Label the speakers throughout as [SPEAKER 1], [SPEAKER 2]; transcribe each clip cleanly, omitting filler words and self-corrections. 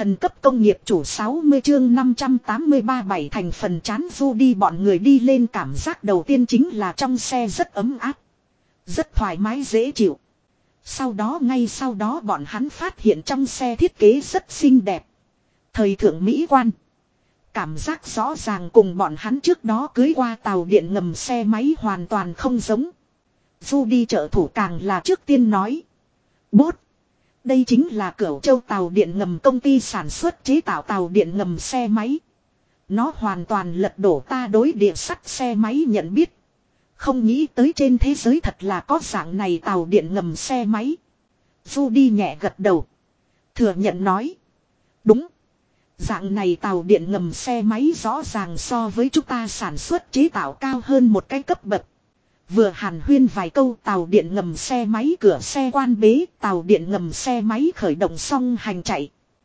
[SPEAKER 1] Thần cấp công nghiệp chủ 60 chương 583 bảy thành phần chán du đi bọn người đi lên cảm giác đầu tiên chính là trong xe rất ấm áp. Rất thoải mái dễ chịu. Ngay sau đó bọn hắn phát hiện trong xe thiết kế rất xinh đẹp. Thời thượng mỹ quan. Cảm giác rõ ràng cùng bọn hắn trước đó cưới qua tàu điện ngầm xe máy hoàn toàn không giống. Du đi trợ thủ càng là trước tiên nói. Bốt. Đây chính là Cửu Châu tàu điện ngầm công ty sản xuất chế tạo tàu điện ngầm xe máy. Nó hoàn toàn lật đổ ta đối địa sắt xe máy nhận biết. Không nghĩ tới trên thế giới thật là có dạng này tàu điện ngầm xe máy. Du đi nhẹ gật đầu. Thừa nhận nói. Đúng. Dạng này tàu điện ngầm xe máy rõ ràng so với chúng ta sản xuất chế tạo cao hơn một cái cấp bậc. Vừa hàn huyên vài câu tàu điện ngầm xe máy cửa xe quan bế, tàu điện ngầm xe máy khởi động xong hành chạy.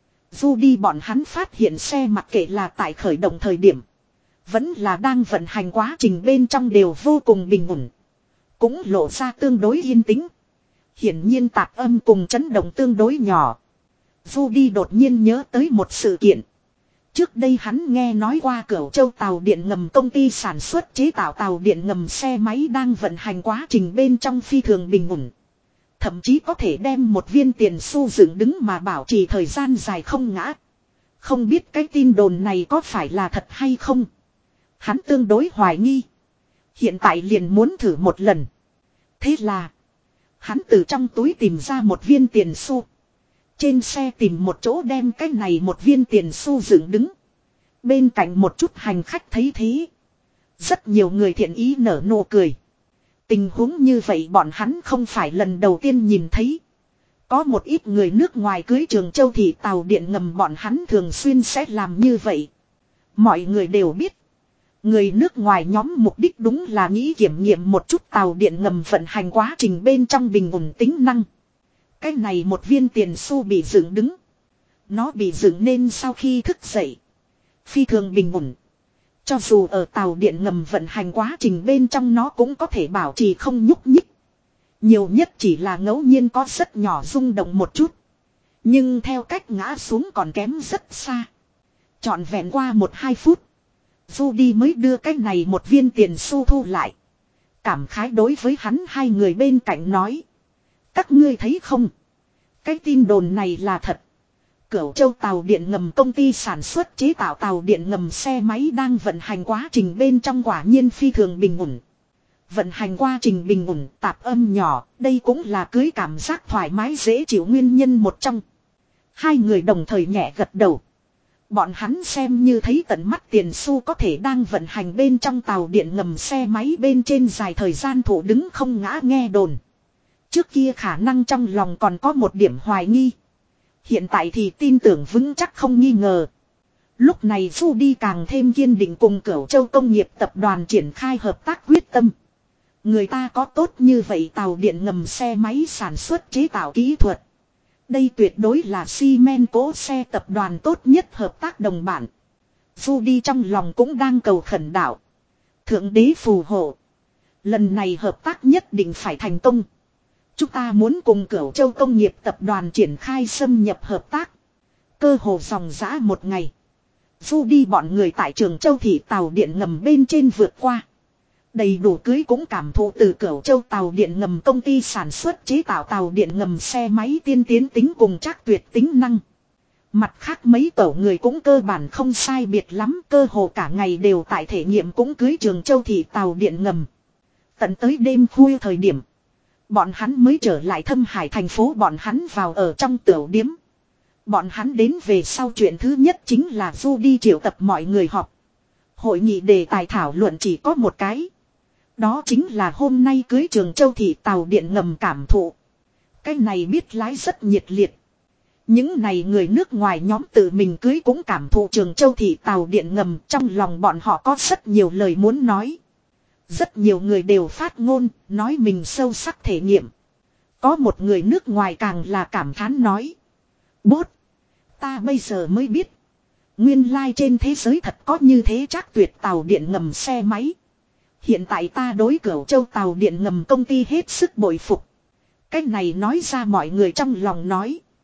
[SPEAKER 1] Du đi bọn hắn phát hiện xe mặc kệ là tại khởi động thời điểm. Vẫn là đang vận hành quá trình bên trong đều vô cùng bình ổn. Cũng lộ ra tương đối yên tĩnh. Hiển nhiên tạp âm cùng chấn động tương đối nhỏ. Du đi đột nhiên nhớ tới một sự kiện. Trước đây hắn nghe nói qua Cửu Châu tàu điện ngầm công ty sản xuất chế tạo tàu điện ngầm xe máy đang vận hành quá trình bên trong phi thường bình ổn. Thậm chí có thể đem một viên tiền xu dựng đứng mà bảo trì thời gian dài không ngã. Không biết cái tin đồn này có phải là thật hay không. Hắn tương đối hoài nghi. Hiện tại liền muốn thử một lần. Thế là hắn từ trong túi tìm ra một viên tiền xu. Trên xe tìm một chỗ đem cái này một viên tiền xu dựng đứng. Bên cạnh một chút hành khách thấy thế. Rất nhiều người thiện ý nở nụ cười. Tình huống như vậy bọn hắn không phải lần đầu tiên nhìn thấy. Có một ít người nước ngoài cưới Trường Châu thì tàu điện ngầm bọn hắn thường xuyên sẽ làm như vậy. Mọi người đều biết. Người nước ngoài nhóm mục đích đúng là nghĩ kiểm nghiệm một chút tàu điện ngầm vận hành quá trình bên trong bình ổn tính năng. Cái này một viên tiền xu bị dựng đứng. Nó bị dựng nên sau khi thức dậy. Phi thường bình ổn. Cho dù ở tàu điện ngầm vận hành quá trình bên trong nó cũng có thể bảo trì không nhúc nhích. Nhiều nhất chỉ là ngẫu nhiên có rất nhỏ rung động một chút. Nhưng theo cách ngã xuống còn kém rất xa. Trọn vẹn qua 1-2 phút. Du đi mới đưa cái này một viên tiền xu thu lại. Cảm khái đối với hắn hai người bên cạnh nói. Các ngươi thấy không? Cái tin đồn này là thật. Cửu Châu tàu điện ngầm công ty sản xuất chế tạo tàu điện ngầm xe máy đang vận hành quá trình bên trong quả nhiên phi thường bình ổn. Vận hành quá trình bình ổn, tạp âm nhỏ, đây cũng là cưới cảm giác thoải mái dễ chịu nguyên nhân một trong. Hai người đồng thời nhẹ gật đầu. Bọn hắn xem như thấy tận mắt tiền xu có thể đang vận hành bên trong tàu điện ngầm xe máy bên trên dài thời gian thủ đứng không ngã nghe đồn. Trước kia khả năng trong lòng còn có một điểm hoài nghi. Hiện tại thì tin tưởng vững chắc không nghi ngờ. Lúc này Du đi càng thêm kiên định cùng Cửu Châu công nghiệp tập đoàn triển khai hợp tác quyết tâm. Người ta có tốt như vậy tàu điện ngầm xe máy sản xuất chế tạo kỹ thuật. Đây tuyệt đối là xi men cố xe tập đoàn tốt nhất hợp tác đồng bản. Du đi trong lòng cũng đang cầu khẩn đạo. Thượng đế phù hộ. Lần này hợp tác nhất định phải thành công. Chúng ta muốn cùng Cửu Châu công nghiệp tập đoàn triển khai xâm nhập hợp tác. Cơ hồ dòng dã một ngày. Du đi bọn người tại Trường Châu thị tàu điện ngầm bên trên vượt qua. Đầy đủ cưới cũng cảm thụ từ Cửu Châu tàu điện ngầm công ty sản xuất chế tạo tàu điện ngầm xe máy tiên tiến tính cùng chắc tuyệt tính năng. Mặt khác mấy tổ người cũng cơ bản không sai biệt lắm, cơ hồ cả ngày đều tại thể nghiệm cũng cưới Trường Châu thị tàu điện ngầm. Tận tới đêm khuya thời điểm. Bọn hắn mới trở lại Thâm Hải thành phố bọn hắn vào ở trong tiểu điếm. Bọn hắn đến về sau chuyện thứ nhất chính là Du đi triệu tập mọi người họp. Hội nghị đề tài thảo luận chỉ có một cái. Đó chính là hôm nay cưới Trường Châu thị tàu điện ngầm cảm thụ. Cái này biết lái rất nhiệt liệt. Những này người nước ngoài nhóm tự mình cưới cũng cảm thụ Trường Châu thị tàu điện ngầm, trong lòng bọn họ có rất nhiều lời muốn nói. Rất nhiều người đều phát ngôn, nói mình sâu sắc thể nghiệm. Có một người nước ngoài càng là cảm thán nói. Bốt, ta bây giờ mới biết. Nguyên lai trên thế giới thật có như thế chắc tuyệt tàu điện ngầm xe máy. Hiện tại ta đối Cửu Châu tàu điện ngầm công ty hết sức bội phục. Cái này nói ra mọi người trong lòng nói.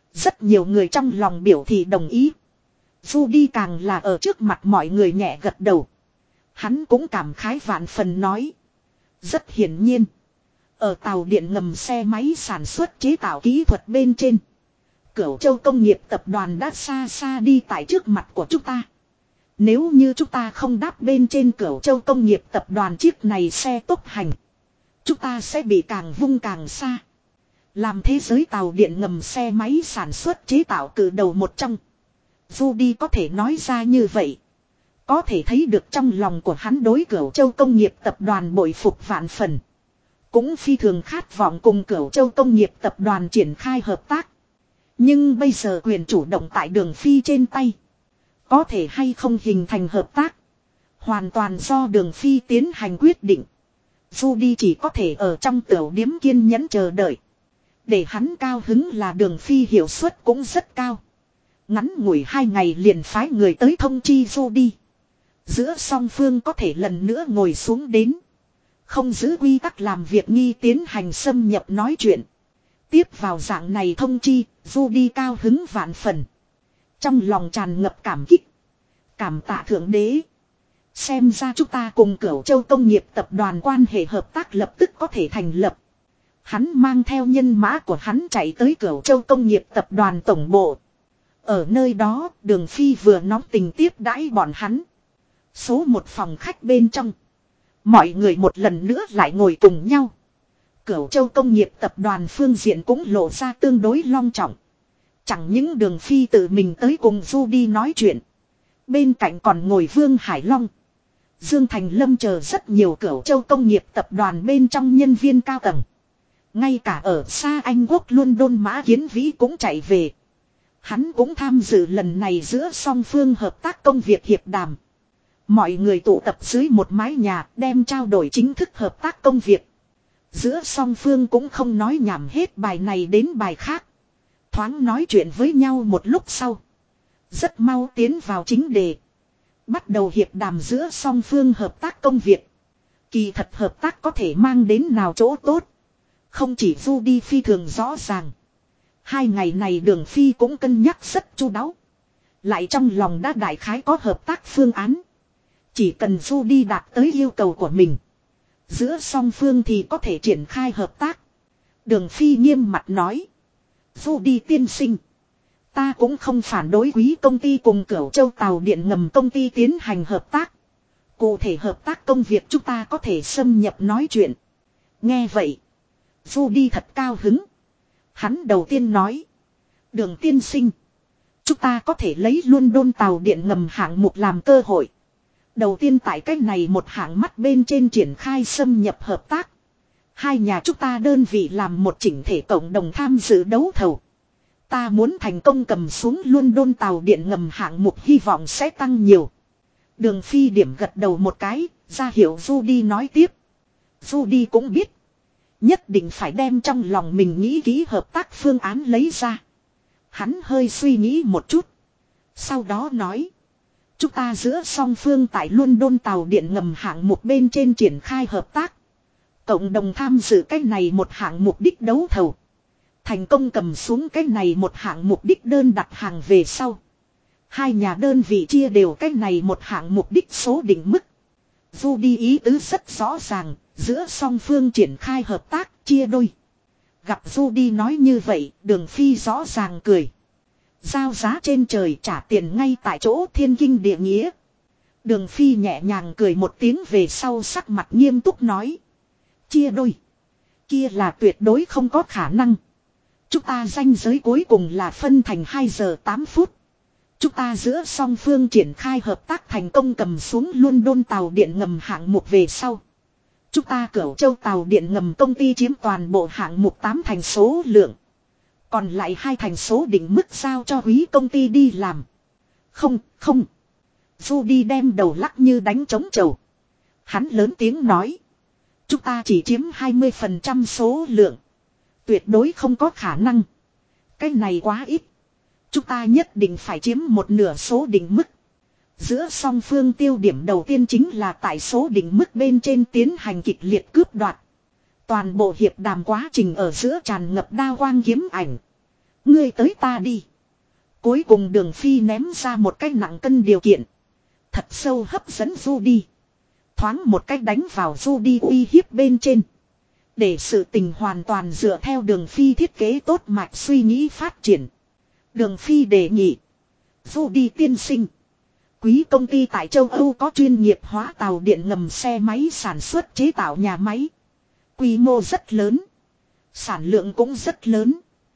[SPEAKER 1] Rất nhiều người trong lòng biểu thị đồng ý. Judy càng là ở trước mặt mọi người nhẹ gật đầu. Hắn cũng cảm khái vạn phần nói. Rất hiển nhiên. Ở tàu điện ngầm xe máy sản xuất chế tạo kỹ thuật bên trên. Cửu Châu Công nghiệp tập đoàn đã xa xa đi tại trước mặt của chúng ta. Nếu như chúng ta không đáp bên trên Cửu Châu Công nghiệp tập đoàn chiếc này xe tốc hành. Chúng ta sẽ bị càng vung càng xa. Làm thế giới tàu điện ngầm xe máy sản xuất chế tạo cử đầu một trong. Judy có thể nói ra như vậy. Có thể thấy được trong lòng của hắn đối Cửu Châu Công nghiệp tập đoàn bội phục vạn phần. Cũng phi thường khát vọng cùng Cửu Châu Công nghiệp tập đoàn triển khai hợp tác. Nhưng bây giờ quyền chủ động tại Đường Phi trên tay. Có thể hay không hình thành hợp tác. Hoàn toàn do Đường Phi tiến hành quyết định. Judy chỉ có thể ở trong tiểu điếm kiên nhẫn chờ đợi. Để hắn cao hứng là Đường Phi hiệu suất cũng rất cao. Ngắn ngủi 2 ngày liền phái người tới thông chi Judy. Giữa song phương có thể lần nữa ngồi xuống đến. Không giữ quy tắc làm việc nghi tiến hành xâm nhập nói chuyện. Tiếp vào dạng này thông chi, Judy cao hứng vạn phần. Trong lòng tràn ngập cảm kích. Cảm tạ Thượng Đế. Xem ra chúng ta cùng Cửu Châu Công nghiệp tập đoàn quan hệ hợp tác lập tức có thể thành lập. Hắn mang theo nhân mã của hắn chạy tới Cửu Châu Công nghiệp tập đoàn tổng bộ. Ở nơi đó, Đường Phi vừa nóng tình tiếp đãi bọn hắn. Số 1 phòng khách bên trong. Mọi người một lần nữa lại ngồi cùng nhau. Cửu Châu Công nghiệp tập đoàn phương diện cũng lộ ra tương đối long trọng. Chẳng những Đường Phi tự mình tới cùng Judy nói chuyện. Bên cạnh còn ngồi Vương Hải Long. Dương Thành Lâm chờ rất nhiều Cửu Châu Công nghiệp tập đoàn bên trong nhân viên cao tầng. Ngay cả ở xa Anh Quốc London Mã Kiến Vĩ cũng chạy về. Hắn cũng tham dự lần này giữa song phương hợp tác công việc hiệp đàm. Mọi người tụ tập dưới một mái nhà đem trao đổi chính thức hợp tác công việc. Giữa song phương cũng không nói nhảm hết bài này đến bài khác. Thoáng nói chuyện với nhau một lúc sau. Rất mau tiến vào chính đề. Bắt đầu hiệp đàm giữa song phương hợp tác công việc. Kỳ thật hợp tác có thể mang đến nào chỗ tốt. Không chỉ Judy phi thường rõ ràng. 2 ngày này Đường Phi cũng cân nhắc rất chu đáo. Lại trong lòng đã đại khái có hợp tác phương án. Chỉ cần Judy đạt tới yêu cầu của mình. Giữa song phương thì có thể triển khai hợp tác. Đường Phi nghiêm mặt nói. Judy tiên sinh. Ta cũng không phản đối quý công ty cùng Cửu Châu tàu điện ngầm công ty tiến hành hợp tác. Cụ thể hợp tác công việc chúng ta có thể xâm nhập nói chuyện. Nghe vậy. Judy thật cao hứng. Hắn đầu tiên nói. Đường tiên sinh. Chúng ta có thể lấy London tàu điện ngầm hạng mục làm cơ hội. Đầu tiên tại cách này một hạng mắt bên trên triển khai xâm nhập hợp tác. 2 nhà chúng ta đơn vị làm một chỉnh thể cộng đồng tham dự đấu thầu. Ta muốn thành công cầm xuống London tàu điện ngầm hạng mục hy vọng sẽ tăng nhiều. Đường Phi điểm gật đầu một cái, ra hiệu Judy nói tiếp. Judy cũng biết. Nhất định phải đem trong lòng mình nghĩ kỹ hợp tác phương án lấy ra. Hắn hơi suy nghĩ một chút. Sau đó nói. Chúng ta giữa song phương tại London tàu điện ngầm hạng mục bên trên triển khai hợp tác. Cộng đồng tham dự cái này một hạng mục đích đấu thầu. Thành công cầm xuống cái này một hạng mục đích đơn đặt hàng về sau. 2 nhà đơn vị chia đều cái này một hạng mục đích số định mức. Judy ý tứ rất rõ ràng, giữa song phương triển khai hợp tác, chia đôi. Gặp Judy nói như vậy, Đường Phi rõ ràng cười. Giao giá trên trời trả tiền ngay tại chỗ thiên kinh địa nghĩa. Đường Phi nhẹ nhàng cười một tiếng về sau sắc mặt nghiêm túc nói. Chia đôi. Kia là tuyệt đối không có khả năng. Chúng ta ranh giới cuối cùng là phân thành 2 giờ 8 phút. Chúng ta giữa song phương triển khai hợp tác thành công cầm xuống London tàu điện ngầm hạng mục về sau. Chúng ta Cửu Châu tàu điện ngầm công ty chiếm toàn bộ hạng mục 8 thành số lượng. Còn lại 2 thành số định mức giao cho quý công ty đi làm. Không. Judy đem đầu lắc như đánh trống trầu. Hắn lớn tiếng nói. Chúng ta chỉ chiếm 20% số lượng. Tuyệt đối không có khả năng. Cái này quá ít. Chúng ta nhất định phải chiếm 1/2 số định mức. Giữa song phương tiêu điểm đầu tiên chính là tại số định mức bên trên tiến hành kịch liệt cướp đoạt. Toàn bộ hiệp đàm quá trình ở giữa tràn ngập đao quang kiếm ảnh. Ngươi tới ta đi. Cuối cùng Đường Phi ném ra một cái nặng cân điều kiện. Thật sâu hấp dẫn Judy. Thoáng một cách đánh vào Judy uy hiếp bên trên. Để sự tình hoàn toàn dựa theo Đường Phi thiết kế tốt mạch suy nghĩ phát triển. Đường Phi đề nghị. Judy tiên sinh. Quý công ty tại châu Âu có chuyên nghiệp hóa tàu điện ngầm xe máy sản xuất chế tạo nhà máy. Quy mô rất lớn. Sản lượng cũng rất lớn.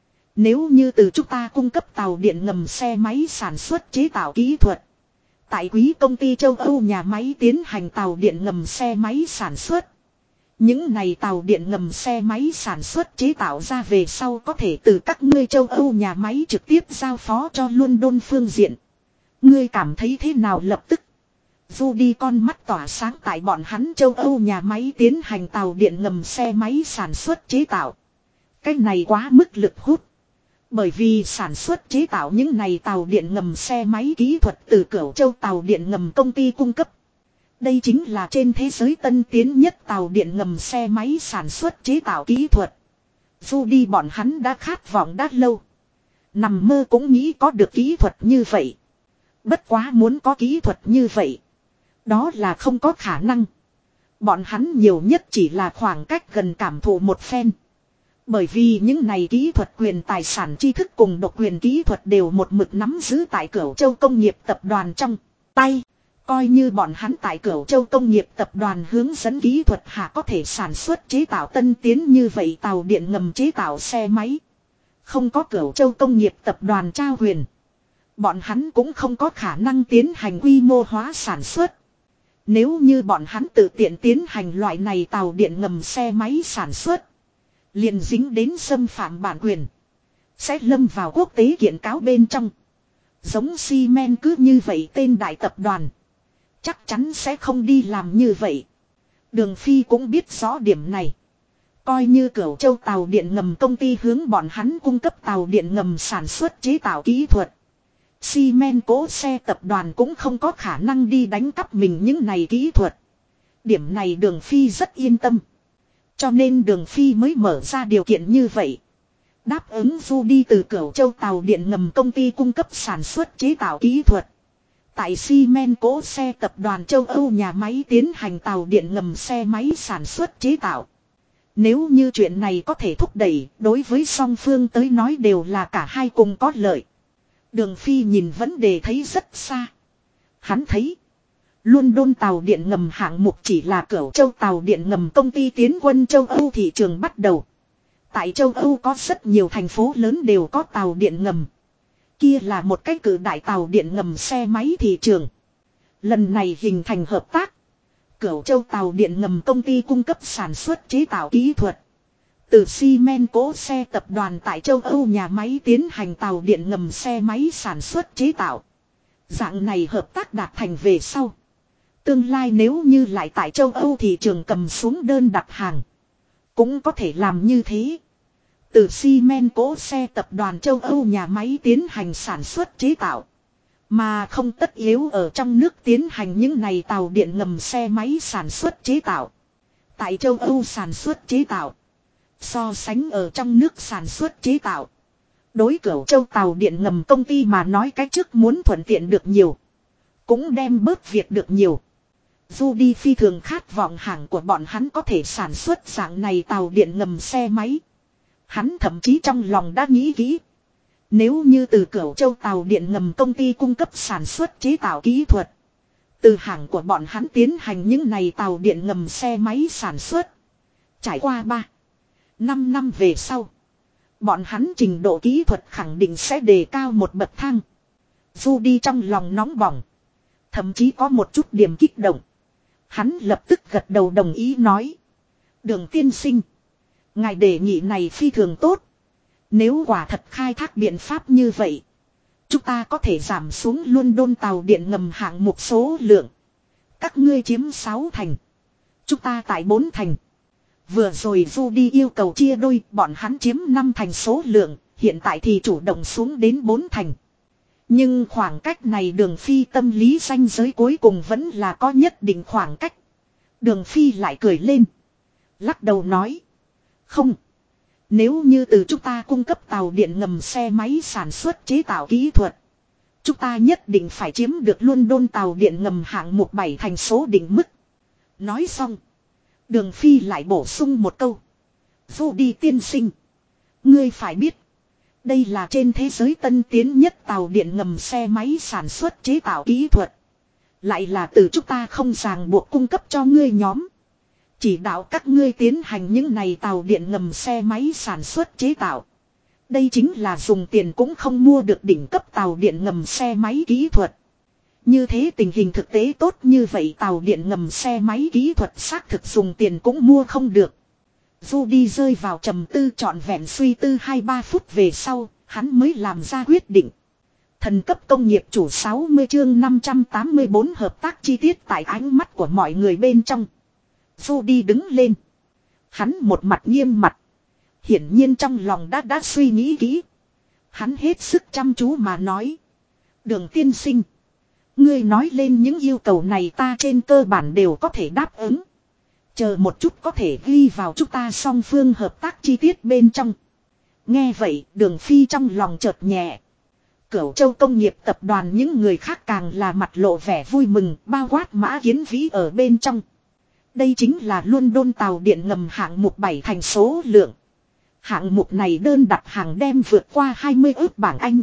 [SPEAKER 1] Nếu như từ chúng ta cung cấp tàu điện ngầm xe máy sản xuất chế tạo kỹ thuật. Tại quý công ty châu Âu nhà máy tiến hành tàu điện ngầm xe máy sản xuất. Những này tàu điện ngầm xe máy sản xuất chế tạo ra về sau có thể từ các ngươi châu Âu nhà máy trực tiếp giao phó cho London phương diện. Ngươi cảm thấy thế nào lập tức? Judy con mắt tỏa sáng tại bọn hắn châu Âu nhà máy tiến hành tàu điện ngầm xe máy sản xuất chế tạo. Cái này quá mức lực hút. Bởi vì sản xuất chế tạo những này tàu điện ngầm xe máy kỹ thuật từ Cửu Châu tàu điện ngầm công ty cung cấp. Đây chính là trên thế giới tân tiến nhất tàu điện ngầm xe máy sản xuất chế tạo kỹ thuật. Judy bọn hắn đã khát vọng đã lâu. Nằm mơ cũng nghĩ có được kỹ thuật như vậy. Bất quá muốn có kỹ thuật như vậy. Đó là không có khả năng. Bọn hắn nhiều nhất chỉ là khoảng cách gần cảm thụ một phen. Bởi vì những này kỹ thuật quyền tài sản tri thức cùng độc quyền kỹ thuật đều một mực nắm giữ tại Cửu Châu công nghiệp tập đoàn trong tay. Coi như bọn hắn tại Cửu Châu công nghiệp tập đoàn hướng dẫn kỹ thuật hạ có thể sản xuất chế tạo tân tiến như vậy tàu điện ngầm chế tạo xe máy. Không có Cửu Châu công nghiệp tập đoàn trao quyền. Bọn hắn cũng không có khả năng tiến hành quy mô hóa sản xuất. Nếu như bọn hắn tự tiện tiến hành loại này tàu điện ngầm xe máy sản xuất. Liền dính đến xâm phạm bản quyền. Sẽ lâm vào quốc tế kiện cáo bên trong. Giống Siemens cứ như vậy tên đại tập đoàn. Chắc chắn sẽ không đi làm như vậy. Đường Phi cũng biết rõ điểm này. Coi như Cửu Châu tàu điện ngầm công ty hướng bọn hắn cung cấp tàu điện ngầm sản xuất chế tạo kỹ thuật. Siemens cố xe tập đoàn cũng không có khả năng đi đánh cắp mình những này kỹ thuật. Điểm này Đường Phi rất yên tâm. Cho nên Đường Phi mới mở ra điều kiện như vậy. Đáp ứng Judy từ Cửu Châu tàu điện ngầm công ty cung cấp sản xuất chế tạo kỹ thuật. Tại Siemens cố xe tập đoàn châu Âu nhà máy tiến hành tàu điện ngầm xe máy sản xuất chế tạo. Nếu như chuyện này có thể thúc đẩy, đối với song phương tới nói đều là cả hai cùng có lợi. Đường Phi nhìn vấn đề thấy rất xa. Hắn thấy London tàu điện ngầm hạng mục chỉ là Cửu Châu tàu điện ngầm công ty tiến quân châu Âu thị trường bắt đầu. Tại châu Âu có rất nhiều thành phố lớn đều có tàu điện ngầm. Kia là một cái cử đại tàu điện ngầm xe máy thị trường. Lần này hình thành hợp tác. Cửu Châu tàu điện ngầm công ty cung cấp sản xuất chế tạo kỹ thuật. Từ Siemens cố xe tập đoàn tại châu Âu nhà máy tiến hành tàu điện ngầm xe máy sản xuất chế tạo. Dạng này hợp tác đạt thành về sau. Tương lai nếu như lại tại châu Âu thị trường cầm xuống đơn đặt hàng. Cũng có thể làm như thế. Từ Siemens cố xe tập đoàn châu Âu nhà máy tiến hành sản xuất chế tạo. Mà không tất yếu ở trong nước tiến hành những này tàu điện ngầm xe máy sản xuất chế tạo. Tại châu Âu sản xuất chế tạo. So sánh ở trong nước sản xuất chế tạo. Đối Cửu Châu tàu điện ngầm công ty mà nói cách trước muốn thuận tiện được nhiều. Cũng đem bớt việc được nhiều. Judy phi thường khát vọng hàng của bọn hắn có thể sản xuất dạng này tàu điện ngầm xe máy. Hắn thậm chí trong lòng đã nghĩ kỹ. Nếu như từ Cửu Châu tàu điện ngầm công ty cung cấp sản xuất chế tạo kỹ thuật. Từ hàng của bọn hắn tiến hành những này tàu điện ngầm xe máy sản xuất. Trải qua 3-5 năm về sau. Bọn hắn trình độ kỹ thuật khẳng định sẽ đề cao một bậc thang. Judy trong lòng nóng bỏng. Thậm chí có một chút điểm kích động. Hắn lập tức gật đầu đồng ý nói. Đường tiên sinh. Ngài đề nghị này phi thường tốt. Nếu quả thật khai thác biện pháp như vậy. Chúng ta có thể giảm xuống London tàu điện ngầm hạng mục số lượng. Các ngươi chiếm 6 thành. Chúng ta tại 4 thành. Vừa rồi Judy yêu cầu chia đôi, bọn hắn chiếm 5 thành số lượng, hiện tại thì chủ động xuống đến 4 thành. Nhưng khoảng cách này Đường Phi tâm lý ranh giới cuối cùng vẫn là có nhất định khoảng cách. Đường Phi lại cười lên. Lắc đầu nói. Không. Nếu như từ chúng ta cung cấp tàu điện ngầm xe máy sản xuất chế tạo kỹ thuật, chúng ta nhất định phải chiếm được London tàu điện ngầm hạng mục 7 thành số định mức. Nói xong, Đường Phi lại bổ sung một câu. Rudy tiên sinh, ngươi phải biết, đây là trên thế giới tân tiến nhất tàu điện ngầm xe máy sản xuất chế tạo kỹ thuật. Lại là từ chúng ta không ràng buộc cung cấp cho ngươi nhóm. Chỉ đạo các ngươi tiến hành những này tàu điện ngầm xe máy sản xuất chế tạo. Đây chính là dùng tiền cũng không mua được đỉnh cấp tàu điện ngầm xe máy kỹ thuật. Như thế tình hình thực tế tốt như vậy tàu điện ngầm xe máy kỹ thuật xác thực dùng tiền cũng mua không được. Rudy rơi vào trầm tư trọn vẹn suy tư 2-3 phút về sau, hắn mới làm ra quyết định. Thần cấp công nghiệp chủ 60 chương 584 hợp tác chi tiết tại ánh mắt của mọi người bên trong. Rudy đứng lên. Hắn một mặt nghiêm mặt. Hiển nhiên trong lòng đã suy nghĩ kỹ. Hắn hết sức chăm chú mà nói. Đường tiên sinh. Ngươi nói lên những yêu cầu này ta trên cơ bản đều có thể đáp ứng. Chờ một chút có thể ghi vào chúng ta song phương hợp tác chi tiết bên trong. Nghe vậy Đường Phi trong lòng chợt nhẹ. Cửu Châu công nghiệp tập đoàn những người khác càng là mặt lộ vẻ vui mừng bao quát Mã Kiến Vĩ ở bên trong. Đây chính là London tàu điện ngầm hạng mục 7 thành số lượng. Hạng mục này đơn đặt hàng đem vượt qua 20 ước bảng Anh.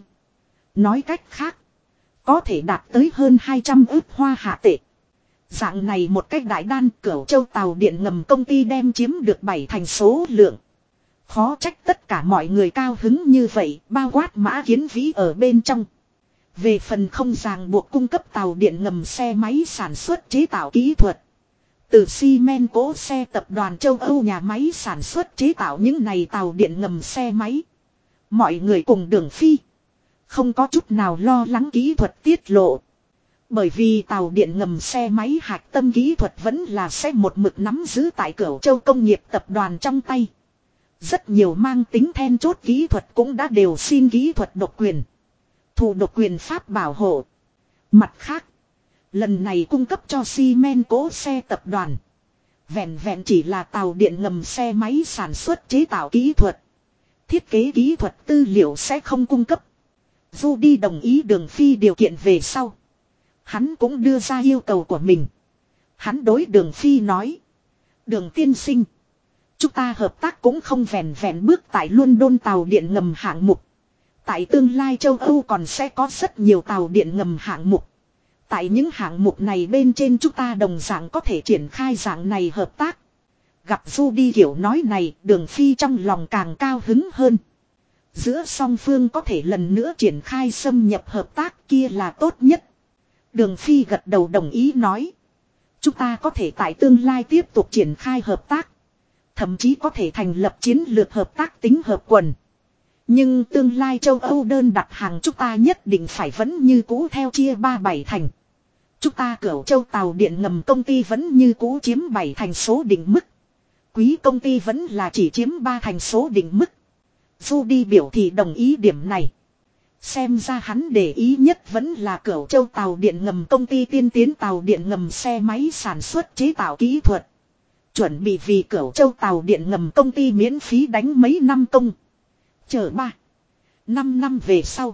[SPEAKER 1] Nói cách khác, có thể đạt tới hơn 200 ước hoa hạ tệ. Dạng này một cách đại đan Cửu Châu tàu điện ngầm công ty đem chiếm được 7 thành số lượng. Khó trách tất cả mọi người cao hứng như vậy, bao quát Mã Kiến Vĩ ở bên trong. Về phần không ràng buộc cung cấp tàu điện ngầm xe máy sản xuất chế tạo kỹ thuật. Từ Siemens cỗ xe tập đoàn châu Âu nhà máy sản xuất chế tạo những này tàu điện ngầm xe máy. Mọi người cùng Đường Phi. Không có chút nào lo lắng kỹ thuật tiết lộ. Bởi vì tàu điện ngầm xe máy hạch tâm kỹ thuật vẫn là sẽ một mực nắm giữ tại Cửu Châu công nghiệp tập đoàn trong tay. Rất nhiều mang tính then chốt kỹ thuật cũng đã đều xin kỹ thuật độc quyền. Thụ độc quyền pháp bảo hộ. Mặt khác, lần này cung cấp cho Siemens cỗ xe tập đoàn. Vẹn vẹn chỉ là tàu điện ngầm xe máy sản xuất chế tạo kỹ thuật. Thiết kế kỹ thuật tư liệu sẽ không cung cấp. Rudy đồng ý Đường Phi điều kiện về sau. Hắn cũng đưa ra yêu cầu của mình. Hắn đối Đường Phi nói. Đường tiên sinh. Chúng ta hợp tác cũng không vẹn vẹn bước tại London tàu điện ngầm hạng mục. Tại tương lai châu Âu còn sẽ có rất nhiều tàu điện ngầm hạng mục. Tại những hạng mục này bên trên chúng ta đồng dạng có thể triển khai dạng này hợp tác. Gặp Rudy kiểu nói này, Đường Phi trong lòng càng cao hứng hơn. Giữa song phương có thể lần nữa triển khai xâm nhập hợp tác kia là tốt nhất. Đường Phi gật đầu đồng ý nói. Chúng ta có thể tại tương lai tiếp tục triển khai hợp tác. Thậm chí có thể thành lập chiến lược hợp tác tính hợp quần. Nhưng tương lai châu Âu đơn đặt hàng chúng ta nhất định phải vẫn như cũ theo chia 3-7 thành. Chúng ta Cửu Châu tàu điện ngầm công ty vẫn như cũ chiếm 7 thành số định mức. Quý công ty vẫn là chỉ chiếm 3 thành số định mức. Rudy biểu thị đồng ý điểm này. Xem ra hắn để ý nhất vẫn là Cửu Châu tàu điện ngầm công ty tiên tiến tàu điện ngầm xe máy sản xuất chế tạo kỹ thuật. Chuẩn bị vì Cửu Châu tàu điện ngầm công ty miễn phí đánh mấy năm công. Chờ 3-5 năm về sau.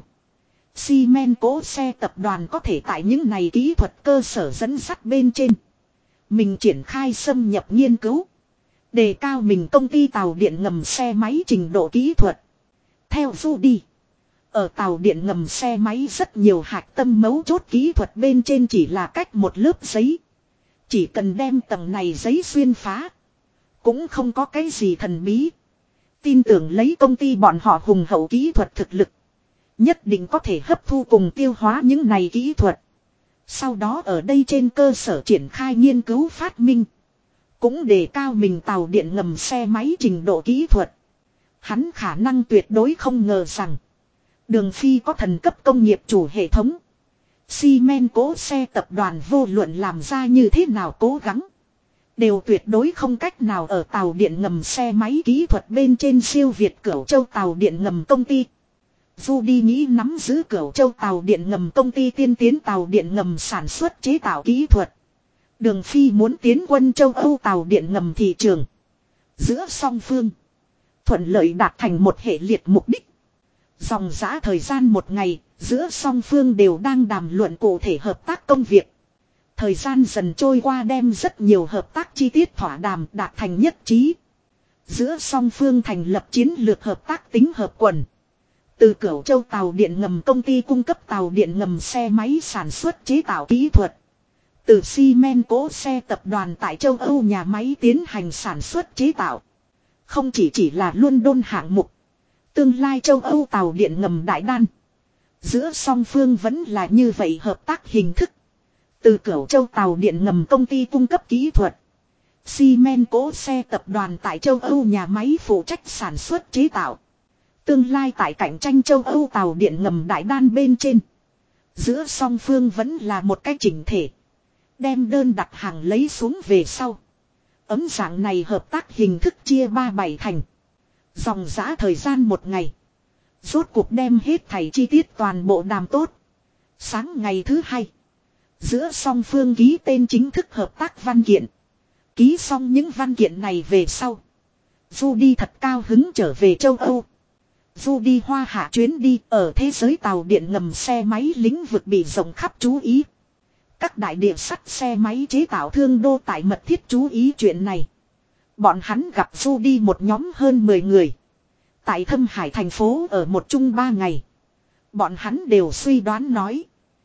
[SPEAKER 1] Siemens cỗ xe tập đoàn có thể tại những này kỹ thuật cơ sở dẫn dắt bên trên. Mình triển khai xâm nhập nghiên cứu. Đề cao mình công ty tàu điện ngầm xe máy trình độ kỹ thuật. Theo Rudy. Ở tàu điện ngầm xe máy rất nhiều hạch tâm mấu chốt kỹ thuật bên trên chỉ là cách một lớp giấy. Chỉ cần đem tầng này giấy xuyên phá. Cũng không có cái gì thần bí. Tin tưởng lấy công ty bọn họ hùng hậu kỹ thuật thực lực. Nhất định có thể hấp thu cùng tiêu hóa những này kỹ thuật. Sau đó ở đây trên cơ sở triển khai nghiên cứu phát minh. Cũng đề cao mình tàu điện ngầm xe máy trình độ kỹ thuật. Hắn khả năng tuyệt đối không ngờ rằng. Đường Phi có thần cấp công nghiệp chủ hệ thống. Siemens cỗ xe tập đoàn vô luận làm ra như thế nào cố gắng. Đều tuyệt đối không cách nào ở tàu điện ngầm xe máy kỹ thuật bên trên siêu việt Cửu Châu tàu điện ngầm công ty. Rudy nghĩ nắm giữ Cửu Châu tàu điện ngầm công ty tiên tiến tàu điện ngầm sản xuất chế tạo kỹ thuật. Đường Phi muốn tiến quân châu Âu tàu điện ngầm thị trường. Giữa song phương. Thuận lợi đạt thành một hệ liệt mục đích. Dòng dã thời gian một ngày, giữa song phương đều đang đàm luận cụ thể hợp tác công việc. Thời gian dần trôi qua đem rất nhiều hợp tác chi tiết thỏa đàm đạt thành nhất trí. Giữa song phương thành lập chiến lược hợp tác tính hợp quần. Từ Cửu Châu tàu điện ngầm công ty cung cấp tàu điện ngầm xe máy sản xuất chế tạo kỹ thuật. Từ xi men cỗ xe tập đoàn tại châu Âu nhà máy tiến hành sản xuất chế tạo. Không chỉ là London hạng mục. Tương lai châu Âu tàu điện ngầm đại đan. Giữa song phương vẫn là như vậy hợp tác hình thức. Từ Cửu Châu tàu điện ngầm công ty cung cấp kỹ thuật. Xi men cỗ xe tập đoàn tại châu Âu nhà máy phụ trách sản xuất chế tạo. Tương lai tại cạnh tranh châu Âu tàu điện ngầm đại đan bên trên. Giữa song phương vẫn là một cái chỉnh thể. Đem đơn đặt hàng lấy xuống về sau. Ấm dạng này hợp tác hình thức chia 3-7 thành. Dòng dã thời gian một ngày. Rốt cuộc đem hết thảy chi tiết toàn bộ đàm tốt. Sáng ngày thứ hai. Giữa song phương ký tên chính thức hợp tác văn kiện. Ký xong những văn kiện này về sau. Judy thật cao hứng trở về châu Âu. Judy hoa hạ chuyến đi ở thế giới tàu điện ngầm xe máy lĩnh vực bị rộng khắp chú ý. Các đại địa sắt xe máy chế tạo thương đô tại mật thiết chú ý chuyện này. Bọn hắn gặp Judy một nhóm hơn 10 người. Tại Thâm Hải thành phố ở một chung 3 ngày. Bọn hắn đều suy đoán nói.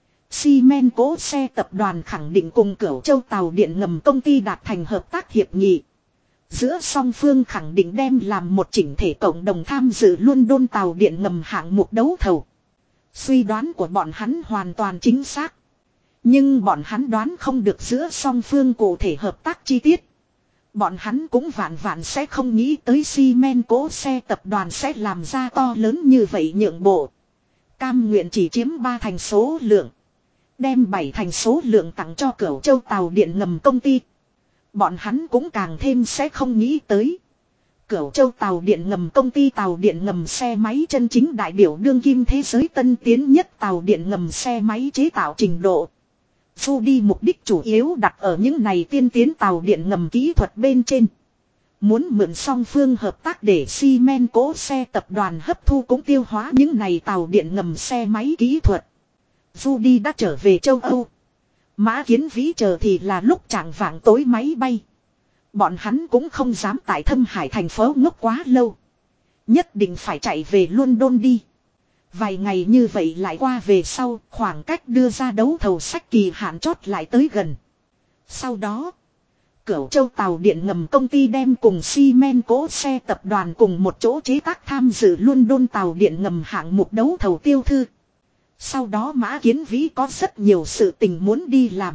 [SPEAKER 1] Xi men cỗ xe tập đoàn khẳng định cùng Cửu Châu tàu điện ngầm công ty đạt thành hợp tác hiệp nghị. Giữa song phương khẳng định đem làm một chỉnh thể cộng đồng tham dự London tàu điện ngầm hạng mục đấu thầu. Suy đoán của bọn hắn hoàn toàn chính xác. Nhưng bọn hắn đoán không được giữa song phương cụ thể hợp tác chi tiết. Bọn hắn cũng vạn sẽ không nghĩ tới xi men cỗ xe tập đoàn sẽ làm ra to lớn như vậy nhượng bộ. Cam nguyện chỉ chiếm 3 thành số lượng. Đem 7 thành số lượng tặng cho Cửu Châu tàu điện ngầm công ty. Bọn hắn cũng càng thêm sẽ không nghĩ tới. Cửu Châu tàu điện ngầm công ty tàu điện ngầm xe máy chân chính đại biểu đương kim thế giới tân tiến nhất tàu điện ngầm xe máy chế tạo trình độ. Judy mục đích chủ yếu đặt ở những này tiên tiến tàu điện ngầm kỹ thuật bên trên. Muốn mượn song phương hợp tác để xi men cỗ xe tập đoàn hấp thu cũng tiêu hóa những này tàu điện ngầm xe máy kỹ thuật. Judy đã trở về châu Âu. Mã Kiến Vĩ chờ thì là lúc chạng vạng tối máy bay. Bọn hắn cũng không dám tại Thâm Hải thành phố ngốc quá lâu. Nhất định phải chạy về London đi. Vài ngày như vậy lại qua về sau, khoảng cách đưa ra đấu thầu sách kỳ hạn chót lại tới gần. Sau đó, Cửu Châu tàu điện ngầm công ty đem cùng xi men cỗ xe tập đoàn cùng một chỗ chế tác tham dự London tàu điện ngầm hạng mục đấu thầu tiêu thư. Sau đó Mã Kiến Vĩ có rất nhiều sự tình muốn đi làm.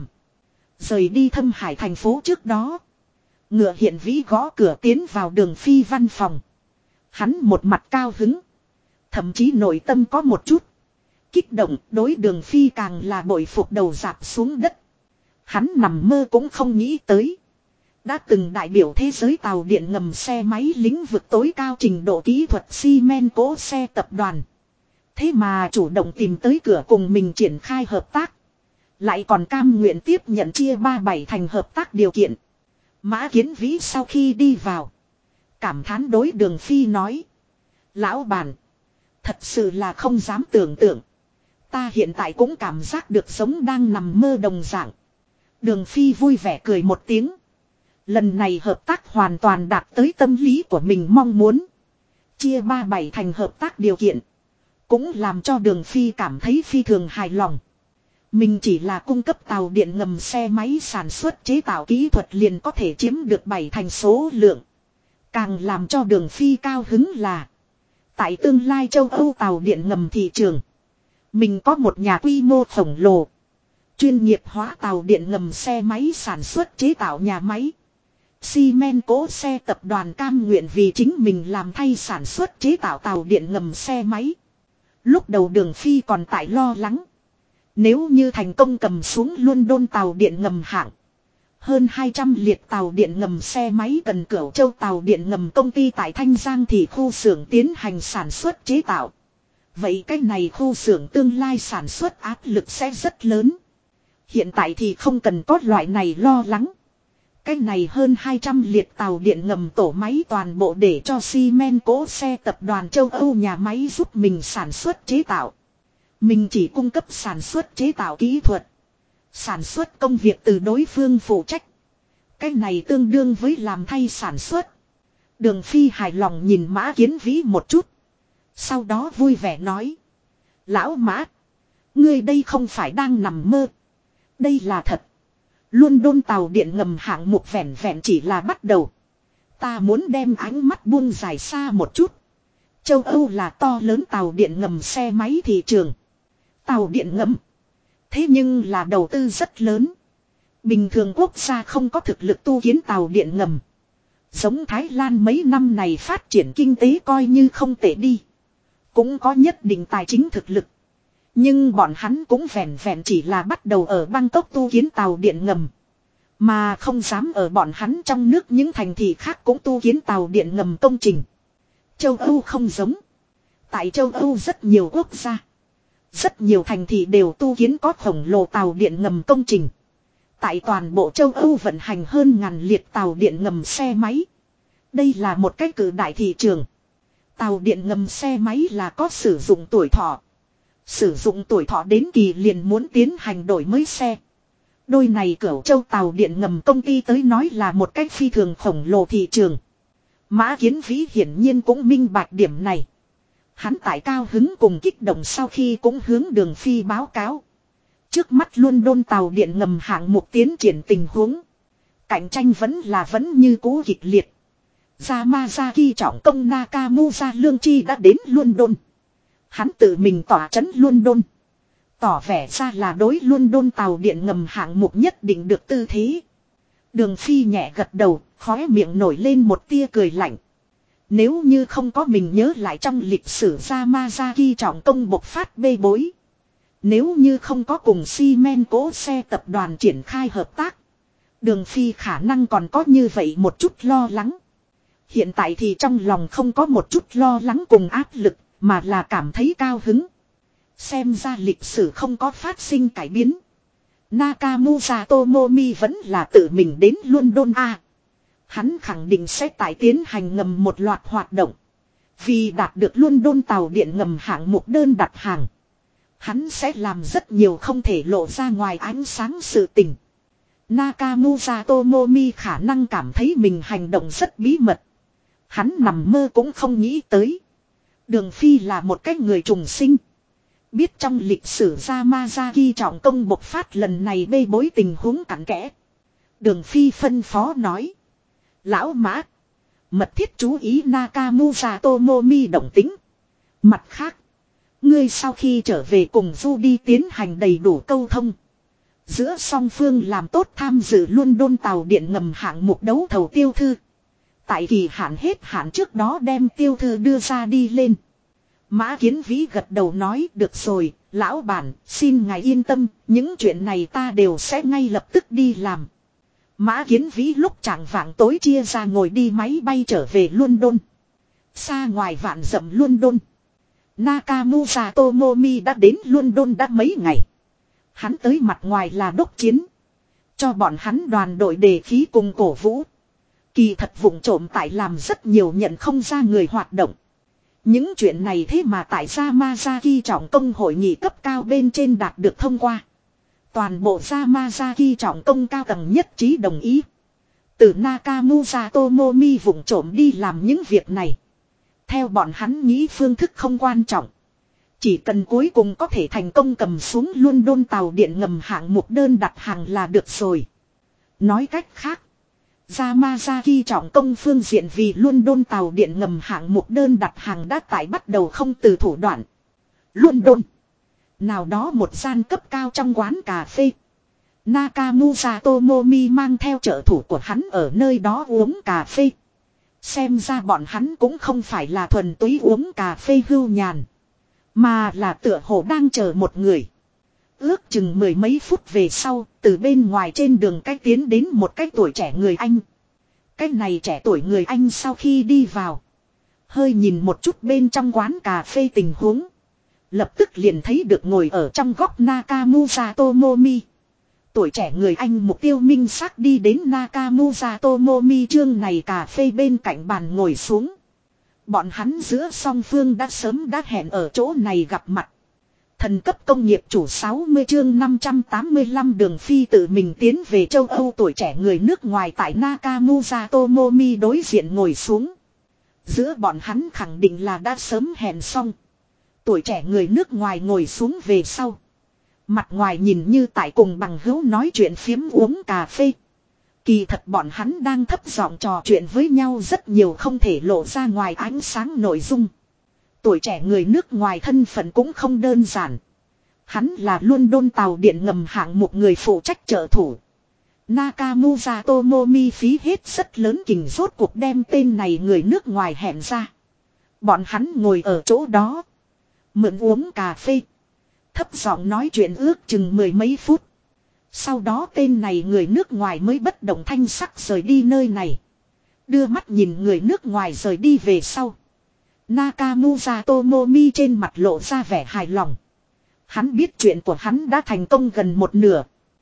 [SPEAKER 1] Rời đi Thâm Hải thành phố trước đó. Ngựa Hiện Vĩ gõ cửa tiến vào Đường Phi văn phòng. Hắn một mặt cao hứng. Thậm chí nội tâm có một chút kích động, đối Đường Phi càng là bội phục đầu rạp xuống đất. Hắn nằm mơ cũng không nghĩ tới. Đã từng đại biểu thế giới tàu điện ngầm xe máy lĩnh vực tối cao trình độ kỹ thuật xi men cỗ xe tập đoàn. Thế mà chủ động tìm tới cửa cùng mình triển khai hợp tác. Lại còn cam nguyện tiếp nhận chia 3-7 thành hợp tác điều kiện. Mã Kiến Vĩ sau khi đi vào. Cảm thán đối Đường Phi nói. Lão bản. Thật sự là không dám tưởng tượng. Ta hiện tại cũng cảm giác được sống đang nằm mơ đồng dạng. Đường Phi vui vẻ cười một tiếng. Lần này hợp tác hoàn toàn đạt tới tâm lý của mình mong muốn. Chia 3-7 thành hợp tác điều kiện. Cũng làm cho Đường Phi cảm thấy phi thường hài lòng. Mình chỉ là cung cấp tàu điện ngầm xe máy sản xuất chế tạo kỹ thuật liền có thể chiếm được 7 thành số lượng. Càng làm cho Đường Phi cao hứng là tại tương lai châu Âu tàu điện ngầm thị trường. Mình có một nhà quy mô khổng lồ. Chuyên nghiệp hóa tàu điện ngầm xe máy sản xuất chế tạo nhà máy. Xi men cỗ xe tập đoàn cam nguyện vì chính mình làm thay sản xuất chế tạo tàu điện ngầm xe máy. Lúc đầu Đường Phi còn tại lo lắng. Nếu như thành công cầm xuống London tàu điện ngầm hạng. Hơn 200 liệt tàu điện ngầm xe máy cần Cửu Châu tàu điện ngầm công ty tại Thanh Giang thì khu xưởng tiến hành sản xuất chế tạo. Vậy cái này khu xưởng tương lai sản xuất áp lực sẽ rất lớn. Hiện tại thì không cần có loại này lo lắng. Cái này hơn 200 liệt tàu điện ngầm tổ máy toàn bộ để cho xi men cỗ xe tập đoàn châu Âu nhà máy giúp mình sản xuất chế tạo. Mình chỉ cung cấp sản xuất chế tạo kỹ thuật. Sản xuất công việc từ đối phương phụ trách. Cái này tương đương với làm thay sản xuất. Đường Phi hài lòng nhìn Mã Kiến Vĩ một chút. Sau đó vui vẻ nói. Lão Mã. Ngươi đây không phải đang nằm mơ. Đây là thật. London tàu điện ngầm hạng mục vẹn vẹn chỉ là bắt đầu. Ta muốn đem ánh mắt buông dài xa một chút. Châu Âu là to lớn tàu điện ngầm xe máy thị trường. Tàu điện ngầm. Thế nhưng là đầu tư rất lớn. Bình thường quốc gia không có thực lực tu kiến tàu điện ngầm. Giống Thái Lan mấy năm này phát triển kinh tế coi như không tệ đi. Cũng có nhất định tài chính thực lực. Nhưng bọn hắn cũng vẹn vẹn chỉ là bắt đầu ở Bangkok tu kiến tàu điện ngầm. Mà không dám ở bọn hắn trong nước những thành thị khác cũng tu kiến tàu điện ngầm công trình. Châu Âu không giống. Tại châu Âu rất nhiều quốc gia. Rất nhiều thành thị đều tu kiến có khổng lồ tàu điện ngầm công trình. Tại toàn bộ châu Âu vận hành hơn ngàn liệt tàu điện ngầm xe máy. Đây là một cái cử đại thị trường. Tàu điện ngầm xe máy là có sử dụng tuổi thọ. Sử dụng tuổi thọ đến kỳ liền muốn tiến hành đổi mới xe. Đôi này Cửu Châu tàu điện ngầm công ty tới nói là một cách phi thường khổng lồ thị trường. Mã Kiến Vĩ hiển nhiên cũng minh bạch điểm này. Hắn tại cao hứng cùng kích động sau khi cũng hướng Đường Phi báo cáo. Trước mắt London tàu điện ngầm hạng mục tiến triển tình huống. Cạnh tranh vẫn như cũ kịch liệt. Yamazaki trọng công Nakamura Lương Chi đã đến London. Hắn tự mình tỏa trấn London. Tỏ vẻ ra là đối London tàu điện ngầm hạng mục nhất định được tư thế. Đường Phi nhẹ gật đầu, khóe miệng nổi lên một tia cười lạnh. Nếu như không có mình nhớ lại trong lịch sử Yamazaki trọng công bộc phát bê bối. Nếu như không có cùng Siemens cố xe tập đoàn triển khai hợp tác. Đường Phi khả năng còn có như vậy một chút lo lắng. Hiện tại thì trong lòng không có một chút lo lắng cùng áp lực, mà là cảm thấy cao hứng. Xem ra lịch sử không có phát sinh cải biến. Nakamura Tomomi vẫn là tự mình đến London A. Hắn khẳng định sẽ tái tiến hành ngầm một loạt hoạt động. Vì đạt được London tàu điện ngầm hạng mục đơn đặt hàng. Hắn sẽ làm rất nhiều không thể lộ ra ngoài ánh sáng sự tình. Nakamura Tomomi khả năng cảm thấy mình hành động rất bí mật. Hắn nằm mơ cũng không nghĩ tới. Đường Phi là một cái người trùng sinh. Biết trong lịch sử Yamazaki trọng công bộc phát lần này bê bối tình huống cặn kẽ. Đường Phi phân phó nói. Lão Mã. Mật thiết chú ý Nakamura Tomomi động tính. Mặt khác. Ngươi sau khi trở về cùng Du đi tiến hành đầy đủ câu thông. Giữa song phương làm tốt tham dự London tàu điện ngầm hạng mục đấu thầu tiêu thư. Tại kỳ hạn hết hạn trước đó đem tiêu thư đưa ra đi lên. Mã Kiến Vĩ gật đầu nói được rồi, lão bản, xin ngài yên tâm, những chuyện này ta đều sẽ ngay lập tức đi làm. Mã Kiến Vĩ lúc chạng vạng tối chia ra ngồi đi máy bay trở về London. Xa ngoài vạn dặm London. Nakamura Tomomi đã đến London đã mấy ngày. Hắn tới mặt ngoài là đốc chiến. Cho bọn hắn đoàn đội đề khí cùng cổ vũ. Kỳ thật vụng trộm tại làm rất nhiều nhận không ra người hoạt động. Những chuyện này thế mà tại Yamazaki trọng công hội nghị cấp cao bên trên đạt được thông qua. Toàn bộ Yamazaki trọng công cao tầng nhất trí đồng ý. Từ Nakamura Tomomi vụng trộm đi làm những việc này. Theo bọn hắn nghĩ phương thức không quan trọng. Chỉ cần cuối cùng có thể thành công cầm xuống London tàu điện ngầm hạng mục đơn đặt hàng là được rồi. Nói cách khác. Yamazaki trọng công phương diện vì London tàu điện ngầm hạng mục đơn đặt hàng đã tại bắt đầu không từ thủ đoạn. London. Nào đó một gian cấp cao trong quán cà phê. Nakamura Tomomi mang theo trợ thủ của hắn ở nơi đó uống cà phê. Xem ra bọn hắn cũng không phải là thuần túy uống cà phê hưu nhàn. Mà là tựa hồ đang chờ một người. Ước chừng mười mấy phút về sau, từ bên ngoài trên đường cách tiến đến một cái tuổi trẻ người Anh. Cái này trẻ tuổi người Anh sau khi đi vào. Hơi nhìn một chút bên trong quán cà phê tình huống. Lập tức liền thấy được ngồi ở trong góc Nakamura Tomomi. tuổi trẻ người Anh mục tiêu minh xác đi đến Nakamura Tomomi chương này cà phê bên cạnh bàn ngồi xuống. Bọn hắn giữa song phương đã sớm đã hẹn ở chỗ này gặp mặt. Thần cấp công nghiệp chủ 60 chương 585 Đường Phi tự mình tiến về châu Âu tuổi trẻ người nước ngoài tại Nakamura Tomomi đối diện ngồi xuống. Giữa bọn hắn khẳng định là đã sớm hẹn xong. Tuổi trẻ người nước ngoài ngồi xuống về sau. Mặt ngoài nhìn như tại cùng bằng hữu nói chuyện phiếm uống cà phê. Kỳ thật bọn hắn đang thấp giọng trò chuyện với nhau rất nhiều không thể lộ ra ngoài ánh sáng nội dung. Tuổi trẻ người nước ngoài thân phận cũng không đơn giản. Hắn là London tàu điện ngầm hạng một người phụ trách trợ thủ. Nakamura Tomomi phí hết rất lớn kình rốt cuộc đem tên này người nước ngoài hẹn ra. Bọn hắn ngồi ở chỗ đó. Mượn uống cà phê. Thấp giọng nói chuyện ước chừng mười mấy phút. Sau đó tên này người nước ngoài mới bất động thanh sắc rời đi nơi này. Đưa mắt nhìn người nước ngoài rời đi về sau. Nakamura Tomomi trên mặt lộ ra vẻ hài lòng. Hắn biết chuyện của hắn đã thành công gần một nửa.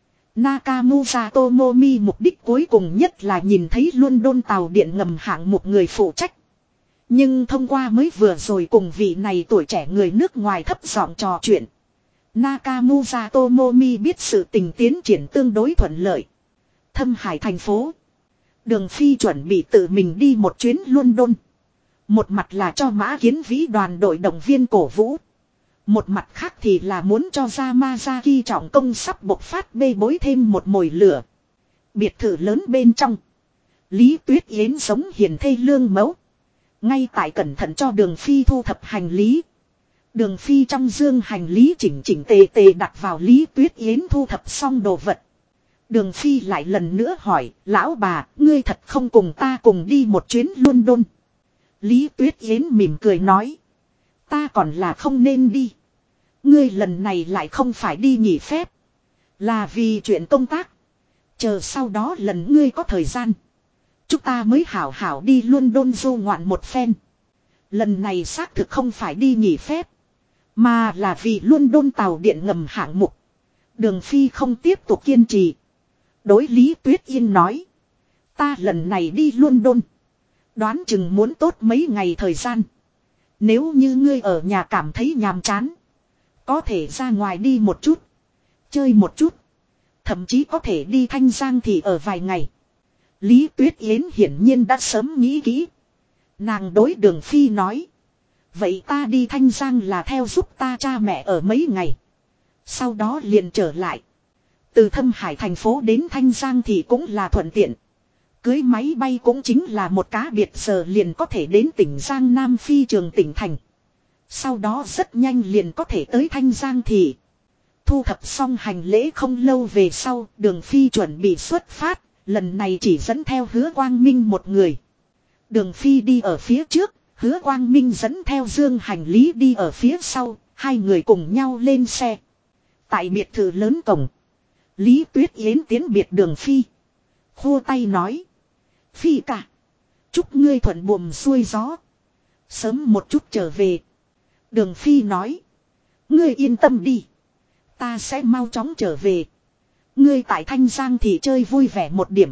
[SPEAKER 1] Nakamura Tomomi mục đích cuối cùng nhất là nhìn thấy London tàu điện ngầm hạng một người phụ trách. Nhưng thông qua mới vừa rồi cùng vị này tuổi trẻ người nước ngoài thấp giọng trò chuyện. Nakamura Tomomi biết sự tình tiến triển tương đối thuận lợi. Thâm Hải thành phố. Đường Phi chuẩn bị tự mình đi một chuyến London. Một mặt là cho Mã Kiến Vĩ đoàn đội động viên cổ vũ. Một mặt khác thì là muốn cho Yamazaki trọng công sắp bộc phát bê bối thêm một mồi lửa. Biệt thự lớn bên trong. Lý Tuyết Yến sống hiền thê lương mẫu. Ngay tại cẩn thận cho Đường Phi thu thập hành lý. Đường Phi trong dương hành lý chỉnh chỉnh tề tề đặt vào Lý Tuyết Yến thu thập xong đồ vật. Đường Phi lại lần nữa hỏi, lão bà, ngươi thật không cùng ta cùng đi một chuyến London. Lý Tuyết Yến mỉm cười nói. Ta còn là không nên đi. Ngươi lần này lại không phải đi nghỉ phép. Là vì chuyện công tác. Chờ sau đó lần ngươi có thời gian. Chúng ta mới hảo hảo đi London du ngoạn một phen. Lần này xác thực không phải đi nghỉ phép. Mà là vì London tàu điện ngầm hạng mục. Đường Phi không tiếp tục kiên trì. Đối Lý Tuyết Yên nói. Ta lần này đi London. Đoán chừng muốn tốt mấy ngày thời gian. Nếu như ngươi ở nhà cảm thấy nhàm chán. Có thể ra ngoài đi một chút. Chơi một chút. Thậm chí có thể đi Thanh Giang thì ở vài ngày. Lý Tuyết Yến hiển nhiên đã sớm nghĩ kỹ. Nàng đối Đường Phi nói. Vậy ta đi Thanh Giang là theo giúp ta cha mẹ ở mấy ngày. Sau đó liền trở lại. Từ Thâm Hải thành phố đến Thanh Giang thì cũng là thuận tiện. Cưới máy bay cũng chính là một cá biệt giờ liền có thể đến tỉnh Giang Nam phi trường tỉnh thành. Sau đó rất nhanh liền có thể tới Thanh Giang thì. Thu thập xong hành lễ không lâu về sau, Đường Phi chuẩn bị xuất phát, lần này chỉ dẫn theo Hứa Quang Minh một người. Đường Phi đi ở phía trước, Hứa Quang Minh dẫn theo dương hành lý đi ở phía sau, hai người cùng nhau lên xe. Tại biệt thự lớn cổng, Lý Tuyết Yến tiến biệt Đường Phi. Khô tay nói. Phi cả. Chúc ngươi thuận buồm xuôi gió. Sớm một chút trở về. Đường Phi nói. Ngươi yên tâm đi. Ta sẽ mau chóng trở về. Ngươi tại Thanh Giang thì chơi vui vẻ một điểm.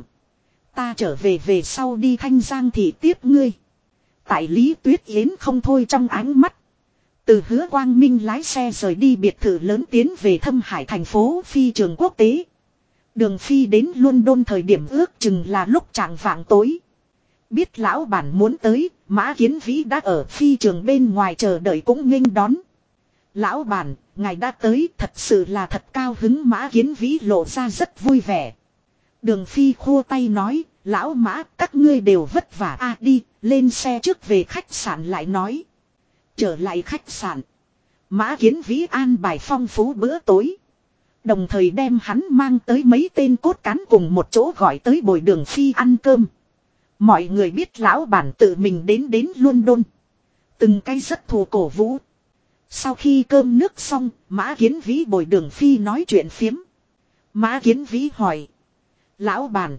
[SPEAKER 1] Ta trở về sau đi Thanh Giang thì tiếp ngươi. Tại Lý Tuyết Yến không thôi trong ánh mắt. Từ Hứa Quang Minh lái xe rời đi biệt thự lớn tiến về Thâm Hải thành phố phi trường quốc tế. Đường Phi đến London thời điểm ước chừng là lúc chạng vạng tối. Biết lão bản muốn tới, Mã Kiến Vĩ đã ở phi trường bên ngoài chờ đợi cũng nghênh đón. Lão bản, ngài đã tới, thật sự là thật cao hứng. Mã Kiến Vĩ lộ ra rất vui vẻ. Đường Phi khô tay nói, lão Mã, các ngươi đều vất vả đi, lên xe trước về khách sạn lại nói. Trở lại khách sạn. Mã Kiến Vĩ an bài phong phú bữa tối. Đồng thời đem hắn mang tới mấy tên cốt cán cùng một chỗ gọi tới bồi Đường Phi ăn cơm. Mọi người biết lão bản tự mình đến London. Từng cái rất thù cổ vũ. Sau khi cơm nước xong, Mã Kiến Vĩ bồi Đường Phi nói chuyện phiếm. Mã Kiến Vĩ hỏi. Lão bản.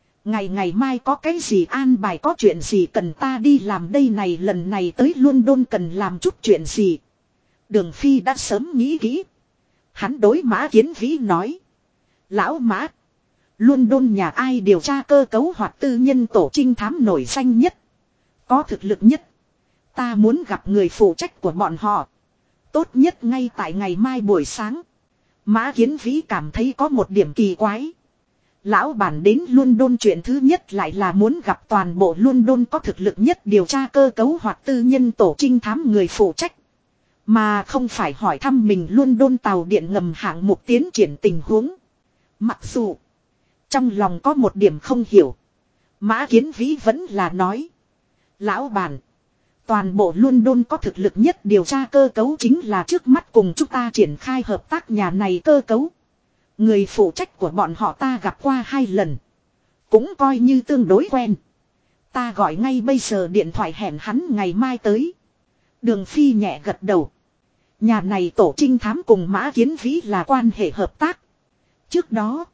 [SPEAKER 1] Ngày mai có cái gì an bài, có chuyện gì cần ta đi làm đây này, lần này tới London cần làm chút chuyện gì. Đường Phi đã sớm nghĩ kỹ. Hắn đối Mã Kiến Vĩ nói. Lão Mã. London nhà ai điều tra cơ cấu hoặc tư nhân tổ trinh thám nổi danh nhất. Có thực lực nhất. Ta muốn gặp người phụ trách của bọn họ. Tốt nhất ngay tại ngày mai buổi sáng. Mã Kiến Vĩ cảm thấy có một điểm kỳ quái. Lão bản đến London chuyện thứ nhất lại là muốn gặp toàn bộ London có thực lực nhất điều tra cơ cấu hoặc tư nhân tổ trinh thám người phụ trách. Mà không phải hỏi thăm mình London tàu điện ngầm hạng mục tiến triển tình huống. Mặc dù trong lòng có một điểm không hiểu. Mã Kiến Vĩ vẫn là nói. Lão bản. Toàn bộ London có thực lực nhất điều tra cơ cấu chính là trước mắt cùng chúng ta triển khai hợp tác nhà này cơ cấu. Người phụ trách của bọn họ ta gặp qua 2 lần. Cũng coi như tương đối quen. Ta gọi ngay bây giờ điện thoại hẹn hắn ngày mai tới. Đường Phi nhẹ gật đầu. Nhà này tổ trinh thám cùng Mã Kiến Vĩ là quan hệ hợp tác. Trước đó,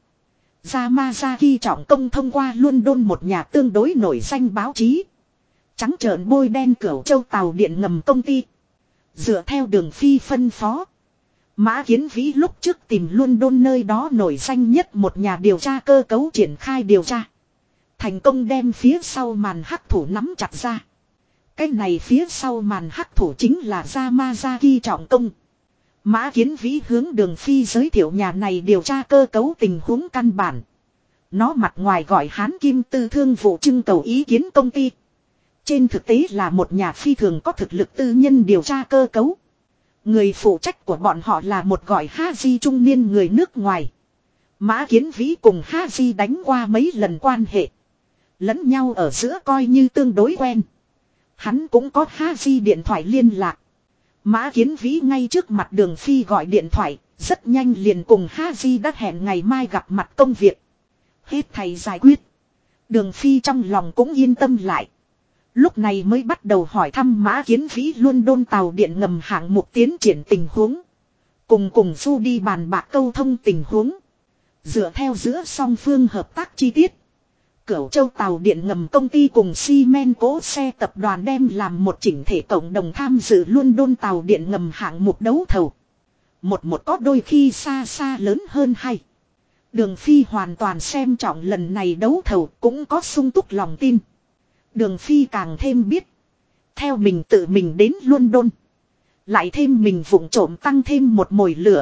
[SPEAKER 1] Yamazaki trọng công thông qua London một nhà tương đối nổi danh báo chí. Trắng trợn bôi đen Cửu Châu tàu điện ngầm công ty. Dựa theo Đường Phi phân phó. Mã Kiến Vĩ lúc trước tìm London nơi đó nổi danh nhất một nhà điều tra cơ cấu triển khai điều tra. Thành công đem phía sau màn hắc thủ nắm chặt ra. Cái này phía sau màn hắc thủ chính là Yamazaki trọng công. Mã Kiến Vĩ hướng Đường Phi giới thiệu nhà này điều tra cơ cấu tình huống căn bản. Nó mặt ngoài gọi Hán Kim Tư thương vụ trưng cầu ý kiến công ty. Trên thực tế là một nhà phi thường có thực lực tư nhân điều tra cơ cấu. Người phụ trách của bọn họ là một gọi Haji trung niên người nước ngoài. Mã Kiến Vĩ cùng Haji đánh qua mấy lần quan hệ. Lẫn nhau ở giữa coi như tương đối quen. Hắn cũng có Haji điện thoại liên lạc. Mã Kiến Vĩ ngay trước mặt Đường Phi gọi điện thoại. Rất nhanh liền cùng Haji đã hẹn ngày mai gặp mặt công việc. Hết thầy giải quyết. Đường Phi trong lòng cũng yên tâm lại. Lúc này mới bắt đầu hỏi thăm Mã Kiến Vĩ London tàu điện ngầm hạng mục tiến triển tình huống. Cùng Du đi bàn bạc câu thông tình huống. Dựa theo giữa song phương hợp tác chi tiết. Cửu Châu tàu điện ngầm công ty cùng xi men cỗ xe tập đoàn đem làm một chỉnh thể cộng đồng tham dự London tàu điện ngầm hạng mục đấu thầu. Một có đôi khi xa xa lớn hơn hay. Đường Phi hoàn toàn xem trọng lần này đấu thầu cũng có sung túc lòng tin. Đường Phi càng thêm biết. Theo mình tự mình đến London. Lại thêm mình vụng trộm tăng thêm một mồi lửa.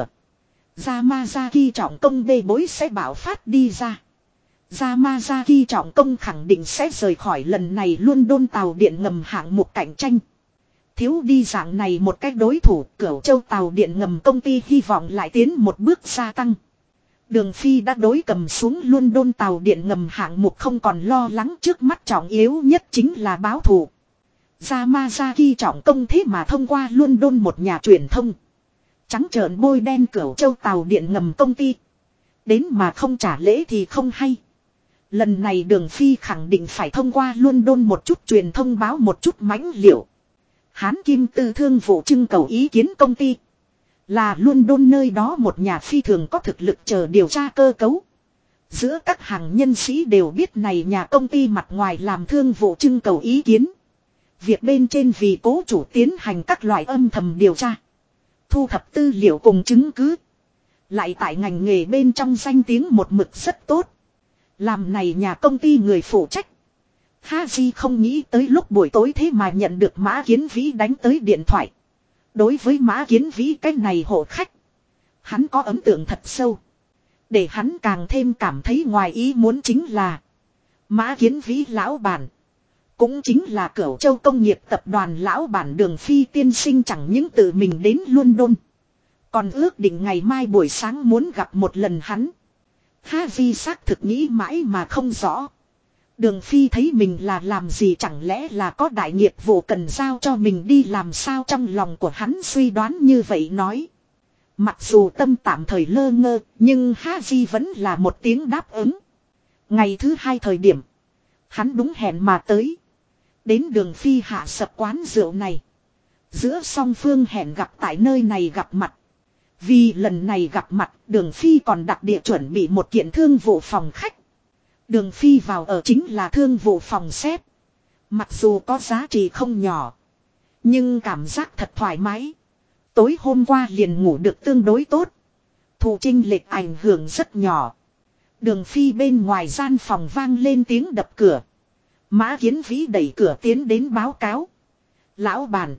[SPEAKER 1] Yamazaki trọng công bê bối sẽ bạo phát đi ra. Yamazaki trọng công khẳng định sẽ rời khỏi lần này London tàu điện ngầm hạng mục cạnh tranh. Thiếu đi dạng này một cách đối thủ, Cửu Châu tàu điện ngầm công ty hy vọng lại tiến một bước gia tăng. Đường Phi đã đối cầm xuống London tàu điện ngầm hạng mục không còn lo lắng, trước mắt trọng yếu nhất chính là báo thù. Yamazaki trọng công thế mà thông qua London một nhà truyền thông. Trắng trợn bôi đen Cửu Châu tàu điện ngầm công ty. Đến mà không trả lễ thì không hay. Lần này Đường Phi khẳng định phải thông qua London một chút truyền thông báo một chút mãnh liệu. Hán Kim Tư thương vụ trưng cầu ý kiến công ty. Là London nơi đó một nhà phi thường có thực lực chờ điều tra cơ cấu. Giữa các hàng nhân sĩ đều biết này nhà công ty mặt ngoài làm thương vụ trưng cầu ý kiến. Việc bên trên vì cố chủ tiến hành các loại âm thầm điều tra. Thu thập tư liệu cùng chứng cứ. Lại tại ngành nghề bên trong danh tiếng một mực rất tốt. Làm này nhà công ty người phụ trách. Haji không nghĩ tới lúc buổi tối thế mà nhận được Mã Kiến Vĩ đánh tới điện thoại. Đối với Mã Kiến Vĩ cái này hộ khách. Hắn có ấn tượng thật sâu. Để hắn càng thêm cảm thấy ngoài ý muốn chính là. Mã Kiến Vĩ lão bản. Cũng chính là Cửu Châu công nghiệp tập đoàn lão bản Đường Phi tiên sinh chẳng những tự mình đến London. Còn ước định ngày mai buổi sáng muốn gặp một lần hắn. Haji xác thực nghĩ mãi mà không rõ. Đường Phi thấy mình là làm gì, chẳng lẽ là có đại nghiệp vụ cần giao cho mình đi làm sao, trong lòng của hắn suy đoán như vậy nói. Mặc dù tâm tạm thời lơ ngơ, nhưng Haji vẫn là một tiếng đáp ứng. Ngày thứ 2 thời điểm, hắn đúng hẹn mà tới. Đến Đường Phi hạ sập quán rượu này. Giữa song phương hẹn gặp tại nơi này gặp mặt. Vì lần này gặp mặt, Đường Phi còn đặc địa chuẩn bị một kiện thương vụ phòng khách. Đường Phi vào ở chính là thương vụ phòng xếp. Mặc dù có giá trị không nhỏ, nhưng cảm giác thật thoải mái. Tối hôm qua liền ngủ được tương đối tốt. Thù chênh lệch ảnh hưởng rất nhỏ. Đường Phi bên ngoài gian phòng vang lên tiếng đập cửa. Mã Kiến Vĩ đẩy cửa tiến đến báo cáo. Lão bản.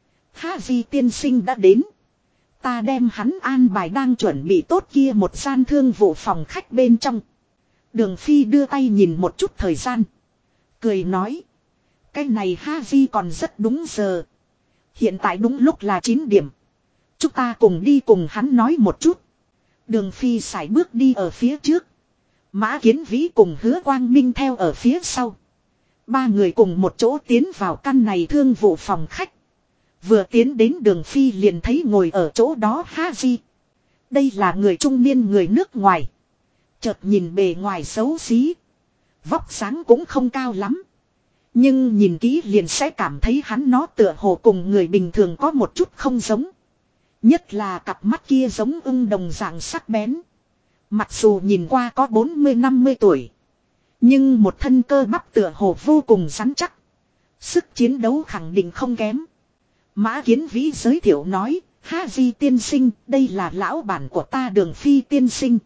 [SPEAKER 1] Ha-di tiên sinh đã đến. Ta đem hắn an bài đang chuẩn bị tốt kia một gian thương vụ phòng khách bên trong. Đường Phi đưa tay nhìn một chút thời gian. Cười nói. Cái này Ha-di còn rất đúng giờ. Hiện tại đúng lúc là 9 điểm. Chúng ta cùng đi cùng hắn nói một chút. Đường Phi sải bước đi ở phía trước. Mã Kiến Vĩ cùng Hứa Quang Minh theo ở phía sau. Ba người cùng một chỗ tiến vào căn này thương vụ phòng khách. Vừa tiến đến Đường Phi liền thấy ngồi ở chỗ đó Ha-di. Đây là người trung niên người nước ngoài. Chợt nhìn bề ngoài xấu xí. Vóc dáng cũng không cao lắm. Nhưng nhìn kỹ liền sẽ cảm thấy hắn nó tựa hồ cùng người bình thường có một chút không giống. Nhất là cặp mắt kia giống ưng đồng dạng sắc bén. Mặc dù nhìn qua có 40-50 tuổi. Nhưng một thân cơ bắp tựa hồ vô cùng rắn chắc. Sức chiến đấu khẳng định không kém. Mã Kiến Vĩ giới thiệu nói. Ha-di tiên sinh, đây là lão bản của ta Đường Phi tiên sinh.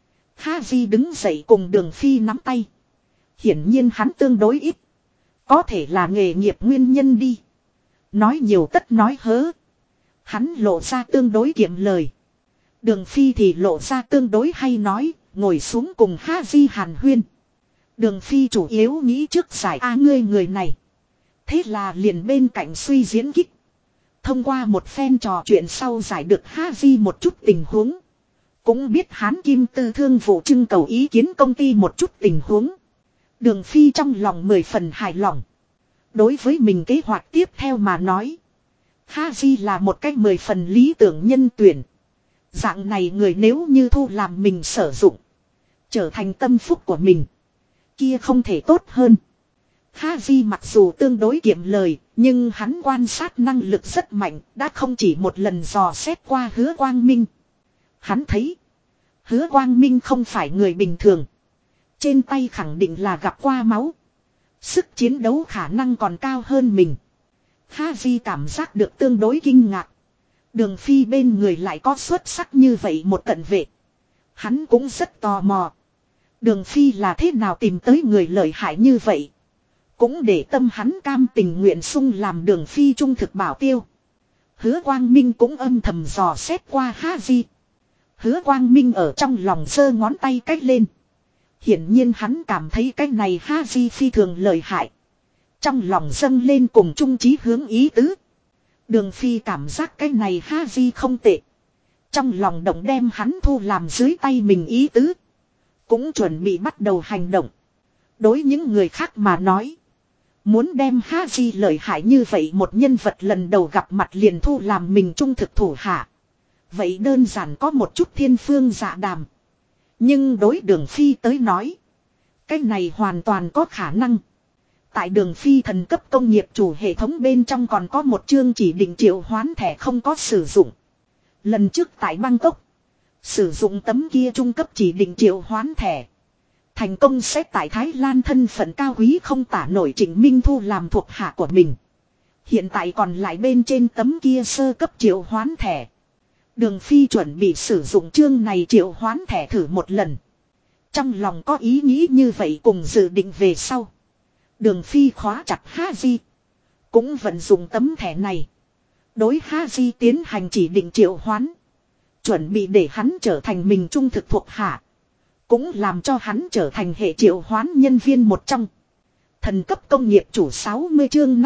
[SPEAKER 1] Ha-di đứng dậy cùng Đường Phi nắm tay. Hiển nhiên hắn tương đối ít. Có thể là nghề nghiệp nguyên nhân đi. Nói nhiều tất nói hớ. Hắn lộ ra tương đối kiệm lời. Đường Phi thì lộ ra tương đối hay nói. Ngồi xuống cùng Ha-di hàn huyên. Đường Phi chủ yếu nghĩ trước giải ngươi người này. Thế là liền bên cạnh suy diễn kích. Thông qua một phen trò chuyện sau giải được Ha-di một chút tình huống. Cũng biết Hán Kim Tư thương vụ trưng cầu ý kiến công ty một chút tình huống. Đường Phi trong lòng 10 phần hài lòng. Đối với mình kế hoạch tiếp theo mà nói. Ha-di là một cách 10 phần lý tưởng nhân tuyển. Dạng này người nếu như thu làm mình sử dụng. Trở thành tâm phúc của mình. Kia không thể tốt hơn. Ha-di mặc dù tương đối kiệm lời. Nhưng hắn quan sát năng lực rất mạnh. Đã không chỉ một lần dò xét qua Hứa Quang Minh. Hắn thấy. Hứa Quang Minh không phải người bình thường. Trên tay khẳng định là gặp qua máu. Sức chiến đấu khả năng còn cao hơn mình. Ha-di cảm giác được tương đối kinh ngạc. Đường Phi bên người lại có xuất sắc như vậy một cận vệ. Hắn cũng rất tò mò. Đường Phi là thế nào tìm tới người lợi hại như vậy. Cũng để tâm hắn cam tình nguyện sung làm Đường Phi trung thực bảo tiêu. Hứa Quang Minh cũng âm thầm dò xét qua Ha-di. Hứa Quang Minh ở trong lòng giơ ngón tay cách lên. Hiển nhiên hắn cảm thấy cái này Ha-di phi thường lợi hại. Trong lòng dâng lên cùng chung chí hướng ý tứ. Đường Phi cảm giác cái này Ha-di không tệ. Trong lòng động đem hắn thu làm dưới tay mình ý tứ. Cũng chuẩn bị bắt đầu hành động. Đối những người khác mà nói. Muốn đem Ha-di lợi hại như vậy một nhân vật lần đầu gặp mặt liền thu làm mình trung thực thủ hạ. Vậy đơn giản có một chút thiên phương dạ đàm. Nhưng đối Đường Phi tới nói. Cái này hoàn toàn có khả năng. Tại Đường Phi thần cấp công nghiệp chủ hệ thống bên trong còn có một chương chỉ định triệu hoán thẻ không có sử dụng. Lần trước tại Bangkok. Sử dụng tấm kia trung cấp chỉ định triệu hoán thẻ. Thành công sẽ tại Thái Lan thân phận cao quý không tả nổi Trịnh Minh Thu làm thuộc hạ của mình. Hiện tại còn lại bên trên tấm kia sơ cấp triệu hoán thẻ. Đường Phi chuẩn bị sử dụng chương này triệu hoán thẻ thử một lần. Trong lòng có ý nghĩ như vậy cùng dự định về sau. Đường Phi khóa chặt Ha-di. Cũng vận dụng tấm thẻ này. Đối Ha-di tiến hành chỉ định triệu hoán. Chuẩn bị để hắn trở thành mình trung thực thuộc hạ. Cũng làm cho hắn trở thành hệ triệu hoán nhân viên một trong. Thần cấp công nghiệp chủ 60 chương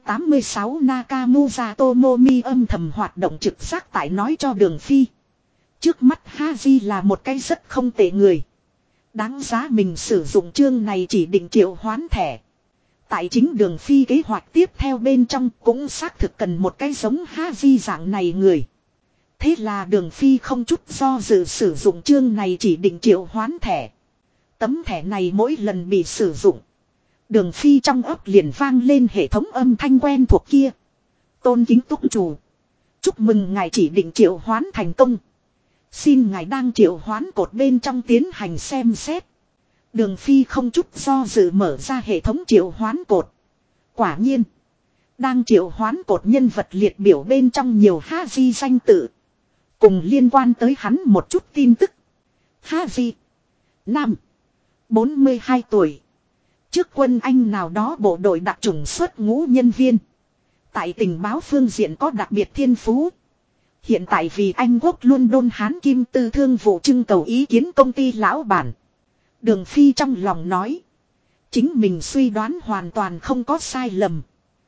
[SPEAKER 1] 586 Nakamura Tomomi âm thầm hoạt động trực giác tại nói cho Đường Phi. Trước mắt Ha-di là một cái rất không tệ người. Đáng giá mình sử dụng chương này chỉ định triệu hoán thẻ. Tại chính Đường Phi kế hoạch tiếp theo bên trong cũng xác thực cần một cái giống Ha-di dạng này người. Thế là Đường Phi không chút do dự sử dụng chương này chỉ định triệu hoán thẻ. Tấm thẻ này mỗi lần bị sử dụng. Đường Phi trong ấp liền vang lên hệ thống âm thanh quen thuộc kia. Tôn kính túc chủ. Chúc mừng ngài chỉ định triệu hoán thành công. Xin ngài đang triệu hoán cột bên trong tiến hành xem xét. Đường Phi không chút do dự mở ra hệ thống triệu hoán cột. Quả nhiên. Đang triệu hoán cột nhân vật liệt biểu bên trong nhiều Ha-di danh tự. Cùng liên quan tới hắn một chút tin tức. Ha-di. Nam. 42 tuổi. Trước quân Anh nào đó bộ đội đặc chủng xuất ngũ nhân viên. Tại tình báo phương diện có đặc biệt thiên phú. Hiện tại vì Anh quốc London Hán Kim Tư thương vụ trưng cầu ý kiến công ty lão bản. Đường Phi trong lòng nói. Chính mình suy đoán hoàn toàn không có sai lầm.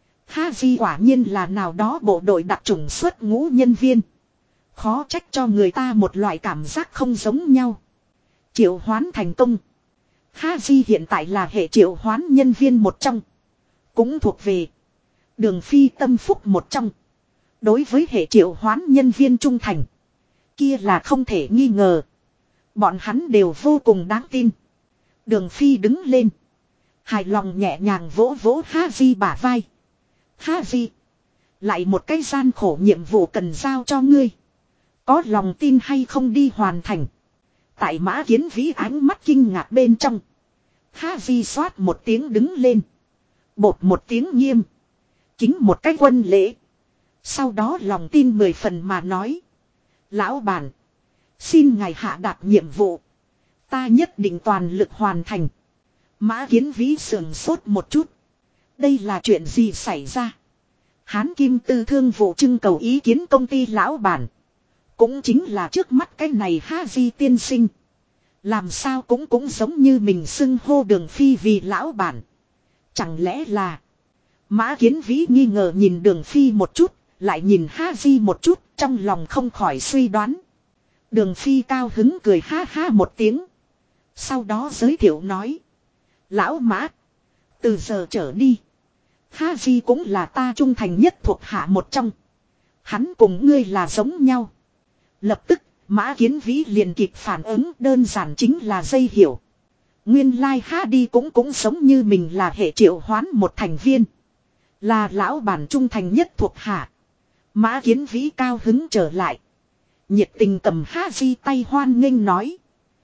[SPEAKER 1] Haji quả nhiên là nào đó bộ đội đặc chủng xuất ngũ nhân viên. Khó trách cho người ta một loại cảm giác không giống nhau. Triệu hoán thành công. Haji hiện tại là hệ triệu hoán nhân viên một trong. Cũng thuộc về Đường Phi tâm phúc một trong. Đối với hệ triệu hoán nhân viên trung thành. Kia là không thể nghi ngờ. Bọn hắn đều vô cùng đáng tin. Đường Phi đứng lên. Hài lòng nhẹ nhàng vỗ vỗ Haji bả vai. Haji. Lại một cái gian khổ nhiệm vụ cần giao cho ngươi. Có lòng tin hay không đi hoàn thành. Tại Mã Kiến Vĩ ánh mắt kinh ngạc bên trong. Haji xoát một tiếng đứng lên. Bột một tiếng nghiêm. Chính một cái quân lễ. Sau đó lòng tin 10 phần mà nói. Lão bản. Xin ngài hạ đạt nhiệm vụ. Ta nhất định toàn lực hoàn thành. Mã Kiến Vĩ sườn sốt một chút. Đây là chuyện gì xảy ra? Hán Kim Tư thương vụ trưng cầu ý kiến công ty lão bản. Cũng chính là trước mắt cái này Haji tiên sinh. Làm sao cũng giống như mình xưng hô Đường Phi vì lão bản. Chẳng lẽ là... Mã Kiến Vĩ nghi ngờ nhìn Đường Phi một chút. Lại nhìn Haji một chút. Trong lòng không khỏi suy đoán. Đường Phi cao hứng cười ha ha một tiếng. Sau đó giới thiệu nói. Lão Mã. Từ giờ trở đi. Haji cũng là ta trung thành nhất thuộc hạ một trong. Hắn cùng ngươi là giống nhau. Lập tức Mã Kiến Vĩ liền kịp phản ứng, đơn giản chính là dây hiểu. Nguyên lai Haji cũng giống như mình là hệ triệu hoán một thành viên. Là lão bản trung thành nhất thuộc hạ. Mã Kiến Vĩ cao hứng trở lại. Nhiệt tình cầm Haji tay hoan nghênh nói.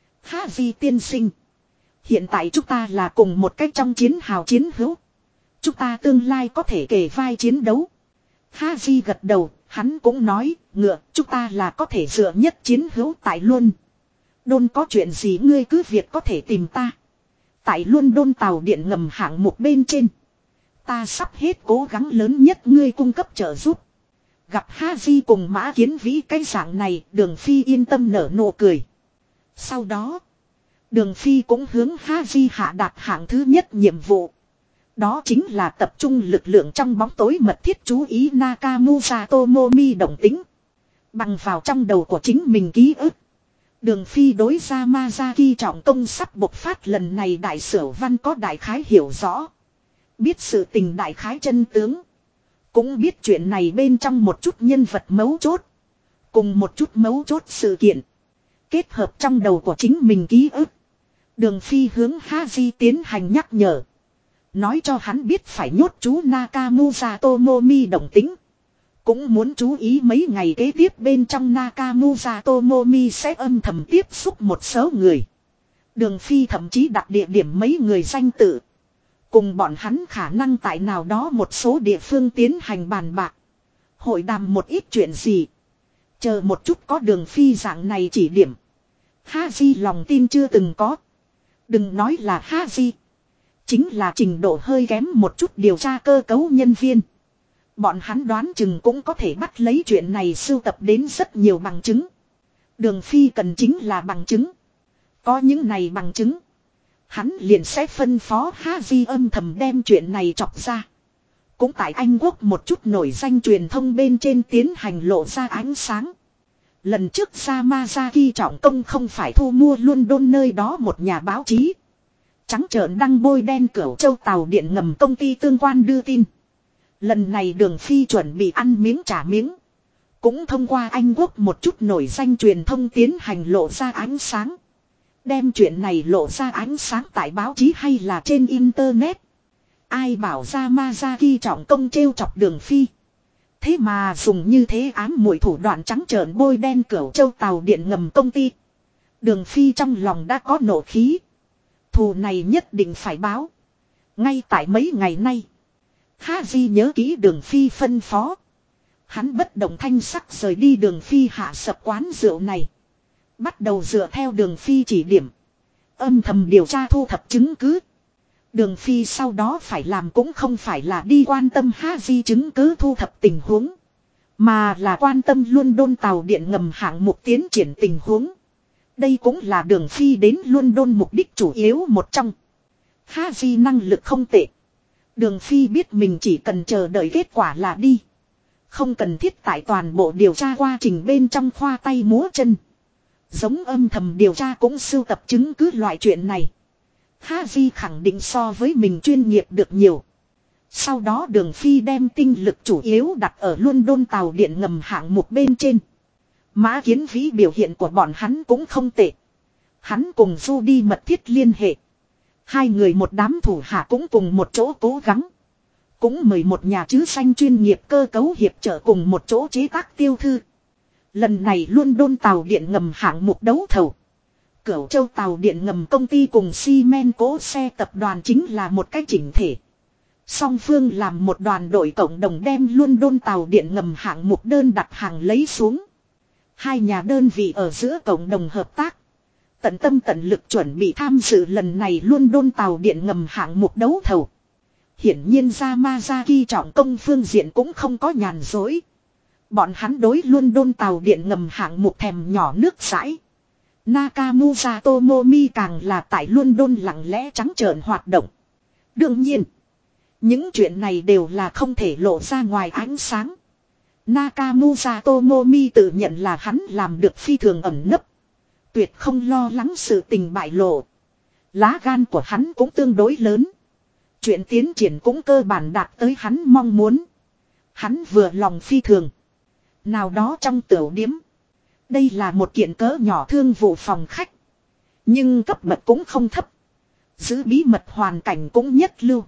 [SPEAKER 1] Haji tiên sinh. Hiện tại chúng ta là cùng một cách trong chiến hào chiến hữu. Chúng ta tương lai có thể kề vai chiến đấu. Haji gật đầu, hắn cũng nói, ngựa, chúng ta là có thể dựa nhất chiến hữu tại luôn. Đôn có chuyện gì ngươi cứ việc có thể tìm ta. Tại luôn đôn tàu điện ngầm hạng mục bên trên. Ta sắp hết cố gắng lớn nhất ngươi cung cấp trợ giúp. Gặp Haji cùng Mã Kiến Vĩ cái dạng này, Đường Phi yên tâm nở nụ cười. Sau đó, Đường Phi cũng hướng Haji hạ đạt hạng thứ nhất nhiệm vụ. Đó chính là tập trung lực lượng trong bóng tối mật thiết chú ý Nakamura Tomomi động tính. Bằng vào trong đầu của chính mình ký ức. Đường Phi đối Yamazaki trọng công sắp bộc phát lần này đại sử văn có đại khái hiểu rõ. Biết sự tình đại khái chân tướng. Cũng biết chuyện này bên trong một chút nhân vật mấu chốt. Cùng một chút mấu chốt sự kiện. Kết hợp trong đầu của chính mình ký ức. Đường Phi hướng Haji tiến hành nhắc nhở. Nói cho hắn biết phải nhốt chú Nakamura Tomomi động tính. Cũng muốn chú ý mấy ngày kế tiếp bên trong Nakamura Tomomi sẽ âm thầm tiếp xúc một số người. Đường Phi thậm chí đặt địa điểm mấy người danh tự. Cùng bọn hắn khả năng tại nào đó một số địa phương tiến hành bàn bạc. Hội đàm một ít chuyện gì. Chờ một chút có Đường Phi dạng này chỉ điểm. Haji lòng tin chưa từng có. Đừng nói là Haji. Chính là trình độ hơi kém một chút điều tra cơ cấu nhân viên. Bọn hắn đoán chừng cũng có thể bắt lấy chuyện này sưu tập đến rất nhiều bằng chứng. Đường Phi cần chính là bằng chứng. Có những này bằng chứng. Hắn liền sẽ phân phó Haji âm thầm đem chuyện này chọc ra. Cũng tại Anh Quốc một chút nổi danh truyền thông bên trên tiến hành lộ ra ánh sáng. Lần trước Yamazaki trọng công không phải thu mua London nơi đó một nhà báo chí. Trắng trợn đăng bôi đen Cửu Châu tàu điện ngầm công ty tương quan đưa tin. Lần này Đường Phi chuẩn bị ăn miếng trả miếng. Cũng thông qua Anh Quốc một chút nổi danh truyền thông tiến hành lộ ra ánh sáng. Đem chuyện này lộ ra ánh sáng tại báo chí hay là trên internet. Ai bảo Yamazaki trọng công trêu chọc Đường Phi. Thế mà dùng như thế ám muội thủ đoạn trắng trợn bôi đen Cửu Châu tàu điện ngầm công ty. Đường Phi trong lòng đã có nộ khí. Thù này nhất định phải báo. Ngay tại mấy ngày nay. Haji nhớ kỹ Đường Phi phân phó. Hắn bất động thanh sắc rời đi Đường Phi hạ sập quán rượu này. Bắt đầu dựa theo Đường Phi chỉ điểm. Âm thầm điều tra thu thập chứng cứ. Đường Phi sau đó phải làm cũng không phải là đi quan tâm Haji chứng cứ thu thập tình huống. Mà là quan tâm London tàu điện ngầm hạng mục tiến triển tình huống. Đây cũng là Đường Phi đến London mục đích chủ yếu một trong. Haji năng lực không tệ. Đường Phi biết mình chỉ cần chờ đợi kết quả là đi. Không cần thiết tại toàn bộ điều tra quá trình bên trong khoa tay múa chân. Giống âm thầm điều tra cũng sưu tập chứng cứ loại chuyện này. Haji khẳng định so với mình chuyên nghiệp được nhiều. Sau đó Đường Phi đem tinh lực chủ yếu đặt ở London tàu điện ngầm hạng mục bên trên. Mã Kiến Vĩ biểu hiện của bọn hắn cũng không tệ. Hắn cùng Judy mật thiết liên hệ. Hai người một đám thủ hạ cũng cùng một chỗ cố gắng. Cũng mời một nhà chứ xanh chuyên nghiệp cơ cấu hiệp trợ cùng một chỗ chế tác tiêu thư. Lần này London tàu điện ngầm hạng mục đấu thầu. Cửu Châu tàu điện ngầm công ty cùng Siemens cỗ xe tập đoàn chính là một cái chỉnh thể. Song phương làm một đoàn đội cộng đồng đem London tàu điện ngầm hạng mục đơn đặt hàng lấy xuống. Hai nhà đơn vị ở giữa cộng đồng hợp tác. Tận tâm tận lực chuẩn bị tham dự lần này London tàu điện ngầm hạng mục đấu thầu. Hiển nhiên Yamazaki trọng công phương diện cũng không có nhàn dối. Bọn hắn đối London tàu điện ngầm hạng mục thèm nhỏ nước dãi. Nakamura Tomomi càng là tại London lặng lẽ trắng trợn hoạt động. Đương nhiên, những chuyện này đều là không thể lộ ra ngoài ánh sáng. Nakamura Tomomi tự nhận là hắn làm được phi thường ẩn nấp. Tuyệt không lo lắng sự tình bại lộ. Lá gan của hắn cũng tương đối lớn. Chuyện tiến triển cũng cơ bản đạt tới hắn mong muốn. Hắn vừa lòng phi thường. Nào đó trong tiểu điếm. Đây là một kiện cỡ nhỏ thương vụ phòng khách. Nhưng cấp bậc cũng không thấp. Giữ bí mật hoàn cảnh cũng nhất lưu.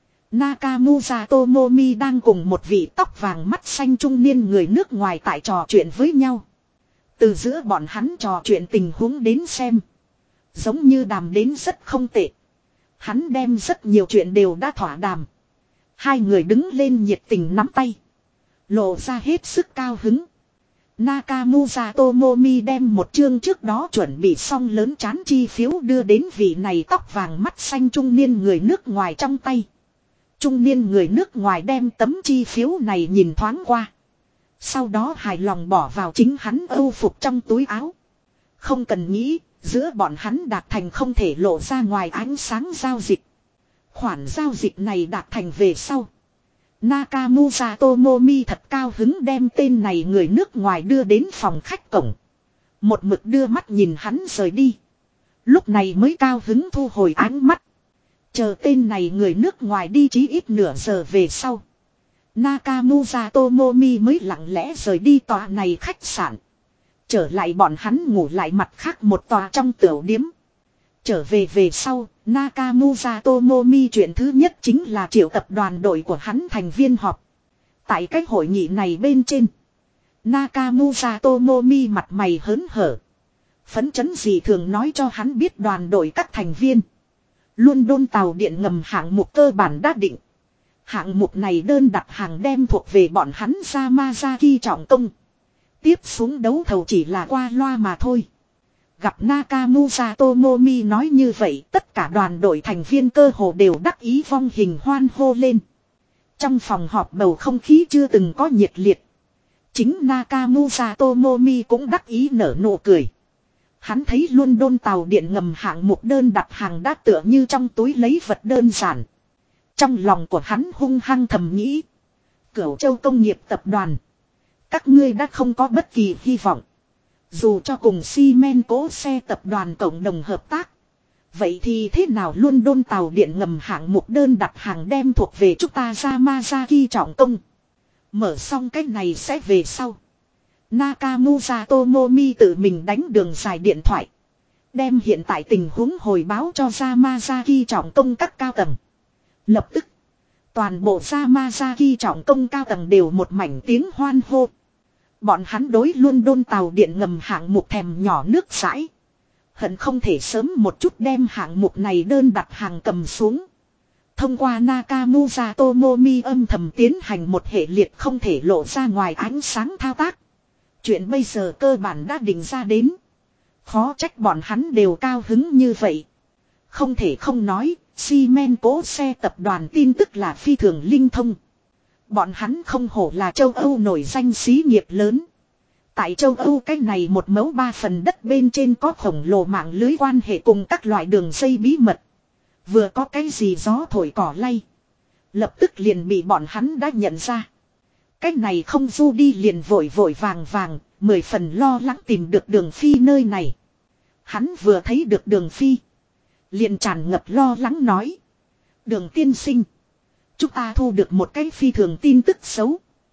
[SPEAKER 1] Nakamura Tomomi đang cùng một vị tóc vàng mắt xanh trung niên người nước ngoài tại trò chuyện với nhau. Từ giữa bọn hắn trò chuyện tình huống đến xem. Giống như đàm đến rất không tệ. Hắn đem rất nhiều chuyện đều đã thỏa đàm. Hai người đứng lên nhiệt tình nắm tay. Lộ ra hết sức cao hứng. Nakamura Tomomi đem một chương trước đó chuẩn bị xong lớn chán chi phiếu đưa đến vị này tóc vàng mắt xanh trung niên người nước ngoài trong tay. Trung niên người nước ngoài đem tấm chi phiếu này nhìn thoáng qua. Sau đó hài lòng bỏ vào chính hắn âu phục trong túi áo. Không cần nghĩ, giữa bọn hắn đạt thành không thể lộ ra ngoài ánh sáng giao dịch. Khoản giao dịch này đạt thành về sau. Nakamura Tomomi thật cao hứng đem tên này người nước ngoài đưa đến phòng khách cổng. Một mực đưa mắt nhìn hắn rời đi. Lúc này mới cao hứng thu hồi ánh mắt. Chờ tên này người nước ngoài đi chí ít nửa giờ về sau. Nakamura Tomomi mới lặng lẽ rời đi tòa này khách sạn. Trở lại bọn hắn ngủ lại mặt khác một tòa trong tiểu điếm. Trở về sau, Nakamura Tomomi chuyện thứ nhất chính là triệu tập đoàn đội của hắn thành viên họp. Tại cái hội nghị này bên trên, Nakamura Tomomi mặt mày hớn hở. Phấn chấn gì thường nói cho hắn biết đoàn đội các thành viên. London tàu điện ngầm hạng mục cơ bản đã định. Hạng mục này đơn đặt hàng đem thuộc về bọn hắn Yamazaki trọng công. Tiếp xuống đấu thầu chỉ là qua loa mà thôi. Gặp Nakamura Tomomi nói như vậy, tất cả đoàn đội thành viên cơ hồ đều đắc ý vong hình hoan hô lên. Trong phòng họp bầu không khí chưa từng có nhiệt liệt. Chính Nakamura Tomomi cũng đắc ý nở nụ cười. Hắn thấy London tàu điện ngầm hạng mục đơn đặt hàng đã tựa như trong túi lấy vật đơn giản. Trong lòng của hắn hung hăng thầm nghĩ. Cửu Châu công nghiệp tập đoàn. Các ngươi đã không có bất kỳ hy vọng. Dù cho cùng Siemens cỗ xe tập đoàn cộng đồng hợp tác. Vậy thì thế nào London tàu điện ngầm hạng mục đơn đặt hàng đem thuộc về chúng ta Yamazaki trọng công. Mở xong cái này sẽ về sau. Nakamura Tomomi tự mình đánh đường dài điện thoại. Đem hiện tại tình huống hồi báo cho Yamazaki trọng công các cao tầng. Lập tức, toàn bộ Yamazaki trọng công cao tầng đều một mảnh tiếng hoan hô. Bọn hắn đối London tàu điện ngầm hạng mục thèm nhỏ nước dãi. Hận không thể sớm một chút đem hạng mục này đơn đặt hàng cầm xuống. Thông qua Nakamura Tomomi âm thầm tiến hành một hệ liệt không thể lộ ra ngoài ánh sáng thao tác. Chuyện bây giờ cơ bản đã định ra đến. Khó trách bọn hắn đều cao hứng như vậy. Không thể không nói, xi men cố xe tập đoàn tin tức là phi thường linh thông. Bọn hắn không hổ là châu Âu nổi danh xí nghiệp lớn. Tại châu Âu cái này một mẫu 3 phần đất bên trên có khổng lồ mạng lưới quan hệ cùng các loại đường dây bí mật. Vừa có cái gì gió thổi cỏ lay. Lập tức liền bị bọn hắn đã nhận ra. Cái này không du đi liền vội vội vàng vàng, 10 phần lo lắng tìm được Đường Phi nơi này. Hắn vừa thấy được Đường Phi. Liền tràn ngập lo lắng nói. Đường tiên sinh. Chúng ta thu được một cái phi thường tin tức xấu.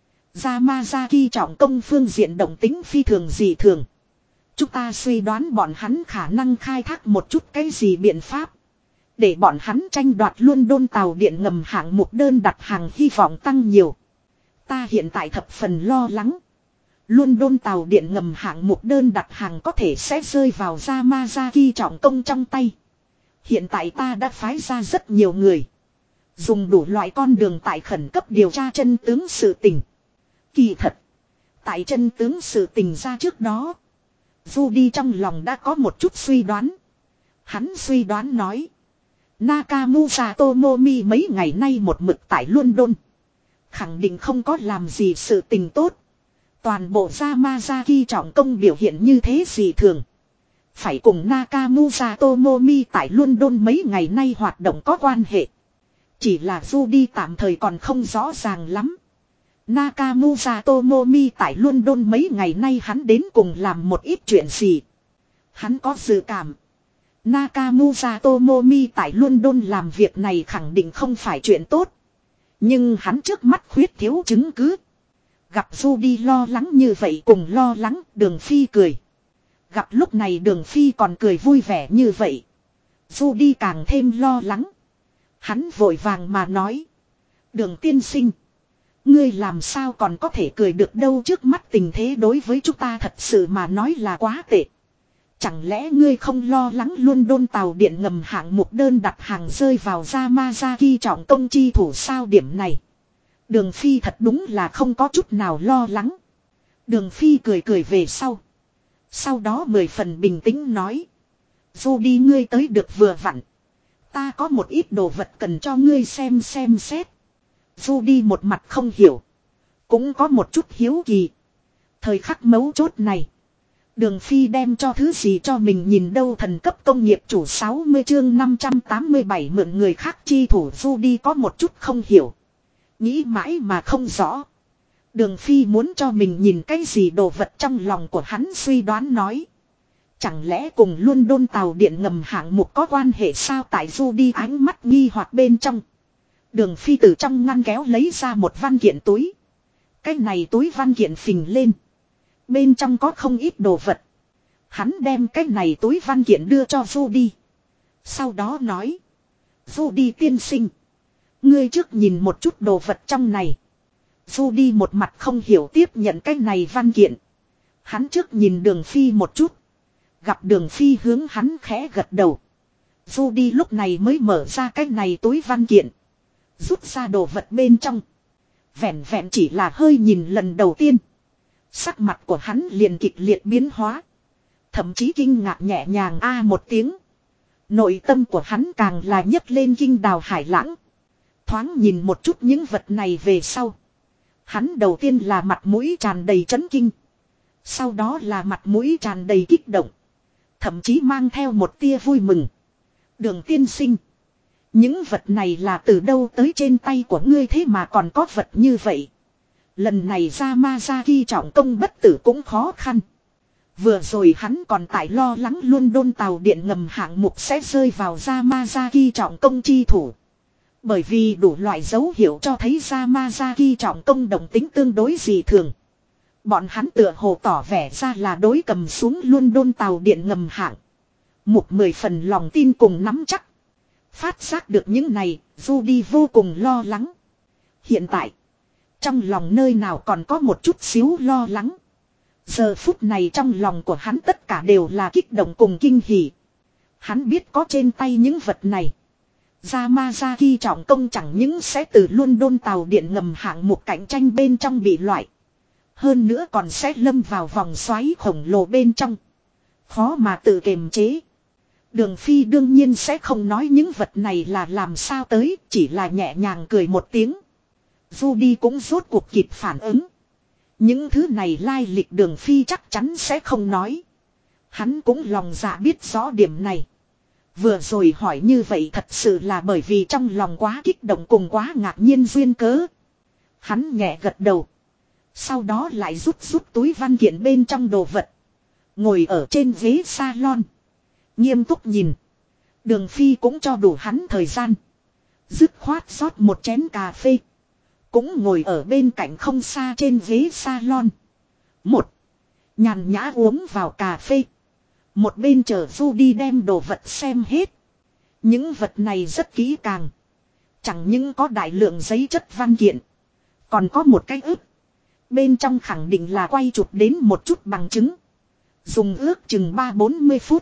[SPEAKER 1] Yamazaki trọng công phương diện động tính phi thường dị thường. Chúng ta suy đoán bọn hắn khả năng khai thác một chút cái gì biện pháp. Để bọn hắn tranh đoạt luôn đôn tàu điện ngầm hạng mục đơn đặt hàng hy vọng tăng nhiều. Ta hiện tại thập phần lo lắng. Luôn đôn tàu điện ngầm hạng mục đơn đặt hàng có thể sẽ rơi vào Yamazaki trọng công trong tay. Hiện tại ta đã phái ra rất nhiều người. Dùng đủ loại con đường tại khẩn cấp điều tra chân tướng sự tình. Kỳ thật. Tại chân tướng sự tình ra trước đó. Judy trong lòng đã có một chút suy đoán. Hắn suy đoán nói. Nakamura Tomomi mấy ngày nay một mực tại London. Khẳng định không có làm gì sự tình tốt. Toàn bộ Yamazaki trọng công biểu hiện như thế gì thường. Phải cùng Nakamura Tomomi tại London mấy ngày nay hoạt động có quan hệ. Chỉ là Judy tạm thời còn không rõ ràng lắm. Nakamura Tomomi tại London mấy ngày nay hắn đến cùng làm một ít chuyện gì. Hắn có dự cảm. Nakamura Tomomi tại London làm việc này khẳng định không phải chuyện tốt. Nhưng hắn trước mắt khuyết thiếu chứng cứ. Gặp Judy lo lắng như vậy cùng lo lắng, Đường Phi cười. Gặp lúc này Đường Phi còn cười vui vẻ như vậy. Judy càng thêm lo lắng. Hắn vội vàng mà nói. Đường tiên sinh. Ngươi làm sao còn có thể cười được đâu, trước mắt tình thế đối với chúng ta thật sự mà nói là quá tệ. Chẳng lẽ ngươi không lo lắng luôn đôn tàu điện ngầm hạng mục đơn đặt hàng rơi vào Yamazaki trọng công chi thủ sao? Điểm này Đường Phi thật đúng là không có chút nào lo lắng. Đường Phi cười cười về sau. Sau đó 10 phần bình tĩnh nói. Judy ngươi tới được vừa vặn. Ta có một ít đồ vật cần cho ngươi xem xét. Judy một mặt không hiểu. Cũng có một chút hiếu kỳ. Thời khắc mấu chốt này. Đường Phi đem cho thứ gì cho mình nhìn đâu? Thần cấp công nghiệp chủ 60 chương 587 mượn người khác chi thủ. Judy có một chút không hiểu. Nghĩ mãi mà không rõ. Đường Phi muốn cho mình nhìn cái gì đồ vật, trong lòng của hắn suy đoán nói. Chẳng lẽ cùng luôn đôn tàu điện ngầm hạng mục có quan hệ sao? Tại Judy ánh mắt nghi hoặc bên trong. Đường Phi từ trong ngăn kéo lấy ra một văn kiện túi. Cái này túi văn kiện phình lên. Bên trong có không ít đồ vật. Hắn đem cái này túi văn kiện đưa cho Judy. Sau đó nói. Judy tiên sinh. Ngươi trước nhìn một chút đồ vật trong này. Judy một mặt không hiểu tiếp nhận cái này văn kiện. Hắn trước nhìn Đường Phi một chút. Gặp Đường Phi hướng hắn khẽ gật đầu. Judy lúc này mới mở ra cái này túi văn kiện. Rút ra đồ vật bên trong. Vẹn vẹn chỉ là hơi nhìn lần đầu tiên. Sắc mặt của hắn liền kịch liệt biến hóa. Thậm chí kinh ngạc nhẹ nhàng a một tiếng. Nội tâm của hắn càng là nhấc lên kinh đào hải lãng. Thoáng nhìn một chút những vật này về sau. Hắn đầu tiên là mặt mũi tràn đầy chấn kinh. Sau đó là mặt mũi tràn đầy kích động. Thậm chí mang theo một tia vui mừng. Đường tiên sinh. Những vật này là từ đâu tới trên tay của ngươi thế mà còn có vật như vậy. Lần này Yamazaki trọng công bất tử cũng khó khăn. Vừa rồi hắn còn tại lo lắng luôn đôn tàu điện ngầm hạng mục sẽ rơi vào Yamazaki trọng công chi thủ. Bởi vì đủ loại dấu hiệu cho thấy Yamazaki trọng công đồng tính tương đối dị thường. Bọn hắn tựa hồ tỏ vẻ ra là đối cầm xuống luôn đôn tàu điện ngầm hạng mục 10 phần lòng tin cùng nắm chắc. Phát giác được những này, Judy vô cùng lo lắng. Hiện tại, trong lòng nơi nào còn có một chút xíu lo lắng. Giờ phút này trong lòng của hắn tất cả đều là kích động cùng kinh hỉ. Hắn biết có trên tay những vật này. Yamazaki trọng công chẳng những sẽ từ luôn đôn tàu điện ngầm hạng mục cạnh tranh bên trong bị loại. Hơn nữa còn sẽ lâm vào vòng xoáy khổng lồ bên trong. Khó mà tự kiềm chế. Đường Phi đương nhiên sẽ không nói những vật này là làm sao tới, chỉ là nhẹ nhàng cười một tiếng. Judy cũng rốt cuộc kịp phản ứng. Những thứ này lai lịch Đường Phi chắc chắn sẽ không nói. Hắn cũng lòng dạ biết rõ điểm này. Vừa rồi hỏi như vậy thật sự là bởi vì trong lòng quá kích động cùng quá ngạc nhiên duyên cớ. Hắn nhẹ gật đầu. Sau đó lại rút túi văn kiện bên trong đồ vật. Ngồi ở trên ghế salon. Nghiêm túc nhìn. Đường Phi cũng cho đủ hắn thời gian. Dứt khoát rót một chén cà phê. Cũng ngồi ở bên cạnh không xa trên ghế salon. Một. Nhàn nhã uống vào cà phê. Một bên chờ Judy đem đồ vật xem hết. Những vật này rất kỹ càng. Chẳng những có đại lượng giấy chất văn kiện. Còn có một cái ức. Bên trong khẳng định là quay chụp đến một chút bằng chứng. Dùng ước chừng 3-40 phút.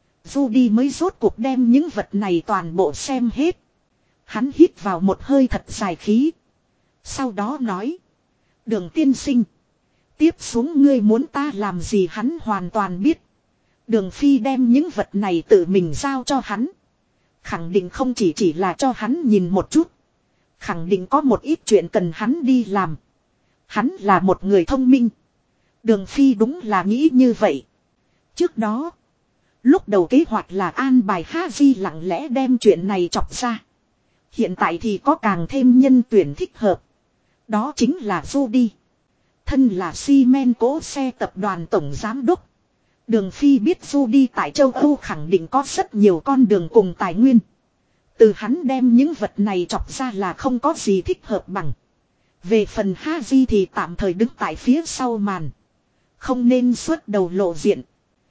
[SPEAKER 1] Judy mới rốt cuộc đem những vật này toàn bộ xem hết. Hắn hít vào một hơi thật dài khí. Sau đó nói. Đường tiên sinh. Tiếp xuống ngươi muốn ta làm gì hắn hoàn toàn biết. Đường Phi đem những vật này tự mình giao cho hắn. Khẳng định không chỉ là cho hắn nhìn một chút. Khẳng định có một ít chuyện cần hắn đi làm. Hắn là một người thông minh. Đường Phi đúng là nghĩ như vậy. Trước đó. Lúc đầu kế hoạch là an bài Haji lặng lẽ đem chuyện này chọc ra. Hiện tại thì có càng thêm nhân tuyển thích hợp. Đó chính là Judy. Thân là Siemens cỗ xe tập đoàn tổng giám đốc. Đường Phi biết Judy tại châu Âu khẳng định có rất nhiều con đường cùng tài nguyên. Từ hắn đem những vật này chọc ra là không có gì thích hợp bằng. Về phần Haji thì tạm thời đứng tại phía sau màn. Không nên xuất đầu lộ diện.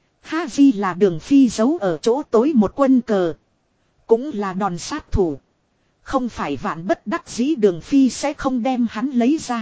[SPEAKER 1] Haji là Đường Phi giấu ở chỗ tối một quân cờ. Cũng là đòn sát thủ. Không phải vạn bất đắc dĩ Đường Phi sẽ không đem hắn lấy ra.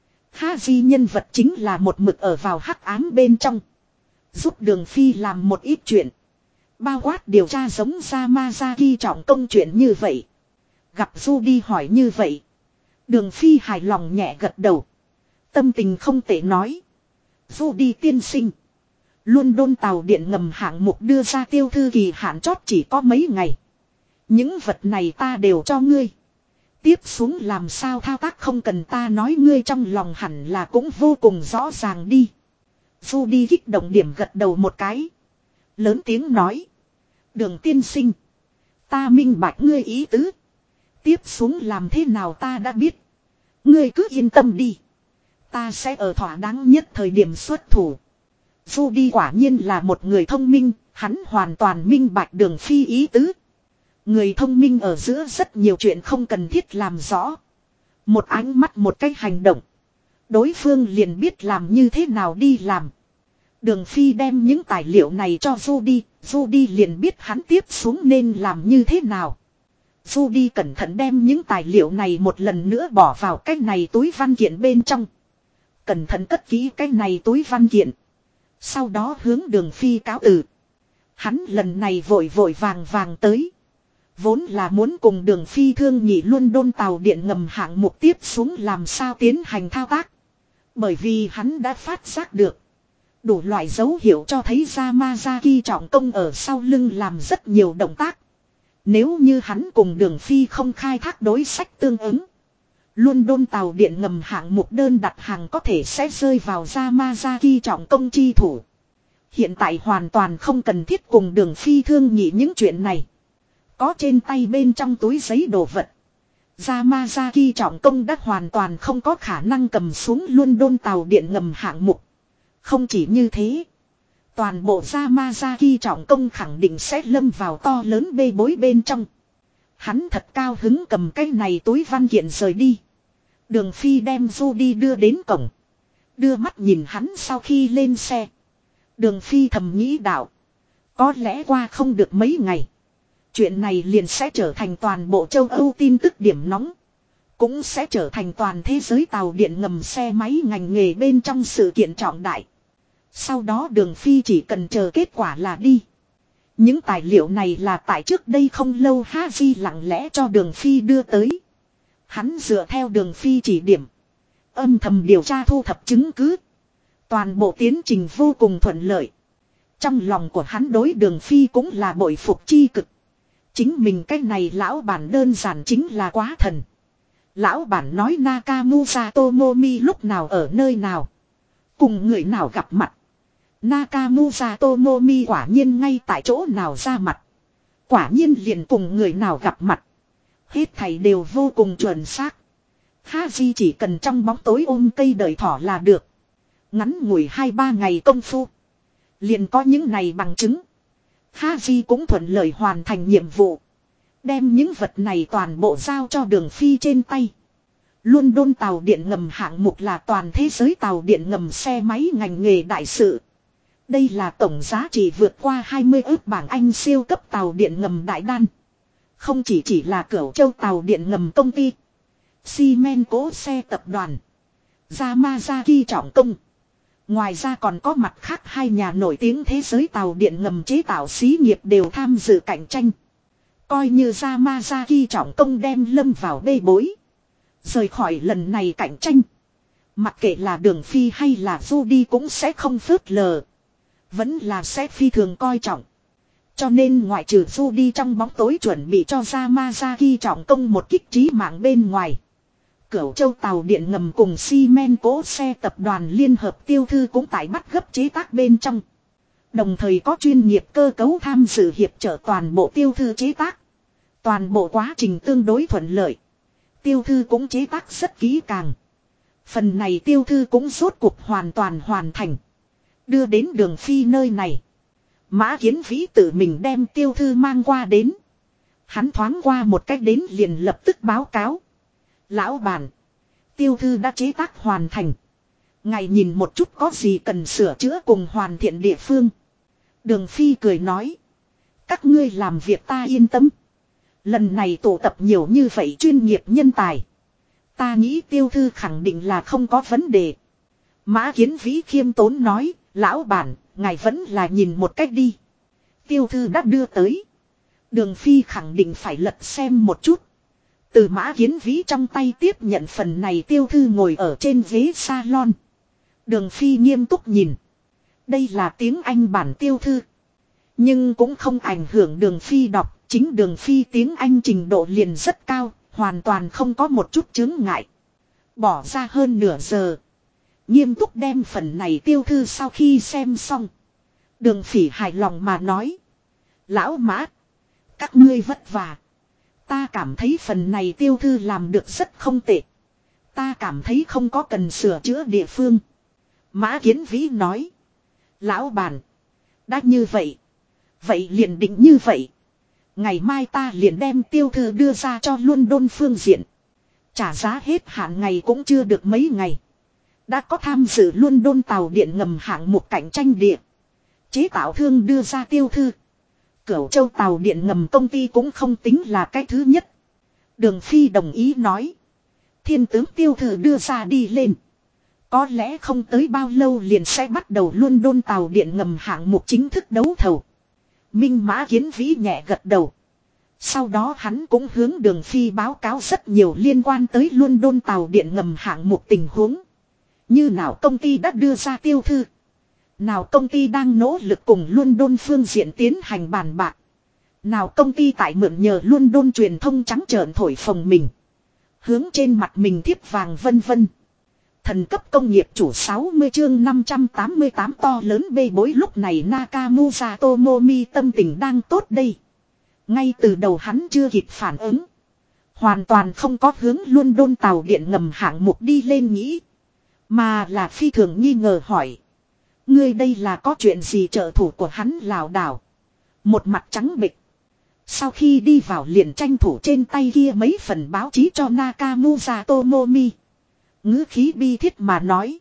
[SPEAKER 1] Haji nhân vật chính là một mực ở vào hắc ám bên trong. Giúp Đường Phi làm một ít chuyện. Bao quát điều tra giống Yamazaki trọng công chuyện như vậy. Gặp Judy hỏi như vậy. Đường Phi hài lòng nhẹ gật đầu. Tâm tình không tệ nói. Judy tiên sinh. London tàu điện ngầm hạng mục đưa ra tiêu thư kỳ hạn chót chỉ có mấy ngày. Những vật này ta đều cho ngươi. Tiếp xuống làm sao thao tác không cần ta nói ngươi trong lòng hẳn là cũng vô cùng rõ ràng đi. Judy kích động điểm gật đầu một cái. Lớn tiếng nói. Đường tiên sinh. Ta minh bạch ngươi ý tứ. Tiếp xuống làm thế nào ta đã biết. Ngươi cứ yên tâm đi. Ta sẽ ở thỏa đáng nhất thời điểm xuất thủ. Judy quả nhiên là một người thông minh. Hắn hoàn toàn minh bạch Đường Phi ý tứ. Người thông minh ở giữa rất nhiều chuyện không cần thiết làm rõ. Một ánh mắt một cách hành động. Đối phương liền biết làm như thế nào đi làm. Đường Phi đem những tài liệu này cho Judy. Judy liền biết hắn tiếp xuống nên làm như thế nào. Judy cẩn thận đem những tài liệu này một lần nữa bỏ vào cái này túi văn kiện bên trong. Cẩn thận cất kỹ cái này túi văn kiện. Sau đó hướng Đường Phi cáo từ. Hắn lần này vội vội vàng tới. Vốn là muốn cùng Đường Phi thương nghị London tàu điện ngầm hạng mục tiếp xuống làm sao tiến hành thao tác. Bởi vì hắn đã phát giác được. Đủ loại dấu hiệu cho thấy Yamazaki trọng công ở sau lưng làm rất nhiều động tác. Nếu như hắn cùng Đường Phi không khai thác đối sách tương ứng. London tàu điện ngầm hạng mục đơn đặt hàng có thể sẽ rơi vào Yamazaki trọng công chi thủ. Hiện tại hoàn toàn không cần thiết cùng Đường Phi thương nghị những chuyện này. Có trên tay bên trong túi giấy đồ vật. Yamazaki trọng công đã hoàn toàn không có khả năng cầm xuống London tàu điện ngầm hạng mục. Không chỉ như thế. Toàn bộ Yamazaki trọng công khẳng định sẽ lâm vào to lớn bê bối bên trong. Hắn thật cao hứng cầm cái này túi văn kiện rời đi. Đường Phi đem Judy đưa đến cổng. Đưa mắt nhìn hắn sau khi lên xe. Đường Phi thầm nghĩ đạo. Có lẽ qua không được mấy ngày. Chuyện này liền sẽ trở thành toàn bộ châu Âu tin tức điểm nóng. Cũng sẽ trở thành toàn thế giới tàu điện ngầm xe máy ngành nghề bên trong sự kiện trọng đại. Sau đó Đường Phi chỉ cần chờ kết quả là đi. Những tài liệu này là tại trước đây không lâu Haji lặng lẽ cho Đường Phi đưa tới. Hắn dựa theo Đường Phi chỉ điểm. Âm thầm điều tra thu thập chứng cứ. Toàn bộ tiến trình vô cùng thuận lợi. Trong lòng của hắn đối Đường Phi cũng là bội phục chi cực. Chính mình cái này lão bản đơn giản chính là quá thần. Lão bản nói Nakamura Tomomi lúc nào ở nơi nào, cùng người nào gặp mặt. Nakamura Tomomi quả nhiên ngay tại chỗ nào ra mặt. Quả nhiên liền cùng người nào gặp mặt. Hết thảy đều vô cùng chuẩn xác. Haji chỉ cần trong bóng tối ôm cây đợi thỏ là được. Ngắn ngủi 2-3 ngày công phu, liền có những này bằng chứng. Haji cũng thuận lợi hoàn thành nhiệm vụ, đem những vật này toàn bộ giao cho Đường Phi trên tay. London tàu điện ngầm hạng mục là toàn thế giới tàu điện ngầm xe máy ngành nghề đại sự. Đây là tổng giá trị vượt qua 20 ức bảng Anh siêu cấp tàu điện ngầm đại đan. Không chỉ là Cửu Châu tàu điện ngầm công ty, Siemens cố xe tập đoàn, Yamazaki trọng công. Ngoài ra còn có mặt khác hai nhà nổi tiếng thế giới tàu điện ngầm chế tạo xí nghiệp đều tham dự cạnh tranh. Coi như Yamazaki trọng công đem lâm vào bê bối, rời khỏi lần này cạnh tranh, mặc kệ là Đường Phi hay là Judy cũng sẽ không phớt lờ, vẫn là sẽ phi thường coi trọng. Cho nên ngoại trừ Judy trong bóng tối chuẩn bị cho Yamazaki trọng công một kích chí mạng bên ngoài, Cửu Châu tàu điện ngầm cùng Siemens cố xe tập đoàn liên hợp tiêu thư cũng tại bắt gấp chế tác bên trong. Đồng thời có chuyên nghiệp cơ cấu tham dự hiệp trợ toàn bộ tiêu thư chế tác. Toàn bộ quá trình tương đối thuận lợi. Tiêu thư cũng chế tác rất kỹ càng. Phần này tiêu thư cũng rốt cuộc hoàn toàn hoàn thành, đưa đến Đường Phi nơi này. Mã Kiến Vĩ tự mình đem tiêu thư mang qua đến. Hắn thoáng qua một cách đến liền lập tức báo cáo. Lão bản, tiêu thư đã chế tác hoàn thành. Ngài nhìn một chút có gì cần sửa chữa cùng hoàn thiện địa phương. Đường Phi cười nói. Các ngươi làm việc ta yên tâm. Lần này tụ tập nhiều như vậy chuyên nghiệp nhân tài, ta nghĩ tiêu thư khẳng định là không có vấn đề. Mã Kiến Vĩ khiêm tốn nói. Lão bản, ngài vẫn là nhìn một cách đi. Tiêu thư đã đưa tới, Đường Phi khẳng định phải lật xem một chút. Từ Mã Kiến Vĩ trong tay tiếp nhận phần này tiêu thư, ngồi ở trên ghế salon. Đường Phi nghiêm túc nhìn. Đây là tiếng Anh bản tiêu thư, nhưng cũng không ảnh hưởng Đường Phi đọc. Chính Đường Phi tiếng Anh trình độ liền rất cao, hoàn toàn không có một chút chướng ngại. Bỏ ra hơn nửa giờ, nghiêm túc đem phần này tiêu thư sau khi xem xong, Đường Phỉ hài lòng mà nói. Lão Mã, các ngươi vất vả. Ta cảm thấy phần này tiêu thư làm được rất không tệ. Ta cảm thấy không có cần sửa chữa địa phương. Mã Kiến Vĩ nói. Lão bản, đã như vậy, vậy liền định như vậy. Ngày mai ta liền đem tiêu thư đưa ra cho London phương diện. Trả giá hết hạn ngày cũng chưa được mấy ngày. Đã có tham dự London tàu điện ngầm hạng mục cạnh tranh địa chế tạo thương đưa ra tiêu thư. Cửu Châu tàu điện ngầm công ty cũng không tính là cái thứ nhất. Đường Phi đồng ý nói. Thiên tướng tiêu thư đưa ra đi lên, có lẽ không tới bao lâu liền sẽ bắt đầu London tàu điện ngầm hạng mục chính thức đấu thầu. Minh Mã Kiến Vĩ nhẹ gật đầu. Sau đó hắn cũng hướng Đường Phi báo cáo rất nhiều liên quan tới London tàu điện ngầm hạng mục tình huống. Như nào công ty đã đưa ra tiêu thư, nào công ty đang nỗ lực cùng London phương diện tiến hành bàn bạc, nào công ty tại mượn nhờ London truyền thông trắng trợn thổi phồng mình, hướng trên mặt mình thiếp vàng vân vân. Thần cấp công nghiệp chủ 60 chương 588 to lớn bê bối. Lúc này Nakamura Tomomi tâm tình đang tốt đây. Ngay từ đầu hắn chưa kịp phản ứng, hoàn toàn không có hướng London tàu điện ngầm hạng mục đi lên nghĩ, mà là phi thường nghi ngờ hỏi. Ngươi đây là có chuyện gì? Trợ thủ của hắn lảo đảo, một mặt trắng bệch. Sau khi đi vào liền tranh thủ trên tay kia mấy phần báo chí cho Nakamura Tomomi, ngữ khí bi thiết mà nói.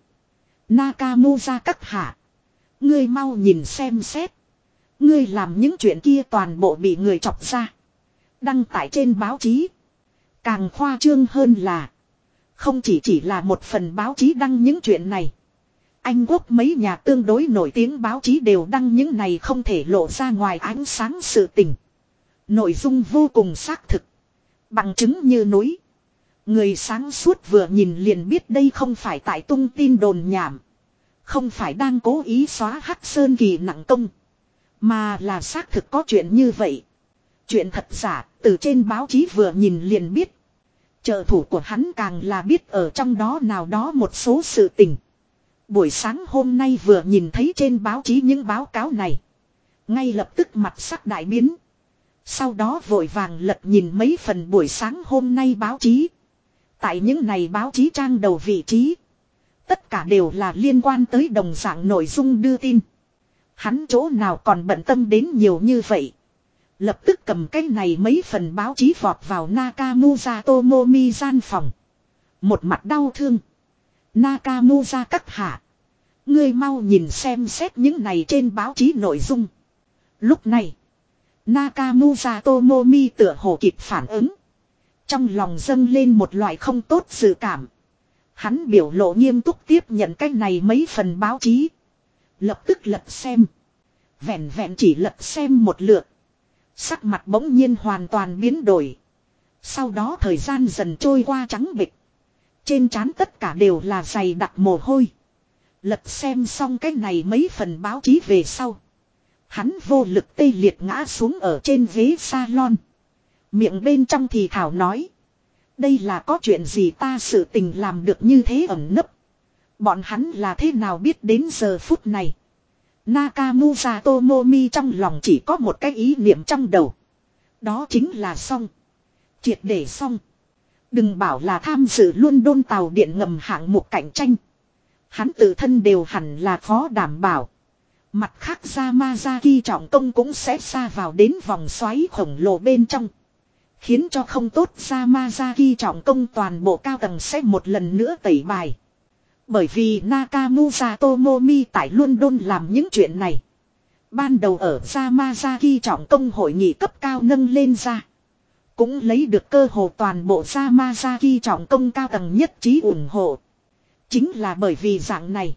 [SPEAKER 1] Nakamura các hạ, ngươi mau nhìn xem xét. Ngươi làm những chuyện kia toàn bộ bị người chọc ra, đăng tải trên báo chí. Càng khoa trương hơn là, không chỉ là một phần báo chí đăng những chuyện này. Anh Quốc mấy nhà tương đối nổi tiếng báo chí đều đăng những này không thể lộ ra ngoài ánh sáng sự tình. Nội dung vô cùng xác thực, bằng chứng như núi. Người sáng suốt vừa nhìn liền biết đây không phải tại tung tin đồn nhảm, không phải đang cố ý xóa Hắc Sơn Kỳ nặng công. Mà là xác thực có chuyện như vậy. Chuyện thật giả, từ trên báo chí vừa nhìn liền biết. Trợ thủ của hắn càng là biết ở trong đó nào đó một số sự tình. Buổi sáng hôm nay vừa nhìn thấy trên báo chí những báo cáo này. Ngay lập tức mặt sắc đại biến. Sau đó vội vàng lật nhìn mấy phần buổi sáng hôm nay báo chí. Tại những này báo chí trang đầu vị trí. Tất cả đều là liên quan tới đồng dạng nội dung đưa tin. Hắn chỗ nào còn bận tâm đến nhiều như vậy. Lập tức cầm cái này mấy phần báo chí vọt vào Nakamura Tomomi gian phòng. Một mặt đau thương. Nakamura các hạ. Ngươi mau nhìn xem xét những này trên báo chí nội dung. Lúc này. Nakamura Tomomi tựa hồ kịp phản ứng. Trong lòng dâng lên một loại không tốt dự cảm. Hắn biểu lộ nghiêm túc tiếp nhận cái này mấy phần báo chí. Lập tức lật xem. Vẹn vẹn chỉ lật xem một lượt. Sắc mặt bỗng nhiên hoàn toàn biến đổi. Sau đó thời gian dần trôi qua trắng bệch. Trên trán tất cả đều là dày đặc mồ hôi. Lật xem xong cái này mấy phần báo chí về sau. Hắn vô lực tê liệt ngã xuống ở trên ghế salon. Miệng bên trong thì thảo nói. Đây là có chuyện gì ta sự tình làm được như thế ẩn nấp. Bọn hắn là thế nào biết đến giờ phút này. Nakamura Tomomi trong lòng chỉ có một cái ý niệm trong đầu. Đó chính là xong. Triệt để xong. Đừng bảo là tham dự London tàu điện ngầm hạng mục cạnh tranh. Hắn tự thân đều hẳn là khó đảm bảo. Mặt khác Yamazaki trọng công cũng sẽ xa vào đến vòng xoáy khổng lồ bên trong. Khiến cho không tốt Yamazaki trọng công toàn bộ cao tầng sẽ một lần nữa tẩy bài. Bởi vì Nakamura Tomomi tại London làm những chuyện này. Ban đầu ở Yamazaki trọng công hội nghị cấp cao nâng lên ra. Cũng lấy được cơ hội toàn bộ Yamazaki trọng công cao tầng nhất trí ủng hộ. Chính là bởi vì dạng này.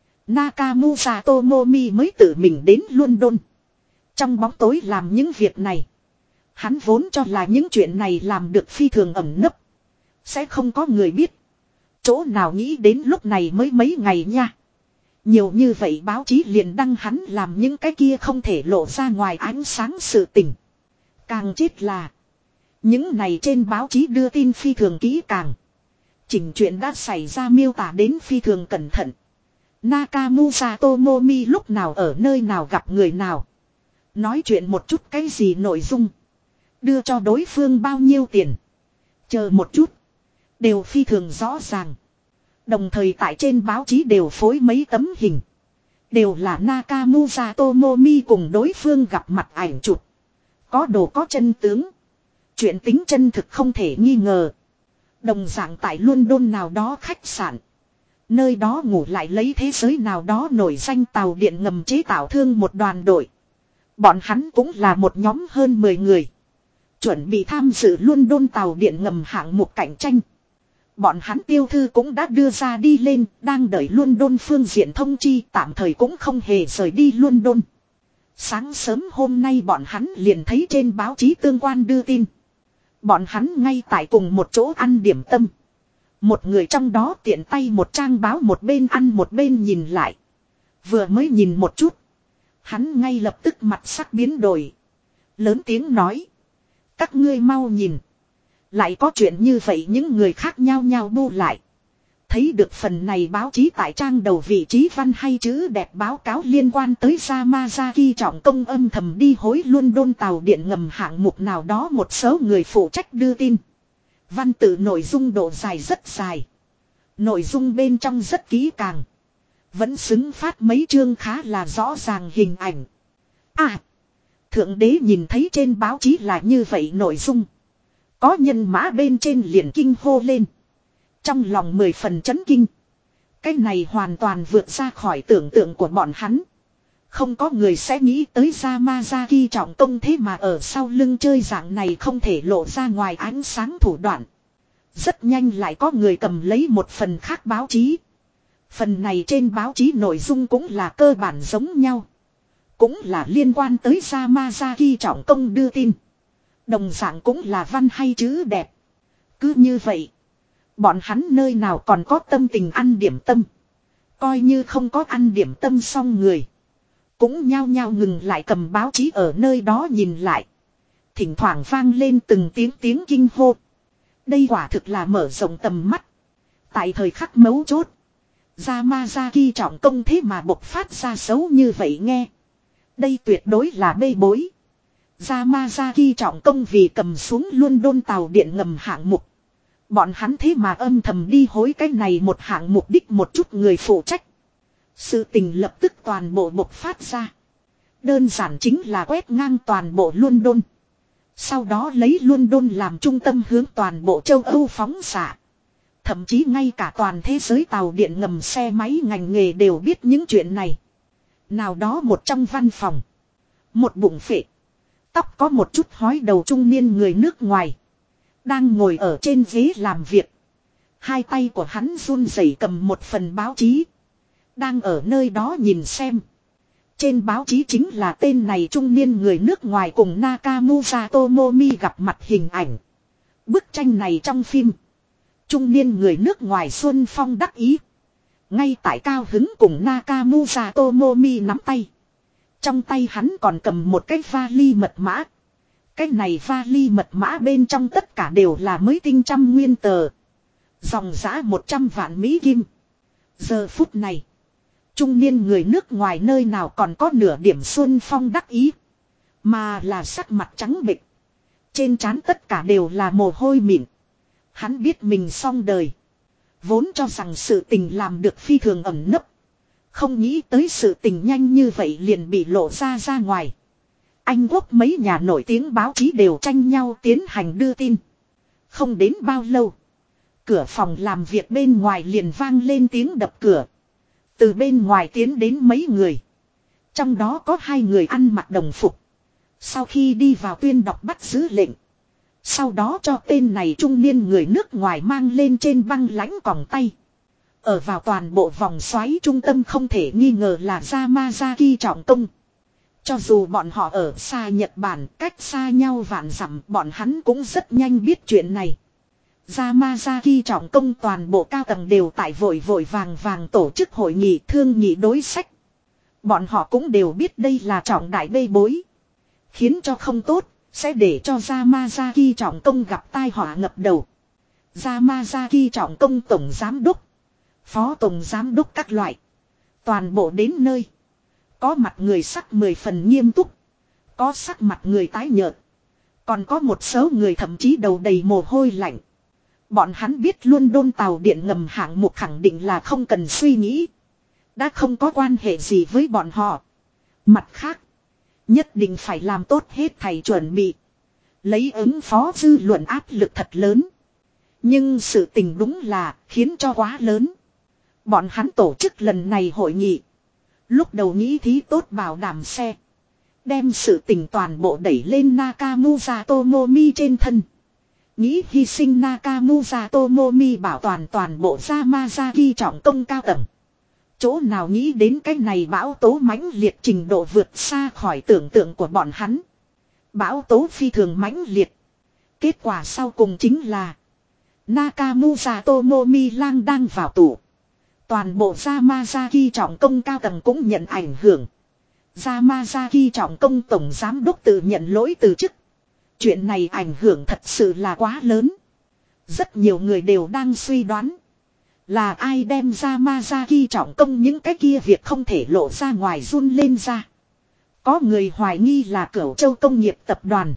[SPEAKER 1] Nakamura Tomomi mới tự mình đến London. Trong bóng tối làm những việc này. Hắn vốn cho là những chuyện này làm được phi thường ẩn nấp. Sẽ không có người biết. Chỗ nào nghĩ đến lúc này mới mấy ngày nha. Nhiều như vậy báo chí liền đăng hắn làm những cái kia không thể lộ ra ngoài ánh sáng sự tình. Càng chết là. Những này trên báo chí đưa tin phi thường kỹ càng. Chỉnh chuyện đã xảy ra miêu tả đến phi thường cẩn thận. Nakamura Tomomi lúc nào ở nơi nào gặp người nào. Nói chuyện một chút cái gì nội dung. Đưa cho đối phương bao nhiêu tiền. Chờ một chút. Đều phi thường rõ ràng. Đồng thời tại trên báo chí đều phối mấy tấm hình. Đều là Nakamura Tomomi cùng đối phương gặp mặt ảnh chụp. Có đồ có chân tướng. Chuyện tính chân thực không thể nghi ngờ. Đồng dạng tại London nào đó khách sạn. Nơi đó ngủ lại lấy thế giới nào đó nổi danh tàu điện ngầm chế tạo thương một đoàn đội. Bọn hắn cũng là một nhóm hơn 10 người. Chuẩn bị tham dự London tàu điện ngầm hạng mục cạnh tranh. Bọn hắn tiêu thư cũng đã đưa ra đi lên, đang đợi London phương diện thông chi, tạm thời cũng không hề rời đi London. Sáng sớm hôm nay bọn hắn liền thấy trên báo chí tương quan đưa tin. Bọn hắn ngay tại cùng một chỗ ăn điểm tâm. Một người trong đó tiện tay một trang báo một bên ăn một bên nhìn lại. Vừa mới nhìn một chút. Hắn ngay lập tức mặt sắc biến đổi. Lớn tiếng nói. Các ngươi mau nhìn. Lại có chuyện như vậy những người khác nhao nhao bu lại. Thấy được phần này báo chí tại trang đầu vị trí văn hay chữ đẹp báo cáo liên quan tới Yamazaki trọng công âm thầm đi hối London tàu điện ngầm hạng mục nào đó một số người phụ trách đưa tin. Văn tự nội dung độ dài rất dài. Nội dung bên trong rất kỹ càng. Vẫn xứng phát mấy chương khá là rõ ràng hình ảnh. À! Thượng đế nhìn thấy trên báo chí là như vậy nội dung. Có nhân mã bên trên liền kinh hô lên. Trong lòng 10 phần chấn kinh. Cái này hoàn toàn vượt ra khỏi tưởng tượng của bọn hắn. Không có người sẽ nghĩ tới Yamazaki trọng công thế mà ở sau lưng chơi dạng này không thể lộ ra ngoài ánh sáng thủ đoạn. Rất nhanh lại có người cầm lấy một phần khác báo chí. Phần này trên báo chí nội dung cũng là cơ bản giống nhau. Cũng là liên quan tới Yamazaki trọng công đưa tin. Đồng dạng cũng là văn hay chữ đẹp. Cứ như vậy. Bọn hắn nơi nào còn có tâm tình ăn điểm tâm. Coi như không có ăn điểm tâm xong người. cũng nhao nhao ngừng lại cầm báo chí ở nơi đó nhìn lại. Thỉnh thoảng vang lên từng tiếng kinh hô. Đây quả thực là mở rộng tầm mắt. Tại thời khắc mấu chốt, Yamazaki trọng công thế mà bộc phát ra xấu như vậy nghe. Đây tuyệt đối là bê bối. Yamazaki trọng công vì cầm xuống London tàu điện ngầm hạng mục. Bọn hắn thế mà âm thầm đi hối cái này một hạng mục đích một chút người phụ trách. Sự tình lập tức toàn bộ bộc phát ra. Đơn giản chính là quét ngang toàn bộ London. Sau đó lấy London làm trung tâm hướng toàn bộ châu Âu phóng xạ. Thậm chí ngay cả toàn thế giới tàu điện ngầm xe máy ngành nghề đều biết những chuyện này. Nào đó một trong văn phòng. Một bụng phệ. Tóc có một chút hói đầu trung niên người nước ngoài. Đang ngồi ở trên ghế làm việc. Hai tay của hắn run rẩy cầm một phần báo chí. Đang ở nơi đó nhìn xem. Trên báo chí chính là tên này trung niên người nước ngoài cùng Nakamura Tomomi gặp mặt hình ảnh. Bức tranh này trong phim. Trung niên người nước ngoài Xuân Phong đắc ý. Ngay tại cao hứng cùng Nakamura Tomomi nắm tay. Trong tay hắn còn cầm một cái vali mật mã. Cái này vali mật mã bên trong tất cả đều là mới tinh trăm nguyên tờ. Dòng giá 100 vạn Mỹ Kim. Giờ phút này. Trung niên người nước ngoài nơi nào còn có nửa điểm Xuân Phong đắc ý. Mà là sắc mặt trắng bệch. Trên trán tất cả đều là mồ hôi mịn. Hắn biết mình xong đời. Vốn cho rằng sự tình làm được phi thường ẩn nấp. Không nghĩ tới sự tình nhanh như vậy liền bị lộ ra ngoài. Anh Quốc mấy nhà nổi tiếng báo chí đều tranh nhau tiến hành đưa tin. Không đến bao lâu. Cửa phòng làm việc bên ngoài liền vang lên tiếng đập cửa. Từ bên ngoài tiến đến mấy người. Trong đó có 2 người ăn mặc đồng phục. Sau khi đi vào tuyên đọc bắt giữ lệnh. Sau đó cho tên này trung niên người nước ngoài mang lên trên băng lãnh còng tay. Ở vào toàn bộ vòng xoáy trung tâm không thể nghi ngờ là Yamazaki trọng công. Cho dù bọn họ ở xa Nhật Bản cách xa nhau vạn dặm bọn hắn cũng rất nhanh biết chuyện này. Yamazaki trọng công toàn bộ cao tầng đều tại vội vàng tổ chức hội nghị thương nghị đối sách. Bọn họ cũng đều biết đây là trọng đại bê bối. Khiến cho không tốt, sẽ để cho Yamazaki trọng công gặp tai họa ngập đầu. Yamazaki trọng công tổng giám đốc, phó tổng giám đốc các loại. Toàn bộ đến nơi. Có mặt người sắc 10 phần nghiêm túc. Có sắc mặt người tái nhợt. Còn có một số người thậm chí đầu đầy mồ hôi lạnh. Bọn hắn biết London tàu điện ngầm hạng mục khẳng định là không cần suy nghĩ. Đã không có quan hệ gì với bọn họ. Mặt khác. Nhất định phải làm tốt hết thầy chuẩn bị. Lấy ứng phó dư luận áp lực thật lớn. Nhưng sự tình đúng là khiến cho quá lớn. Bọn hắn tổ chức lần này hội nghị. Lúc đầu nghĩ thí tốt bảo đảm xe. Đem sự tình toàn bộ đẩy lên Nakamura Tomomi trên thân. Nghĩ hy sinh Nakamura Tomomi bảo toàn bộ Yamazaki trọng công cao tầng. Chỗ nào nghĩ đến cái này bão tố mãnh liệt trình độ vượt xa khỏi tưởng tượng của bọn hắn. Bão tố phi thường mãnh liệt. Kết quả sau cùng chính là Nakamura Tomomi lang đang vào tù. Toàn bộ Yamazaki trọng công cao tầng cũng nhận ảnh hưởng. Yamazaki trọng công tổng giám đốc tự nhận lỗi từ chức. Chuyện này ảnh hưởng thật sự là quá lớn. Rất nhiều người đều đang suy đoán. Là ai đem Yamazaki trọng công những cái kia việc không thể lộ ra ngoài run lên ra. Có người hoài nghi là Cửu Châu công nghiệp tập đoàn.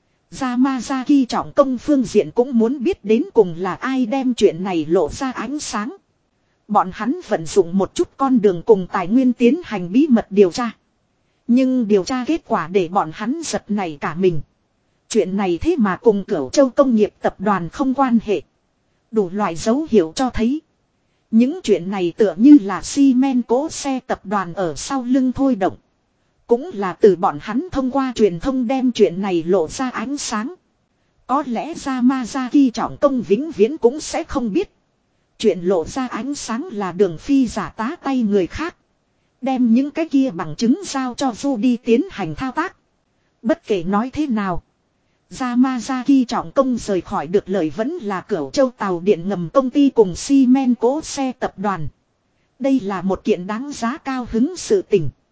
[SPEAKER 1] Yamazaki trọng công phương diện cũng muốn biết đến cùng là ai đem chuyện này lộ ra ánh sáng. Bọn hắn vận dụng một chút con đường cùng tài nguyên tiến hành bí mật điều tra. Nhưng điều tra kết quả để bọn hắn giật nảy cả mình. Chuyện này thế mà cùng Cửu Châu công nghiệp tập đoàn không quan hệ. Đủ loại dấu hiệu cho thấy. Những chuyện này tựa như là xi men cố xe tập đoàn ở sau lưng thôi động. Cũng là từ bọn hắn thông qua truyền thông đem chuyện này lộ ra ánh sáng. Có lẽ Yamazaki trọng công vĩnh viễn cũng sẽ không biết. Chuyện lộ ra ánh sáng là Đường Phi giả tá tay người khác. Đem những cái kia bằng chứng giao cho Du đi tiến hành thao tác. Bất kể nói thế nào. Yamazaki trọng công rời khỏi được lợi vẫn là Cửu Châu tàu điện ngầm công ty cùng xi men cố xe tập đoàn. Đây là một kiện đáng giá cao hứng sự tình.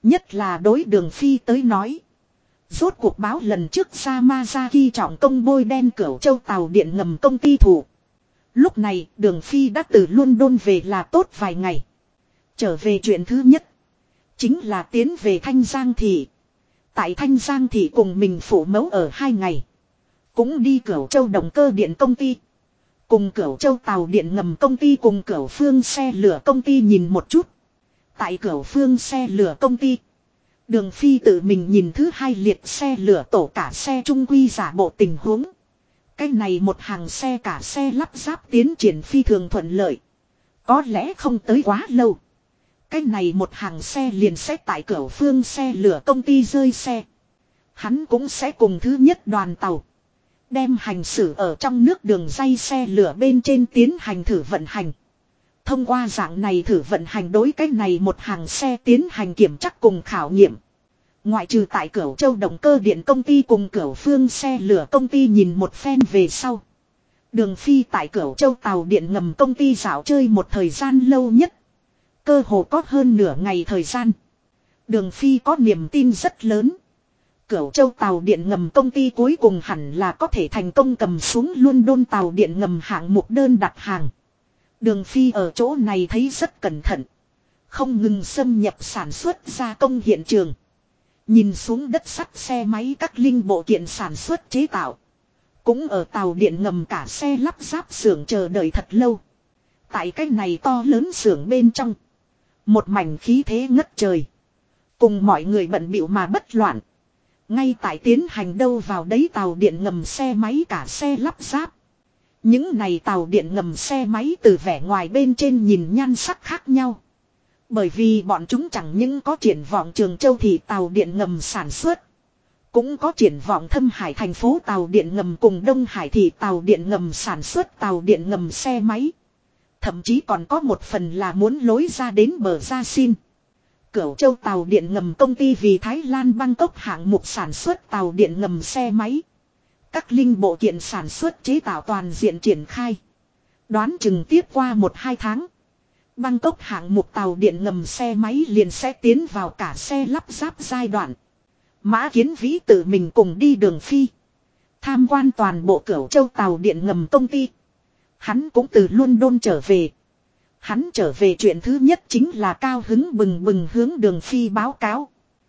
[SPEAKER 1] Nhất là đối Đường Phi tới nói. Rốt cuộc báo lần trước Yamazaki trọng công bôi đen Cửu Châu tàu điện ngầm công ty thủ. Lúc này Đường Phi đã từ London về là tốt vài ngày. Trở về chuyện thứ nhất. Chính là tiến về Thanh Giang Thị. Tại Thanh Giang Thị cùng mình phủ mẫu ở 2 ngày. Cũng đi Cửu Châu động cơ điện công ty. Cùng Cửu Châu tàu điện ngầm công ty cùng Cửu Phương xe lửa công ty nhìn một chút. Tại Cửu Phương xe lửa công ty. Đường Phi tự mình nhìn thứ 2 liệt xe lửa tổ cả xe trung quy giả bộ tình huống. Cái này một hàng xe cả xe lắp ráp tiến triển phi thường thuận lợi. Có lẽ không tới quá lâu. Cái này một hàng xe liền sẽ tại Cửu Phương xe lửa công ty rơi xe. Hắn cũng sẽ cùng thứ nhất đoàn tàu. Đem hành xử ở trong nước đường ray xe lửa bên trên tiến hành thử vận hành. Thông qua dạng này thử vận hành đối cái này một hàng xe tiến hành kiểm tra cùng khảo nghiệm. Ngoại trừ tại Cửu Châu động cơ điện công ty cùng Cửu Phương xe lửa công ty nhìn một phen về sau. Đường Phi tại Cửu Châu tàu điện ngầm công ty dạo chơi một thời gian lâu nhất. Cơ hồ có hơn nửa ngày thời gian. Đường Phi có niềm tin rất lớn. Cửu Châu tàu điện ngầm công ty cuối cùng hẳn là có thể thành công cầm xuống London tàu điện ngầm hạng mục đơn đặt hàng. Đường Phi ở chỗ này thấy rất cẩn thận. Không ngừng xâm nhập sản xuất gia công hiện trường. Nhìn xuống đất sắt xe máy các linh bộ kiện sản xuất chế tạo. Cũng ở tàu điện ngầm cả xe lắp ráp xưởng chờ đợi thật lâu. Tại cái này to lớn xưởng bên trong. Một mảnh khí thế ngất trời. Cùng mọi người bận bịu mà bất loạn. Ngay tại tiến hành đâu vào đấy tàu điện ngầm xe máy cả xe lắp ráp. Những này tàu điện ngầm xe máy từ vẻ ngoài bên trên nhìn nhan sắc khác nhau. Bởi vì bọn chúng chẳng những có triển vọng Trường Châu thị tàu điện ngầm sản xuất. Cũng có triển vọng Thâm Hải thành phố tàu điện ngầm cùng Đông Hải thị tàu điện ngầm sản xuất tàu điện ngầm xe máy. Thậm chí còn có một phần là muốn lối ra đến bờ ra xin. Cửu Châu tàu điện ngầm công ty vì Thái Lan Bangkok hạng mục sản xuất tàu điện ngầm xe máy. Các linh bộ kiện sản xuất chế tạo toàn diện triển khai. Đoán chừng tiếp qua 1-2 tháng. Bangkok hạng mục tàu điện ngầm xe máy liền sẽ tiến vào cả xe lắp ráp giai đoạn. Mã Kiến Vĩ tự mình cùng đi Đường Phi. Tham quan toàn bộ Cửu Châu tàu điện ngầm công ty. Hắn cũng từ London trở về. Hắn trở về chuyện thứ nhất chính là cao hứng bừng bừng hướng Đường Phi báo cáo.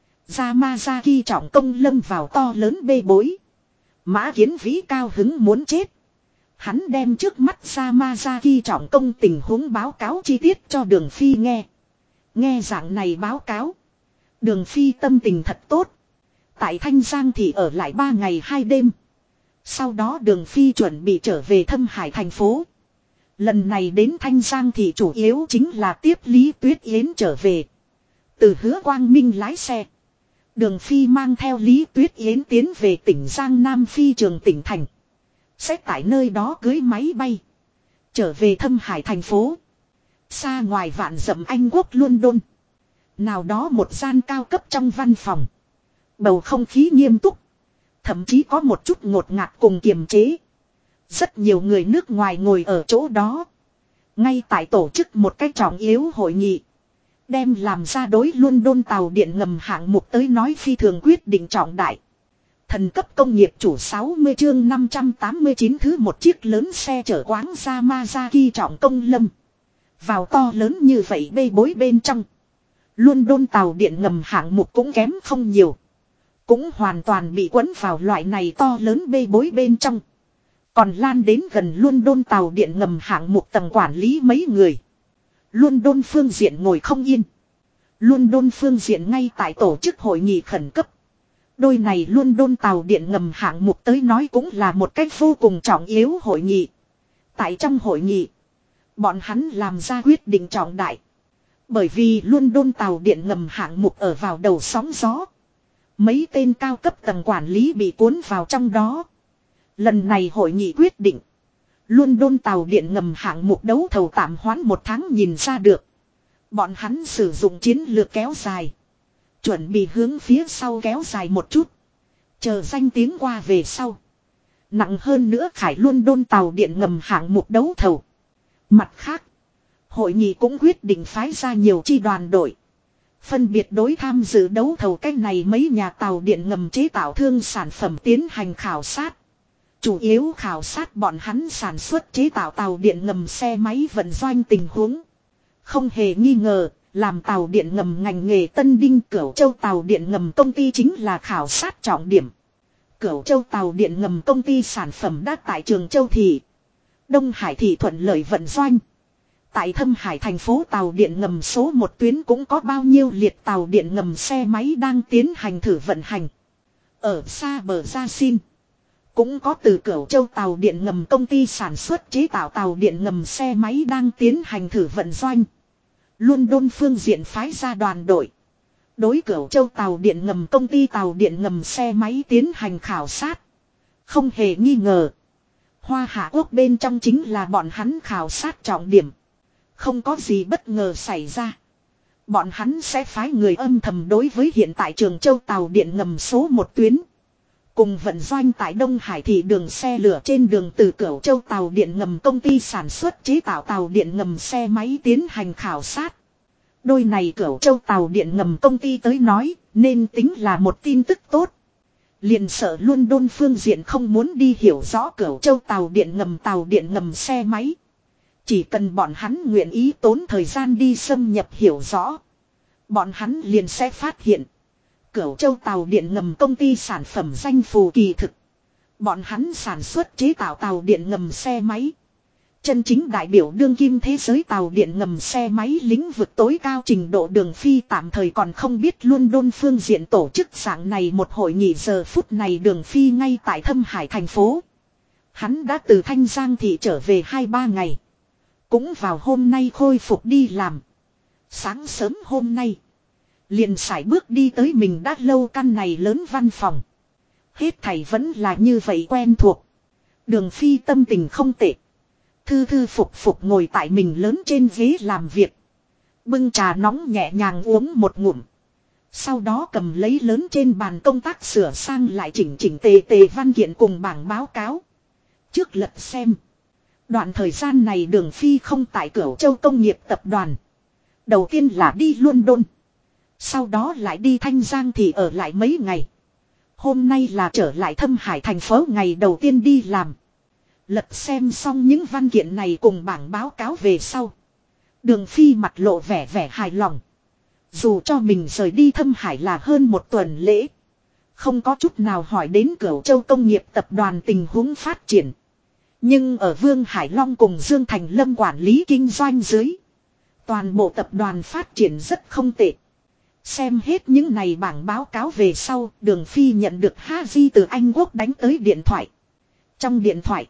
[SPEAKER 1] Yamazaki trọng công lâm vào to lớn bê bối. Mã Kiến Vĩ cao hứng muốn chết. Hắn đem trước mắt Yamazaki trọng công tình huống báo cáo chi tiết cho Đường Phi nghe. Nghe dạng này báo cáo. Đường Phi tâm tình thật tốt. Tại Thanh Giang thì ở lại 3 ngày 2 đêm. Sau đó Đường Phi chuẩn bị trở về Thâm Hải thành phố. Lần này đến Thanh Giang thì chủ yếu chính là tiếp Lý Tuyết Yến trở về. Từ Hứa Quang Minh lái xe. Đường Phi mang theo Lý Tuyết Yến tiến về tỉnh Giang Nam Phi trường tỉnh thành. Sẽ tại nơi đó cưới máy bay. Trở về Thâm Hải thành phố. Xa ngoài vạn dặm Anh quốc London. Nào đó một gian cao cấp trong văn phòng. Bầu không khí nghiêm túc. Thậm chí có một chút ngột ngạt cùng kiềm chế. Rất nhiều người nước ngoài ngồi ở chỗ đó. Ngay tại tổ chức một cái trọng yếu hội nghị. Đem làm ra đối London tàu điện ngầm hạng mục tới nói phi thường quyết định trọng đại. Thần cấp công nghiệp chủ 60 chương 589 thứ một chiếc lớn xe chở quáng Yamazaki trọng công lâm. Vào to lớn như vậy bê bối bên trong. London tàu điện ngầm hạng mục cũng kém không nhiều. Cũng hoàn toàn bị quấn vào loại này to lớn bê bối bên trong. Còn lan đến gần London tàu điện ngầm hạng mục tầng quản lý mấy người. London phương diện ngồi không yên. London phương diện ngay tại tổ chức hội nghị khẩn cấp. Đôi này London tàu điện ngầm hạng mục tới nói cũng là một cách vô cùng trọng yếu hội nghị. Tại trong hội nghị, bọn hắn làm ra quyết định trọng đại. Bởi vì London tàu điện ngầm hạng mục ở vào đầu sóng gió. Mấy tên cao cấp tầng quản lý bị cuốn vào trong đó. Lần này hội nghị quyết định. London tàu điện ngầm hạng mục đấu thầu tạm hoãn 1 tháng nhìn ra được. Bọn hắn sử dụng chiến lược kéo dài. Chuẩn bị hướng phía sau kéo dài một chút. Chờ danh tiếng qua về sau. Nặng hơn nữa khải London tàu điện ngầm hạng mục đấu thầu. Mặt khác. Hội nghị cũng quyết định phái ra nhiều chi đoàn đội. Phân biệt đối tham dự đấu thầu cách này mấy nhà tàu điện ngầm chế tạo thương sản phẩm tiến hành khảo sát. Chủ yếu khảo sát bọn hắn sản xuất chế tạo tàu điện ngầm xe máy vận doanh tình huống. Không hề nghi ngờ, làm tàu điện ngầm ngành nghề Tân Đinh Cửu Châu tàu điện ngầm công ty chính là khảo sát trọng điểm. Cửu Châu tàu điện ngầm công ty sản phẩm đã tại Trường Châu thị, Đông Hải thị thuận lợi vận doanh. Tại Thâm Hải thành phố tàu điện ngầm số 1 tuyến cũng có bao nhiêu liệt tàu điện ngầm xe máy đang tiến hành thử vận hành. Ở xa bờ Gia Xin, cũng có từ Cửu Châu tàu điện ngầm công ty sản xuất chế tạo tàu điện ngầm xe máy đang tiến hành thử vận doanh. London phương diện phái ra đoàn đội. Đối Cửu Châu tàu điện ngầm công ty tàu điện ngầm xe máy tiến hành khảo sát. Không hề nghi ngờ, Hoa Hạ Quốc bên trong chính là bọn hắn khảo sát trọng điểm. Không có gì bất ngờ xảy ra, bọn hắn sẽ phái người âm thầm đối với hiện tại Trường Châu tàu điện ngầm số 1 tuyến, cùng vận doanh tại Đông Hải thị đường xe lửa trên đường từ Cửu Châu tàu điện ngầm công ty sản xuất chế tạo tàu điện ngầm xe máy tiến hành khảo sát. Đôi này Cửu Châu tàu điện ngầm công ty tới nói, nên tính là một tin tức tốt. Liền sợ London phương diện không muốn đi hiểu rõ Cửu Châu tàu điện ngầm xe máy. Chỉ cần bọn hắn nguyện ý tốn thời gian đi xâm nhập hiểu rõ, bọn hắn liền sẽ phát hiện Cửu Châu tàu điện ngầm công ty sản phẩm danh phù kỳ thực. Bọn hắn sản xuất chế tạo tàu điện ngầm xe máy, chân chính đại biểu đương kim thế giới tàu điện ngầm xe máy lĩnh vực tối cao trình độ. Đường Phi tạm thời còn không biết London phương diện tổ chức dạng này một hội nghị. Giờ phút này Đường Phi ngay tại Thâm Hải thành phố. Hắn đã từ Thanh Giang thị trở về 2-3 ngày. Cũng vào hôm nay khôi phục đi làm. Sáng sớm hôm nay, liền sải bước đi tới mình đã lâu căn này lớn văn phòng. Hết thảy vẫn là như vậy quen thuộc. Đường Phi tâm tình không tệ. Thư thư phục phục ngồi tại mình lớn trên ghế làm việc. Bưng trà nóng nhẹ nhàng uống một ngụm. Sau đó cầm lấy lớn trên bàn công tác sửa sang lại chỉnh chỉnh tề tề văn kiện cùng bảng báo cáo. Trước lật xem. Đoạn thời gian này Đường Phi không tại Cửu Châu công nghiệp tập đoàn. Đầu tiên là đi London. Sau đó lại đi Thanh Giang thì ở lại mấy ngày. Hôm nay là trở lại Thâm Hải thành phố ngày đầu tiên đi làm. Lật xem xong những văn kiện này cùng bảng báo cáo về sau, Đường Phi mặt lộ vẻ hài lòng. Dù cho mình rời đi Thâm Hải là hơn 1 tuần lễ, không có chút nào hỏi đến Cửu Châu công nghiệp tập đoàn tình huống phát triển. Nhưng ở Vương Hải Long cùng Dương Thành Lâm quản lý kinh doanh dưới, toàn bộ tập đoàn phát triển rất không tệ. Xem hết những này bảng báo cáo về sau, Đường Phi nhận được Haji từ Anh Quốc đánh tới điện thoại. Trong điện thoại,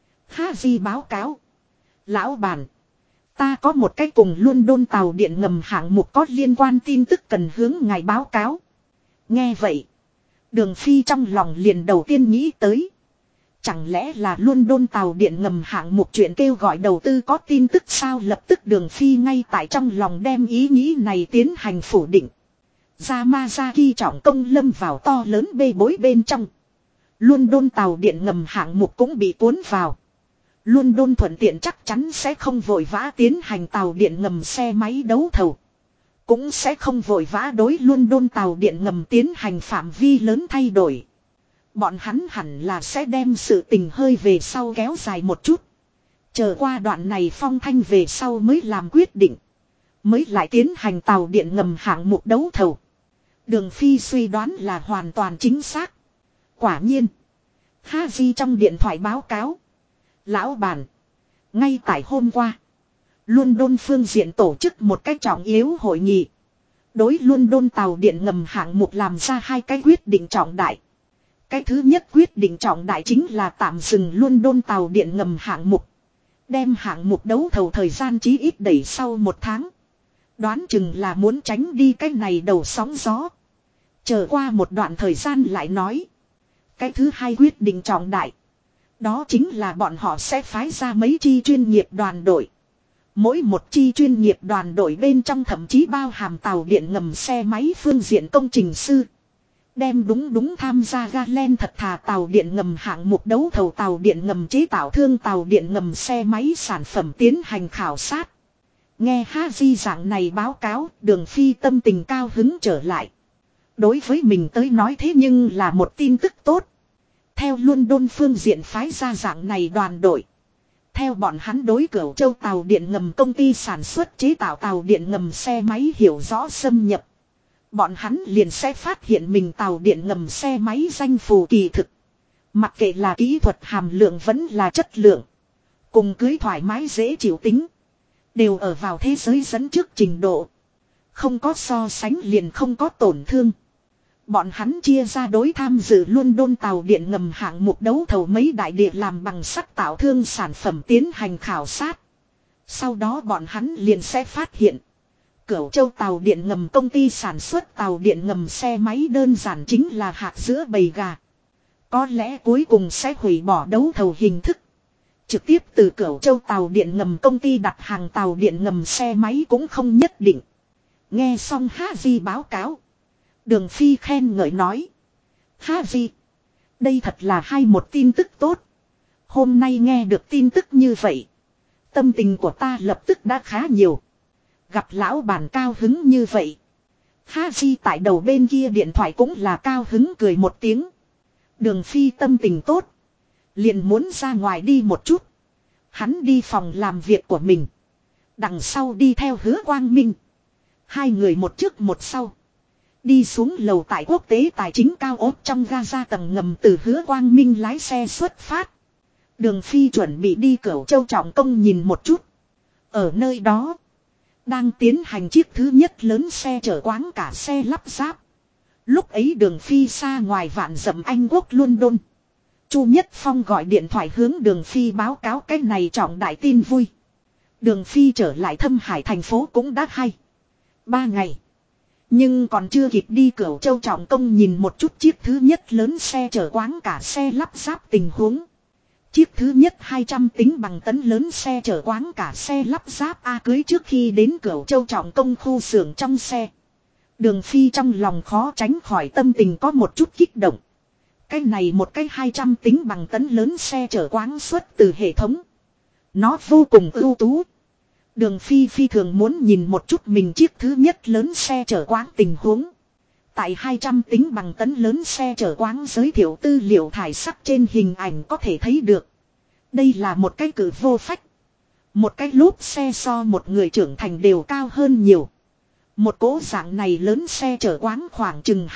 [SPEAKER 1] Haji báo cáo: lão bản, ta có một cái cùng London tàu điện ngầm hạng mục có liên quan tin tức cần hướng ngài báo cáo. Nghe vậy, Đường Phi trong lòng liền đầu tiên nghĩ tới, chẳng lẽ là London tàu điện ngầm hạng mục chuyện kêu gọi đầu tư có tin tức sao? Lập tức Đường Phi ngay tại trong lòng đem ý nghĩ này tiến hành phủ định. Yamazaki trọng công lâm vào to lớn bê bối bên trong. London tàu điện ngầm hạng mục cũng bị cuốn vào. London thuận tiện chắc chắn sẽ không vội vã tiến hành tàu điện ngầm xe máy đấu thầu. Cũng sẽ không vội vã đối London tàu điện ngầm tiến hành phạm vi lớn thay đổi. Bọn hắn hẳn là sẽ đem sự tình hơi về sau kéo dài một chút. Chờ qua đoạn này phong thanh về sau mới làm quyết định. Mới lại tiến hành tàu điện ngầm hạng mục đấu thầu. Đường Phi suy đoán là hoàn toàn chính xác. Quả nhiên, Haji trong điện thoại báo cáo: lão bản, ngay tại hôm qua, London phương diện tổ chức một cái trọng yếu hội nghị. Đối London tàu điện ngầm hạng mục làm ra 2 cái quyết định trọng đại. Cái thứ nhất quyết định trọng đại chính là tạm dừng London tàu điện ngầm hạng mục. Đem hạng mục đấu thầu thời gian chí ít đẩy sau 1 tháng. Đoán chừng là muốn tránh đi cái này đầu sóng gió. Chờ qua một đoạn thời gian lại nói. Cái thứ hai quyết định trọng đại, đó chính là bọn họ sẽ phái ra mấy chi chuyên nghiệp đoàn đội. Mỗi một chi chuyên nghiệp đoàn đội bên trong thậm chí bao hàm tàu điện ngầm xe máy phương diện công trình sư. Đem đúng tham gia Galen thật thà tàu điện ngầm hạng mục đấu thầu tàu điện ngầm chế tạo thương tàu điện ngầm xe máy sản phẩm tiến hành khảo sát. Nghe Haji dạng này báo cáo, Đường Phi tâm tình cao hứng trở lại. Đối với mình tới nói thế nhưng là một tin tức tốt. Theo London phương diện phái ra dạng này đoàn đội. Theo bọn hắn đối Cửu Châu tàu điện ngầm công ty sản xuất chế tạo tàu điện ngầm xe máy hiểu rõ xâm nhập. Bọn hắn liền sẽ phát hiện mình tàu điện ngầm xe máy danh phù kỳ thực. Mặc kệ là kỹ thuật hàm lượng vẫn là chất lượng. Cùng cưới thoải mái dễ chịu tính. Đều ở vào thế giới dẫn trước trình độ. Không có so sánh liền không có tổn thương. Bọn hắn chia ra đối tham dự London tàu điện ngầm hạng mục đấu thầu mấy đại địa làm bằng sắt tạo thương sản phẩm tiến hành khảo sát. Sau đó bọn hắn liền sẽ phát hiện. Cửu Châu tàu điện ngầm công ty sản xuất tàu điện ngầm xe máy đơn giản chính là hạt giữa bầy gà. Có lẽ cuối cùng sẽ hủy bỏ đấu thầu hình thức. Trực tiếp từ Cửu Châu tàu điện ngầm công ty đặt hàng tàu điện ngầm xe máy cũng không nhất định. Nghe xong Haji báo cáo. Đường Phi khen ngợi nói. Haji. Đây thật là một tin tức tốt. Hôm nay nghe được tin tức như vậy. Tâm tình của ta lập tức đã khá nhiều. Gặp lão bản cao hứng như vậy. Haji tại đầu bên kia điện thoại cũng là cao hứng cười một tiếng. Đường Phi tâm tình tốt. Liền muốn ra ngoài đi một chút. Hắn đi phòng làm việc của mình. Đằng sau đi theo Hứa Quang Minh. Hai người một trước một sau. Đi xuống lầu tại quốc tế tài chính cao ốt trong ga ra tầng ngầm từ Hứa Quang Minh lái xe xuất phát. Đường Phi chuẩn bị đi Cửu Châu trọng công nhìn một chút. Ở nơi đó. Đang tiến hành chiếc thứ nhất lớn xe chở quáng cả xe lắp ráp. Lúc ấy Đường Phi xa ngoài vạn dặm Anh Quốc London. Chu Nhất Phong gọi điện thoại hướng Đường Phi báo cáo cái này trọng đại tin vui. Đường Phi trở lại Thâm Hải thành phố cũng đã 3 ngày. Nhưng còn chưa kịp đi Cửu Châu trọng công nhìn một chút chiếc thứ nhất lớn xe chở quáng cả xe lắp ráp tình huống. Chiếc thứ nhất 200 tính bằng tấn lớn xe chở quáng cả xe lắp ráp A cưới trước khi đến Cửu Châu trọng công khu xưởng trong xe. Đường Phi trong lòng khó tránh khỏi tâm tình có một chút kích động. Cái này một cái 200 tính bằng tấn lớn xe chở quáng xuất từ hệ thống. Nó vô cùng ưu tú. Đường Phi phi thường muốn nhìn một chút mình chiếc thứ nhất lớn xe chở quáng tình huống. Tại 200 tính bằng tấn lớn xe chở quáng giới thiệu tư liệu thải sắc trên hình ảnh có thể thấy được. Đây là một cái cử vô phách. Một cái lốp xe so một người trưởng thành đều cao hơn nhiều. Một cỗ dạng này lớn xe chở quáng khoảng chừng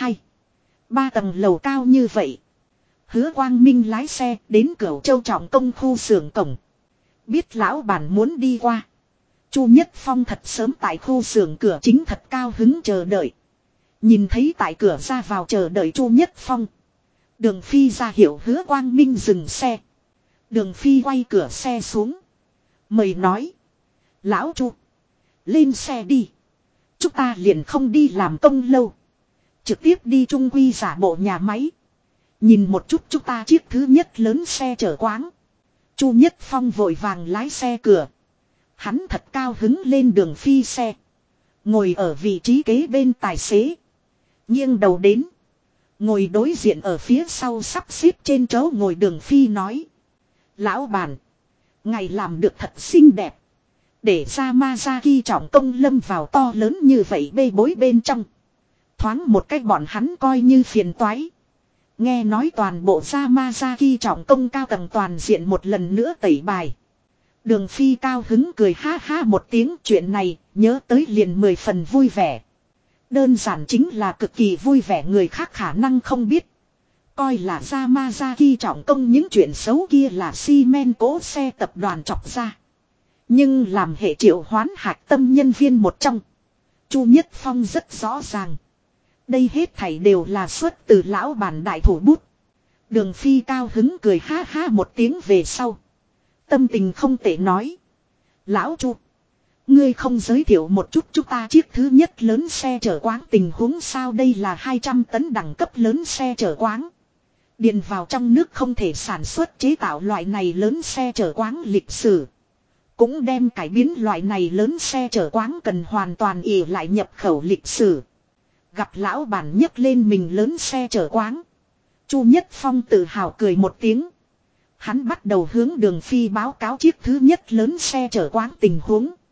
[SPEAKER 1] 2-3 tầng lầu cao như vậy. Hứa Quang Minh lái xe đến Cửu Châu trọng công khu xưởng cổng. Biết lão bản muốn đi qua. Chu Nhất Phong thật sớm tại khu xưởng cửa chính thật cao hứng chờ đợi. Nhìn thấy tại cửa ra vào chờ đợi Chu Nhất Phong. Đường Phi ra hiệu Hứa Quang Minh dừng xe. Đường Phi quay cửa xe xuống. Mời nói. Lão Chu. Lên xe đi. Chúng ta liền không đi làm công lâu. Trực tiếp đi trung quy giả bộ nhà máy. Nhìn một chút chúng ta chiếc thứ nhất lớn xe chở quáng. Chu Nhất Phong vội vàng lái xe cửa. Hắn thật cao hứng lên Đường Phi xe. Ngồi ở vị trí kế bên tài xế. Nghiêng đầu đến. Ngồi đối diện ở phía sau sắp xếp trên chỗ ngồi Đường Phi nói. Lão bản. Ngày làm được thật xinh đẹp. Để ra Yamazaki trọng công lâm vào to lớn như vậy bê bối bên trong. Thoáng một cách bọn hắn coi như phiền toái. Nghe nói toàn bộ Yamazaki trọng công cao tầng toàn diện một lần nữa tẩy bài. Đường Phi cao hứng cười ha ha một tiếng chuyện này nhớ tới liền 10 phần vui vẻ. Đơn giản chính là cực kỳ vui vẻ người khác khả năng không biết. Coi là Yamazaki trọng công những chuyện xấu kia là Siemens cố xe tập đoàn chọc ra. Nhưng làm hệ triệu hoán hạch tâm nhân viên một trong. Chu Nhất Phong rất rõ ràng. Đây hết thảy đều là xuất từ lão bản đại thủ bút. Đường Phi cao hứng cười ha ha một tiếng về sau. Tâm tình không tệ nói. Lão Chu. Ngươi không giới thiệu một chút chúng ta chiếc thứ nhất lớn xe chở quáng tình huống sao đây là 200 tấn đẳng cấp lớn xe chở quáng. Điền vào trong nước không thể sản xuất chế tạo loại này lớn xe chở quáng lịch sử. Cũng đem cải biến loại này lớn xe chở quáng cần hoàn toàn ỉ lại nhập khẩu lịch sử. Gặp lão bản nhấc lên mình lớn xe chở quáng. Chu Nhất Phong tự hào cười một tiếng. Hắn bắt đầu hướng Đường Phi báo cáo chiếc thứ nhất lớn xe chở quáng tình huống.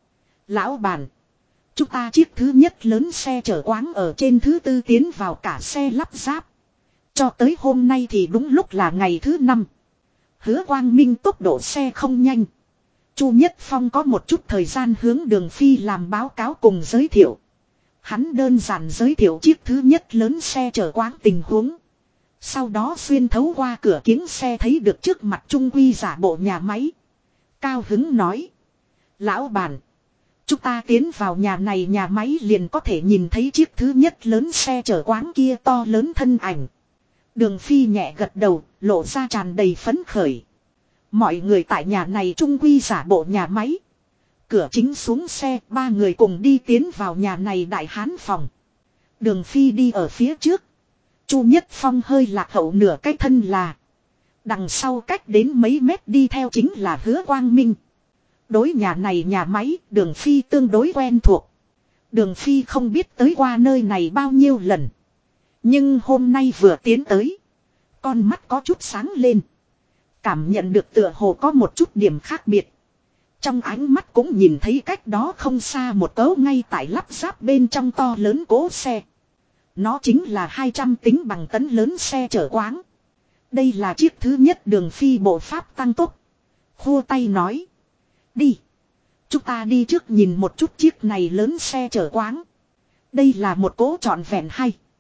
[SPEAKER 1] Lão bản. Chúng ta chiếc thứ nhất lớn xe chở quáng ở trên thứ tư tiến vào cả xe lắp ráp. Cho tới hôm nay thì đúng lúc là ngày thứ 5. Hứa Quang Minh tốc độ xe không nhanh. Chu Nhất Phong có một chút thời gian hướng Đường Phi làm báo cáo cùng giới thiệu. Hắn đơn giản giới thiệu chiếc thứ nhất lớn xe chở quáng tình huống. Sau đó xuyên thấu qua cửa kính xe thấy được trước mặt trung quy giả bộ nhà máy. Cao hứng nói. Lão bản. Chúng ta tiến vào nhà này nhà máy liền có thể nhìn thấy chiếc thứ nhất lớn xe chở quáng kia to lớn thân ảnh. Đường Phi nhẹ gật đầu, lộ ra tràn đầy phấn khởi. Mọi người tại nhà này trung quy giả bộ nhà máy. Cửa chính xuống xe, 3 người cùng đi tiến vào nhà này đại hán phòng. Đường Phi đi ở phía trước. Chu Nhất Phong hơi lạc hậu nửa cái thân là. Đằng sau cách đến mấy mét đi theo chính là Hứa Quang Minh. Đối nhà này nhà máy, Đường Phi tương đối quen thuộc. Đường Phi không biết tới qua nơi này bao nhiêu lần. Nhưng hôm nay vừa tiến tới. Con mắt có chút sáng lên. Cảm nhận được tựa hồ có một chút điểm khác biệt. Trong ánh mắt cũng nhìn thấy cách đó không xa một cấu ngay tại lắp ráp bên trong to lớn cỗ xe. Nó chính là 200 tính bằng tấn lớn xe chở quáng. Đây là chiếc thứ nhất Đường Phi bộ pháp tăng tốc. Khua tay nói. Đi. Chúng ta đi trước nhìn một chút chiếc này lớn xe chở quáng. Đây là một cỗ trọn vẹn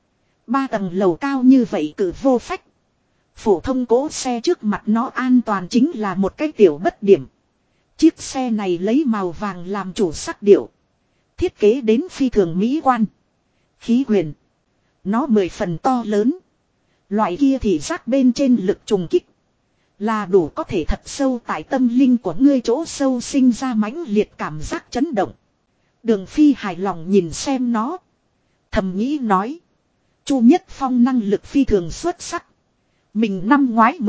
[SPEAKER 1] 3 tầng lầu cao như vậy cử vô phách. Phổ thông cỗ xe trước mặt nó an toàn chính là một cái tiểu bất điểm. Chiếc xe này lấy màu vàng làm chủ sắc điệu. Thiết kế đến phi thường mỹ quan. Khí quyền. Nó 10 phần to lớn. Loại kia thì rác bên trên lực trùng kích. Là đủ có thể thật sâu tại tâm linh của ngươi chỗ sâu sinh ra mãnh liệt cảm giác chấn động. Đường Phi hài lòng nhìn xem nó. Thầm nghĩ nói. Chu Nhất Phong năng lực phi thường xuất sắc. Mình năm ngoái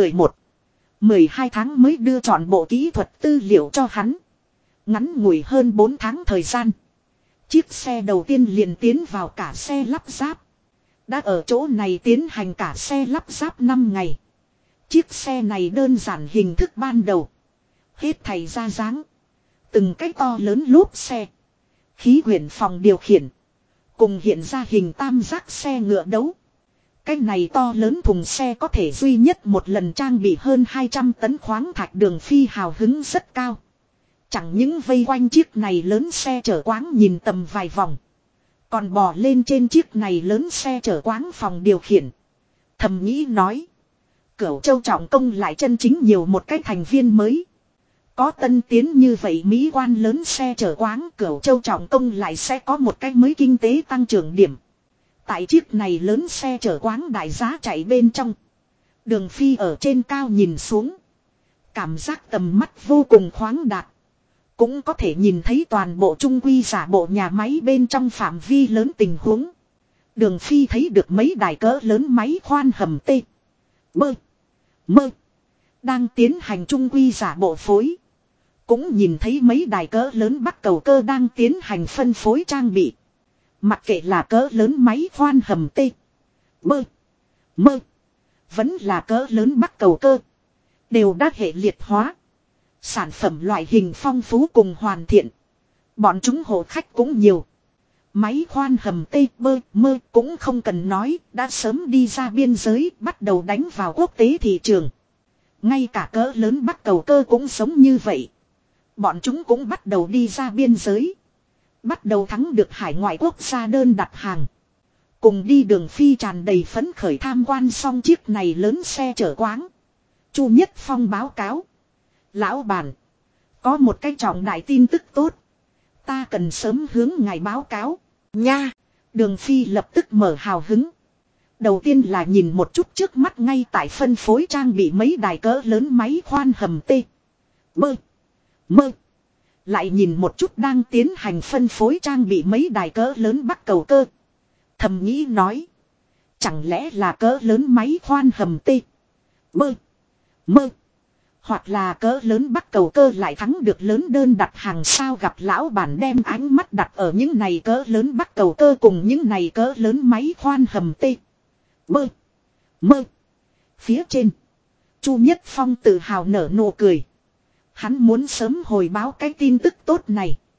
[SPEAKER 1] 12 tháng mới đưa trọn bộ kỹ thuật tư liệu cho hắn. Ngắn ngủi hơn 4 tháng thời gian. Chiếc xe đầu tiên liền tiến vào cả xe lắp ráp. Đã ở chỗ này tiến hành cả xe lắp ráp 5 ngày. Chiếc xe này đơn giản hình thức ban đầu. Hết thảy ra dáng. Từng cái to lớn lốp xe. Khí quyển phòng điều khiển. Cùng hiện ra hình tam giác xe ngựa đấu. Cái này to lớn thùng xe có thể duy nhất một lần trang bị hơn 200 tấn khoáng thạch. Đường Phi hào hứng rất cao. Chẳng những vây quanh chiếc này lớn xe chở quáng nhìn tầm vài vòng. Còn bò lên trên chiếc này lớn xe chở quáng phòng điều khiển. Thầm nghĩ nói. Cửu Châu Trọng Công lại chân chính nhiều một cái thành viên mới. Có tân tiến như vậy mỹ quan lớn xe chở quáng, Cửu Châu Trọng Công lại sẽ có một cái mới kinh tế tăng trưởng điểm. Tại chiếc này lớn xe chở quáng đại giá chạy bên trong. Đường Phi ở trên cao nhìn xuống. Cảm giác tầm mắt vô cùng khoáng đạt. Cũng có thể nhìn thấy toàn bộ trung quy giả bộ nhà máy bên trong phạm vi lớn tình huống. Đường Phi thấy được mấy đài cỡ lớn máy khoan hầm tê. Bơ. Mơ. Đang tiến hành trung quy giả bộ phối. Cũng nhìn thấy mấy đài cỡ lớn bắc cầu cơ đang tiến hành phân phối trang bị. Mặc kệ là cỡ lớn máy khoan hầm tê. Bơ. Mơ. Vẫn là cỡ lớn bắc cầu cơ. Đều đã hệ liệt hóa. Sản phẩm loại hình phong phú cùng hoàn thiện. Bọn chúng hộ khách cũng nhiều. Máy khoan hầm tê bơ mơ cũng không cần nói, đã sớm đi ra biên giới, bắt đầu đánh vào quốc tế thị trường. Ngay cả cỡ lớn bắc cầu cơ cũng sống như vậy. Bọn chúng cũng bắt đầu đi ra biên giới. Bắt đầu thắng được hải ngoại quốc gia đơn đặt hàng. Cùng đi Đường Phi tràn đầy phấn khởi tham quan xong chiếc này lớn xe chở quáng. Chu Nhất Phong báo cáo. Lão bản. Có một cái trọng đại tin tức tốt. Ta cần sớm hướng ngài báo cáo. Nha. Đường Phi lập tức mở hào hứng. Đầu tiên là nhìn một chút trước mắt ngay tại phân phối trang bị mấy đài cỡ lớn máy khoan hầm tê. Bơ. Mơ. Lại nhìn một chút đang tiến hành phân phối trang bị mấy đài cỡ lớn bắc cầu cơ. Thầm nghĩ nói. Chẳng lẽ là cỡ lớn máy khoan hầm tê. Bơ. Mơ. Hoặc là cỡ lớn bắc cầu cơ lại thắng được lớn đơn đặt hàng sao gặp lão bản đem ánh mắt đặt ở những này cỡ lớn bắc cầu cơ cùng những này cỡ lớn máy khoan hầm tê. Bơ. Mơ. Phía trên. Chu Nhất Phong tự hào nở nụ cười. Hắn muốn sớm hồi báo cái tin tức tốt này.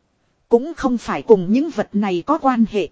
[SPEAKER 1] Cũng không phải cùng những vật này có quan hệ.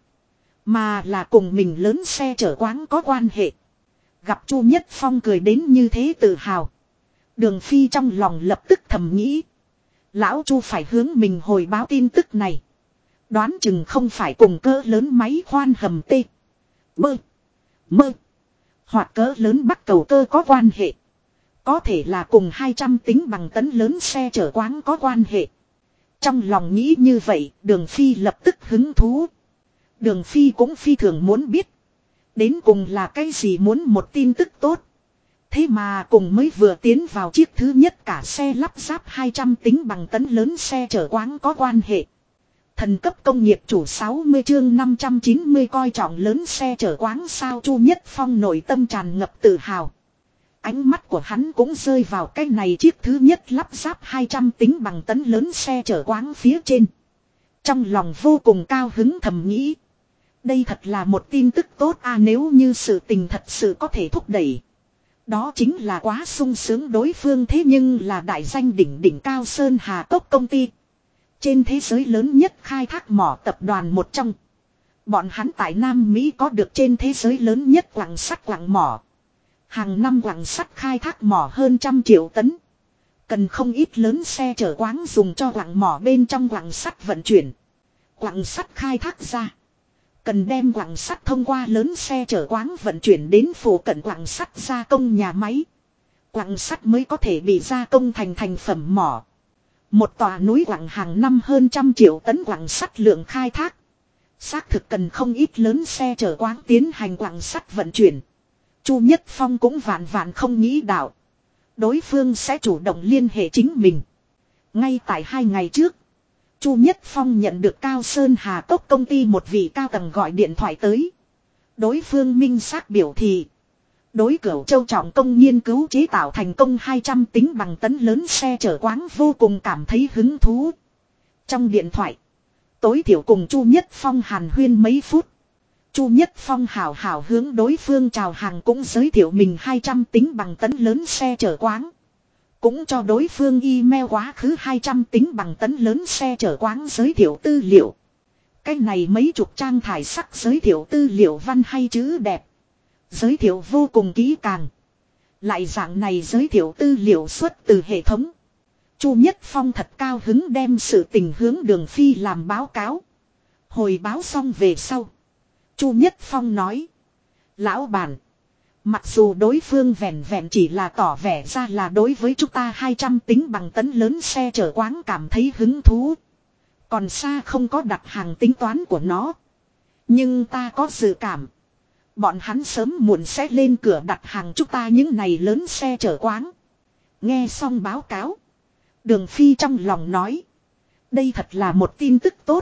[SPEAKER 1] Mà là cùng mình lớn xe chở quáng có quan hệ. Gặp Chu Nhất Phong cười đến như thế tự hào. Đường Phi trong lòng lập tức thầm nghĩ. Lão Chu phải hướng mình hồi báo tin tức này. Đoán chừng không phải cùng cỡ lớn máy khoan hầm tê. Bơ. Mơ. Hoặc cỡ lớn bắc cầu cơ có quan hệ. Có thể là cùng 200 tính bằng tấn lớn xe chở quáng có quan hệ. Trong lòng nghĩ như vậy, Đường Phi lập tức hứng thú. Đường Phi cũng phi thường muốn biết. Đến cùng là cái gì muốn một tin tức tốt. Thế mà cùng mới vừa tiến vào chiếc thứ nhất cả xe lắp ráp 200 tính bằng tấn lớn xe chở quáng có quan hệ. Thần cấp công nghiệp chủ 60 chương 590 coi trọng lớn xe chở quáng sao Chu Nhất Phong nội tâm tràn ngập tự hào. Ánh mắt của hắn cũng rơi vào cái này chiếc thứ nhất lắp ráp 200 tính bằng tấn lớn xe chở quáng phía trên. Trong lòng vô cùng cao hứng thầm nghĩ. Đây thật là một tin tức tốt nếu như sự tình thật sự có thể thúc đẩy. Đó chính là quá sung sướng đối phương thế nhưng là đại danh đỉnh đỉnh Cao Sơn Hà Cốc công ty. Trên thế giới lớn nhất khai thác mỏ tập đoàn một trong. Bọn hắn tại Nam Mỹ có được trên thế giới lớn nhất quặng sắt quặng mỏ. Hàng năm quặng sắt khai thác mỏ hơn 100 triệu tấn. Cần không ít lớn xe chở quáng dùng cho quặng mỏ bên trong quặng sắt vận chuyển. Quặng sắt khai thác ra. Cần đem quặng sắt thông qua lớn xe chở quáng vận chuyển đến phủ cận quặng sắt gia công nhà máy. Quặng sắt mới có thể bị gia công thành thành phẩm mỏ. Một tòa núi quặng hàng năm hơn 100 triệu tấn quặng sắt lượng khai thác. Xác thực cần không ít lớn xe chở quáng tiến hành quặng sắt vận chuyển. Chu Nhất Phong cũng vạn vạn không nghĩ đạo. Đối phương sẽ chủ động liên hệ chính mình. Ngay tại 2 ngày trước. Chu Nhất Phong nhận được Cao Sơn Hà Cốc công ty một vị cao tầng gọi điện thoại tới. Đối phương minh xác biểu thị. Đối Cửu Châu trọng công nghiên cứu chế tạo thành công 200 tính bằng tấn lớn xe chở quáng vô cùng cảm thấy hứng thú. Trong điện thoại. Tối thiểu cùng Chu Nhất Phong hàn huyên mấy phút. Chu Nhất Phong hào hào hướng đối phương chào hàng cũng giới thiệu mình 200 tính bằng tấn lớn xe chở quáng. Cũng cho đối phương email quá khứ 200 tính bằng tấn lớn xe chở quáng giới thiệu tư liệu. Cái này mấy chục trang thải sắc giới thiệu tư liệu văn hay chữ đẹp. Giới thiệu vô cùng kỹ càng. Lại dạng này giới thiệu tư liệu xuất từ hệ thống. Chu Nhất Phong thật cao hứng đem sự tình hướng Đường Phi làm báo cáo. Hồi báo xong về sau. Chu Nhất Phong nói. Lão bản. Mặc dù đối phương vẹn vẹn chỉ là tỏ vẻ ra là đối với chúng ta 200 tính bằng tấn lớn xe chở quáng cảm thấy hứng thú. Còn xa không có đặt hàng tính toán của nó. Nhưng ta có dự cảm. Bọn hắn sớm muộn sẽ lên cửa đặt hàng chúng ta những này lớn xe chở quáng. Nghe xong báo cáo. Đường Phi trong lòng nói. Đây thật là một tin tức tốt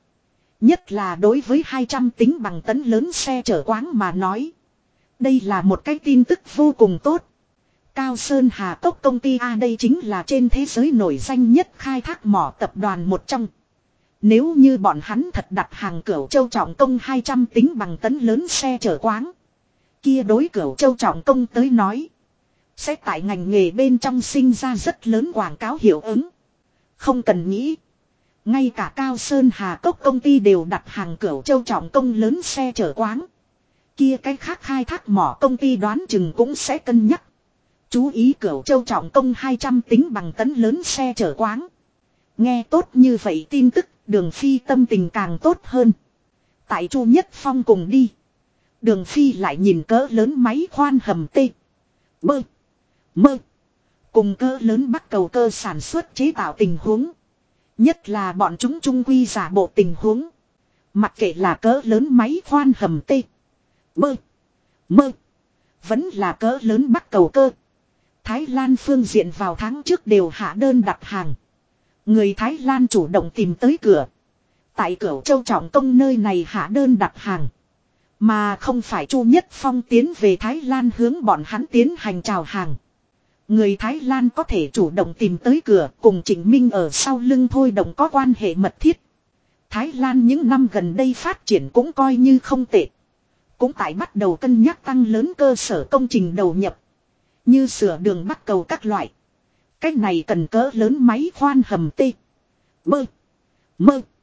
[SPEAKER 1] Nhất là đối với 200 tính bằng tấn lớn xe chở quáng mà nói. Đây là một cái tin tức vô cùng tốt. Cao Sơn Hà Cốc công ty đây chính là trên thế giới nổi danh nhất khai thác mỏ tập đoàn một trong. Nếu như bọn hắn thật đặt hàng Cửu Châu trọng công 200 tính bằng tấn lớn xe chở quáng. Kia đối Cửu Châu trọng công tới nói. Sẽ tại ngành nghề bên trong sinh ra rất lớn quảng cáo hiệu ứng. Không cần nghĩ. Ngay cả Cao Sơn Hà Cốc công ty đều đặt hàng Cửu Châu trọng công lớn xe chở quáng. Kia cái khác khai thác mỏ công ty đoán chừng cũng sẽ cân nhắc. Chú ý Cửu Châu trọng công 200 tính bằng tấn lớn xe chở quáng. Nghe tốt như vậy tin tức, Đường Phi tâm tình càng tốt hơn. Tại Chu Nhất Phong cùng đi. Đường Phi lại nhìn cỡ lớn máy khoan hầm tê. Bơ. Mơ. Cùng cỡ lớn bắt cầu cơ sản xuất chế tạo tình huống. Nhất là bọn chúng trung quy giả bộ tình huống. Mặc kệ là cỡ lớn máy khoan hầm tê. Bơ. Mơ. Vẫn là cỡ lớn bắt cầu cơ. Thái Lan phương diện vào tháng trước đều hạ đơn đặt hàng. Người Thái Lan chủ động tìm tới cửa. Tại Cửu Châu trọng công nơi này hạ đơn đặt hàng. Mà không phải Chu Nhất Phong tiến về Thái Lan hướng bọn hắn tiến hành chào hàng. Người Thái Lan có thể chủ động tìm tới cửa cùng Trịnh Minh ở sau lưng thôi đồng có quan hệ mật thiết. Thái Lan những năm gần đây phát triển cũng coi như không tệ. Cũng tại bắt đầu cân nhắc tăng lớn cơ sở công trình đầu nhập. Như sửa đường bắc cầu các loại. Cách này cần cỡ lớn máy khoan hầm tê. Bơ. Mơ.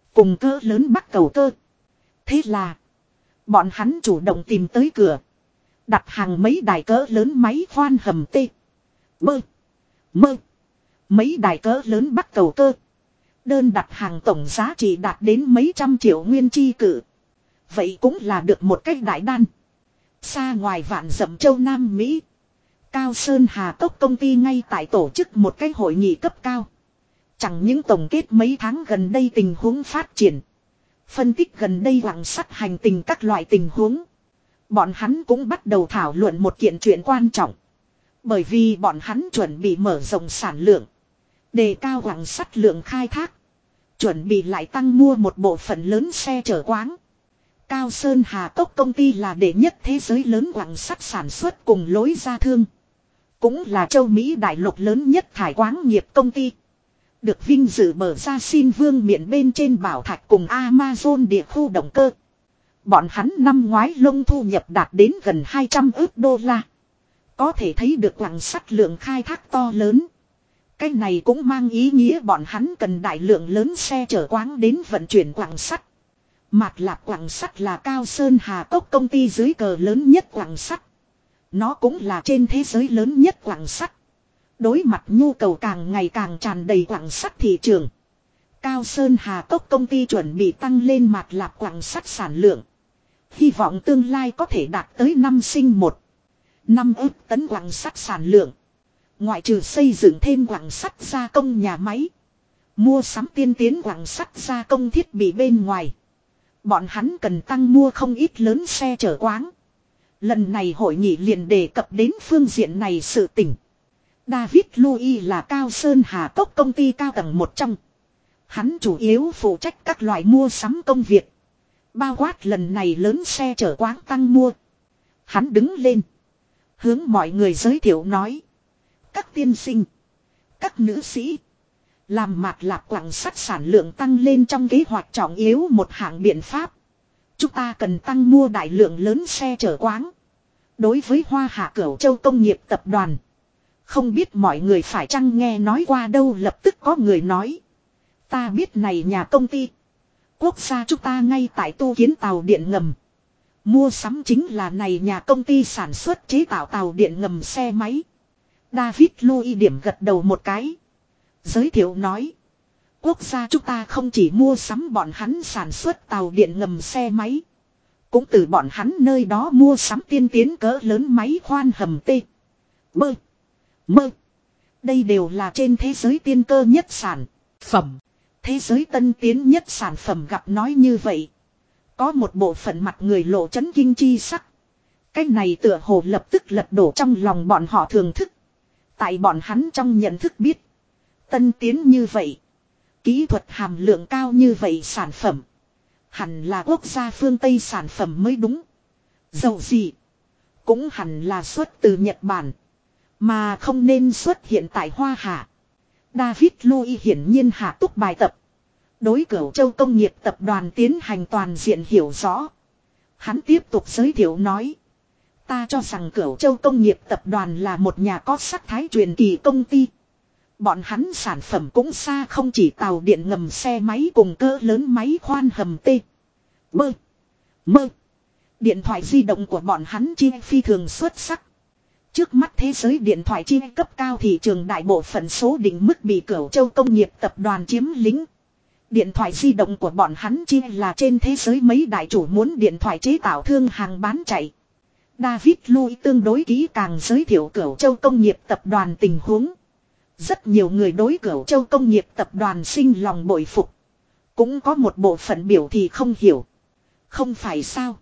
[SPEAKER 1] cùng cỡ lớn Bắc Cầu Cơ. Thế là bọn hắn chủ động tìm tới cửa. Đặt hàng mấy đài cỡ lớn máy khoan hầm tê. Bơ. Mơ. Mấy đài cỡ lớn Bắc Cầu Cơ. Đơn đặt hàng tổng giá trị đạt đến mấy trăm triệu nguyên chi cự. Vậy cũng là được một cách đại đan. Xa ngoài vạn dặm châu Nam Mỹ. Cao Sơn Hà Cốc công ty ngay tại tổ chức một cái hội nghị cấp cao. Chẳng những tổng kết mấy tháng gần đây tình huống phát triển. Phân tích gần đây quặng sắt hành tình các loại tình huống. Bọn hắn cũng bắt đầu thảo luận một kiện chuyện quan trọng. Bởi vì bọn hắn chuẩn bị mở rộng sản lượng. Đề cao quặng sắt lượng khai thác. Chuẩn bị lại tăng mua một bộ phận lớn xe chở quáng. Cao Sơn Hà Cốc công ty là đệ nhất thế giới lớn quặng sắt sản xuất cùng lối ra thương. Cũng là châu Mỹ đại lục lớn nhất thải quáng nghiệp công ty. Được vinh dự mở ra xin vương miện bên trên bảo thạch cùng Amazon địa khu động cơ. Bọn hắn năm ngoái lông thu nhập đạt đến gần 200 ức đô la. Có thể thấy được quặng sắt lượng khai thác to lớn. Cái này cũng mang ý nghĩa bọn hắn cần đại lượng lớn xe chở quáng đến vận chuyển quặng sắt. Mạt Lạp quặng sắt là Cao Sơn Hà Cốc công ty dưới cờ lớn nhất quặng sắt. Nó cũng là trên thế giới lớn nhất quặng sắt. Đối mặt nhu cầu càng ngày càng tràn đầy quặng sắt thị trường. Cao Sơn Hà Cốc công ty chuẩn bị tăng lên Mạt Lạp quặng sắt sản lượng. Hy vọng tương lai có thể đạt tới năm ức tấn quặng sắt sản lượng. Ngoại trừ xây dựng thêm quặng sắt gia công nhà máy. Mua sắm tiên tiến quặng sắt gia công thiết bị bên ngoài. Bọn hắn cần tăng mua không ít lớn xe chở quáng. Lần này hội nghị liền đề cập đến phương diện này sự tình. David Louis là Cao Sơn Hà Cốc công ty cao tầng một trong. Hắn chủ yếu phụ trách các loại mua sắm công việc. Bao quát lần này lớn xe chở quáng tăng mua. Hắn đứng lên. Hướng mọi người giới thiệu nói. Các tiên sinh. Các nữ sĩ. Làm Mạt Lạp quặng sắt sản lượng tăng lên trong kế hoạch trọng yếu một hạng biện pháp. Chúng ta cần tăng mua đại lượng lớn xe chở quáng. Đối với Hoa Hạ Cửu Châu Công nghiệp Tập đoàn. Không biết mọi người phải chăng nghe nói qua đâu, lập tức có người nói. Ta biết này nhà công ty. Quốc gia chúng ta ngay tại tu kiến tàu điện ngầm. Mua sắm chính là này nhà công ty sản xuất chế tạo tàu điện ngầm xe máy. David Louis điểm gật đầu một cái. Giới thiệu nói. Quốc gia chúng ta không chỉ mua sắm bọn hắn sản xuất tàu điện ngầm xe máy. Cũng từ bọn hắn nơi đó mua sắm tiên tiến cỡ lớn máy khoan hầm tê. Bơ. Mơ. Đây đều là trên thế giới tiên cơ nhất sản phẩm. Thế giới tân tiến nhất sản phẩm gặp nói như vậy. Có một bộ phận mặt người lộ chấn kinh chi sắc. Cái này tựa hồ lập tức lật đổ trong lòng bọn họ thưởng thức. Tại bọn hắn trong nhận thức biết. Tân tiến như vậy. Kỹ thuật hàm lượng cao như vậy sản phẩm. Hẳn là quốc gia phương Tây sản phẩm mới đúng. Dầu gì. Cũng hẳn là xuất từ Nhật Bản. Mà không nên xuất hiện tại Hoa Hạ. David Louis hiển nhiên hạ túc bài tập. Đối Cửu Châu Công nghiệp Tập đoàn tiến hành toàn diện hiểu rõ. Hắn tiếp tục giới thiệu nói. Ta cho rằng Cửu Châu Công nghiệp Tập đoàn là một nhà có sắc thái truyền kỳ công ty. Bọn hắn sản phẩm cũng xa không chỉ tàu điện ngầm xe máy cùng cỡ lớn máy khoan hầm tê. Bơ. Mơ. Điện thoại di động của bọn hắn chi phi thường xuất sắc. Trước mắt thế giới điện thoại chi cấp cao thị trường đại bộ phận số định mức bị Cửu Châu Công nghiệp Tập đoàn chiếm lĩnh. Điện thoại di động của bọn hắn chi là trên thế giới mấy đại chủ muốn điện thoại chế tạo thương hàng bán chạy. David Louis tương đối kỹ càng giới thiệu Cửu Châu Công nghiệp Tập đoàn tình huống. Rất nhiều người đối Cửu Châu Công nghiệp Tập đoàn sinh lòng bội phục. Cũng có một bộ phận biểu thì không hiểu. Không phải sao?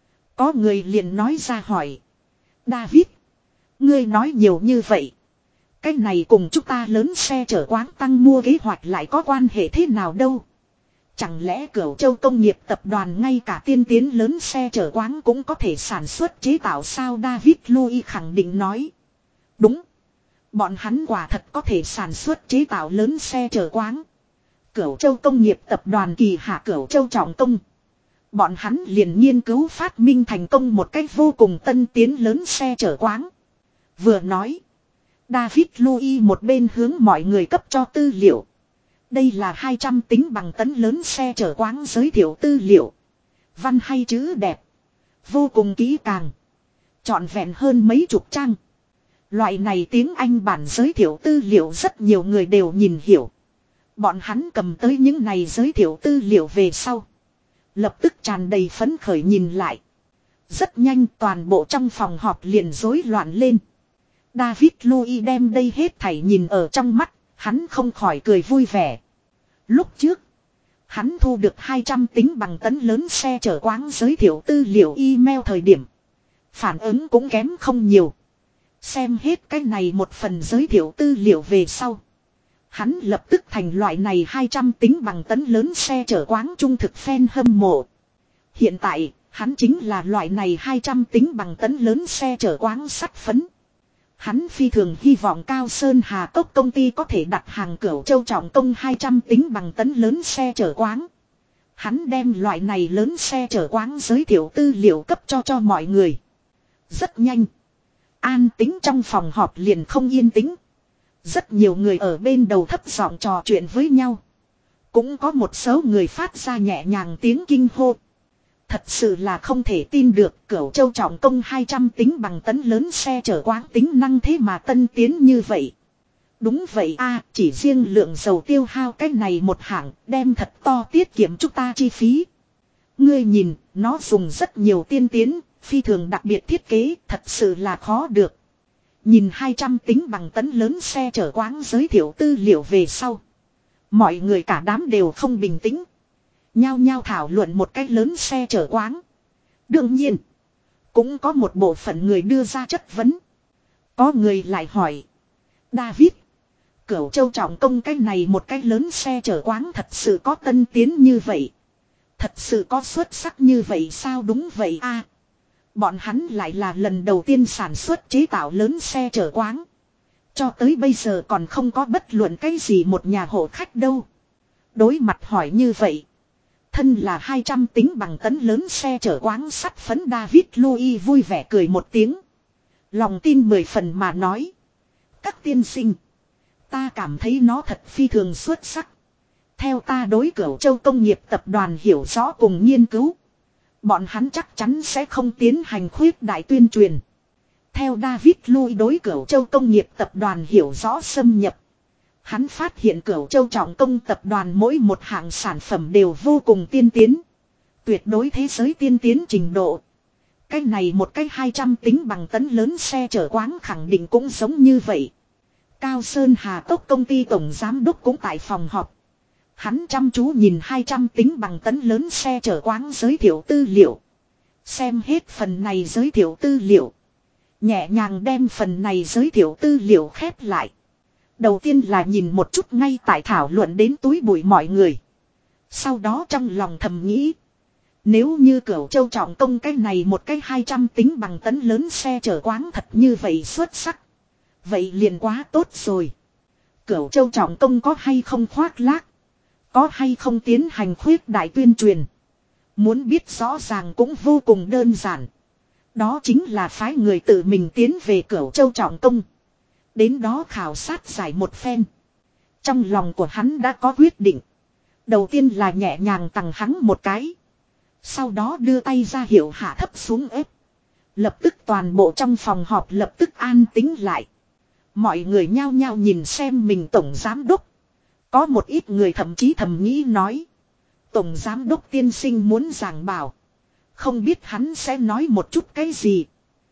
[SPEAKER 1] Có người liền nói ra hỏi. David, ngươi nói nhiều như vậy. Cái này cùng chúng ta lớn xe chở quáng tăng mua kế hoạch lại có quan hệ thế nào đâu? Chẳng lẽ Cửu Châu Công nghiệp Tập đoàn ngay cả tiên tiến lớn xe chở quáng cũng có thể sản xuất chế tạo sao? David Louis khẳng định nói. Đúng. Bọn hắn quả thật có thể sản xuất chế tạo lớn xe chở quáng. Cửu Châu Công nghiệp Tập đoàn kỳ hạ Cửu Châu Trọng Công. Bọn hắn liền nghiên cứu phát minh thành công một cách vô cùng tân tiến lớn xe chở quáng. Vừa nói. David Louis một bên hướng mọi người cấp cho tư liệu. Đây là 200 tính bằng tấn lớn xe chở quáng giới thiệu tư liệu. Văn hay chữ đẹp. Vô cùng kỹ càng. Trọn vẹn hơn mấy chục trang. Loại này tiếng Anh bản giới thiệu tư liệu rất nhiều người đều nhìn hiểu. Bọn hắn cầm tới những này giới thiệu tư liệu về sau. Lập tức tràn đầy phấn khởi nhìn lại. Rất nhanh toàn bộ trong phòng họp liền rối loạn lên. David Louis đem đây hết thảy nhìn ở trong mắt. Hắn không khỏi cười vui vẻ. Lúc trước. Hắn thu được 200 tính bằng tấn lớn xe chở quáng giới thiệu tư liệu email thời điểm. Phản ứng cũng kém không nhiều. Xem hết cái này một phần giới thiệu tư liệu về sau. Hắn lập tức thành loại này 200 tính bằng tấn lớn xe chở quáng trung thực fan hâm mộ. Hiện tại, hắn chính là loại này 200 tính bằng tấn lớn xe chở quáng sắt phấn. Hắn phi thường hy vọng Cao Sơn Hà Cốc công ty có thể đặt hàng Cửu Châu Trọng Công 200 tính bằng tấn lớn xe chở quáng. Hắn đem loại này lớn xe chở quáng giới thiệu tư liệu cấp cho mọi người. Rất nhanh. An tính trong phòng họp liền không yên tĩnh. Rất nhiều người ở bên đầu thấp giọng trò chuyện với nhau. Cũng có một số người phát ra nhẹ nhàng tiếng kinh hô. Thật sự là không thể tin được Cửu Châu Trọng Công 200 tính bằng tấn lớn xe chở quáng tính năng thế mà tân tiến như vậy. Đúng vậy a, chỉ riêng lượng dầu tiêu hao cái này một hạng đem thật to tiết kiệm chúng ta chi phí. Ngươi nhìn, nó dùng rất nhiều tiên tiến, phi thường đặc biệt thiết kế, thật sự là khó được. Nhìn 200 tính bằng tấn lớn xe chở quáng giới thiệu tư liệu về sau. Mọi người cả đám đều không bình tĩnh. Nhao nhao thảo luận một cái lớn xe chở quáng. Đương nhiên, cũng có một bộ phận người đưa ra chất vấn. Có người lại hỏi. David, Cửu Châu Trọng Công cái này một cái lớn xe chở quáng thật sự có tân tiến như vậy. Thật sự có xuất sắc như vậy sao? Đúng vậy a. Bọn hắn lại là lần đầu tiên sản xuất chế tạo lớn xe chở quáng. Cho tới bây giờ còn không có bất luận cái gì một nhà hộ khách đâu. Đối mặt hỏi như vậy. Thân là 200 tính bằng tấn lớn xe chở quáng sắt phấn David Louis vui vẻ cười một tiếng. Lòng tin 10 phần mà nói. Các tiên sinh. Ta cảm thấy nó thật phi thường xuất sắc. Theo ta đối Cửu Châu công nghiệp tập đoàn hiểu rõ cùng nghiên cứu. Bọn hắn chắc chắn sẽ không tiến hành khuyết đại tuyên truyền. Theo David Louis đối Cửu Châu công nghiệp tập đoàn hiểu rõ xâm nhập. Hắn phát hiện Cửu Châu Trọng Công tập đoàn mỗi một hạng sản phẩm đều vô cùng tiên tiến. Tuyệt đối thế giới tiên tiến trình độ. Cái này một cái 200 tính bằng tấn lớn xe chở quáng khẳng định cũng giống như vậy. Cao Sơn Hà Cốc công ty tổng giám đốc cũng tại phòng họp. Hắn chăm chú nhìn 200 tính bằng tấn lớn xe chở quáng giới thiệu tư liệu. Xem hết phần này giới thiệu tư liệu. Nhẹ nhàng đem phần này giới thiệu tư liệu khép lại. Đầu tiên là nhìn một chút ngay tại thảo luận đến túi bụi mọi người. Sau đó trong lòng thầm nghĩ. Nếu như Cửu Châu Trọng Công cái này một cái 200 tính bằng tấn lớn xe chở quáng thật như vậy xuất sắc. Vậy liền quá tốt rồi. Cửu Châu Trọng Công có hay không khoác lác. Có hay không tiến hành khuyết đại tuyên truyền. Muốn biết rõ ràng cũng vô cùng đơn giản. Đó chính là phái người tự mình tiến về Cửu Châu Trọng Công. Đến đó khảo sát giải một phen. Trong lòng của hắn đã có quyết định. Đầu tiên là nhẹ nhàng tằng hắn một cái. Sau đó đưa tay ra hiệu hạ thấp xuống ép. Lập tức toàn bộ trong phòng họp lập tức an tĩnh lại. Mọi người nhao nhao nhìn xem mình tổng giám đốc. Có một ít người thậm chí thầm nghĩ nói. Tổng giám đốc tiên sinh muốn giảng bảo. Không biết hắn sẽ nói một chút cái gì.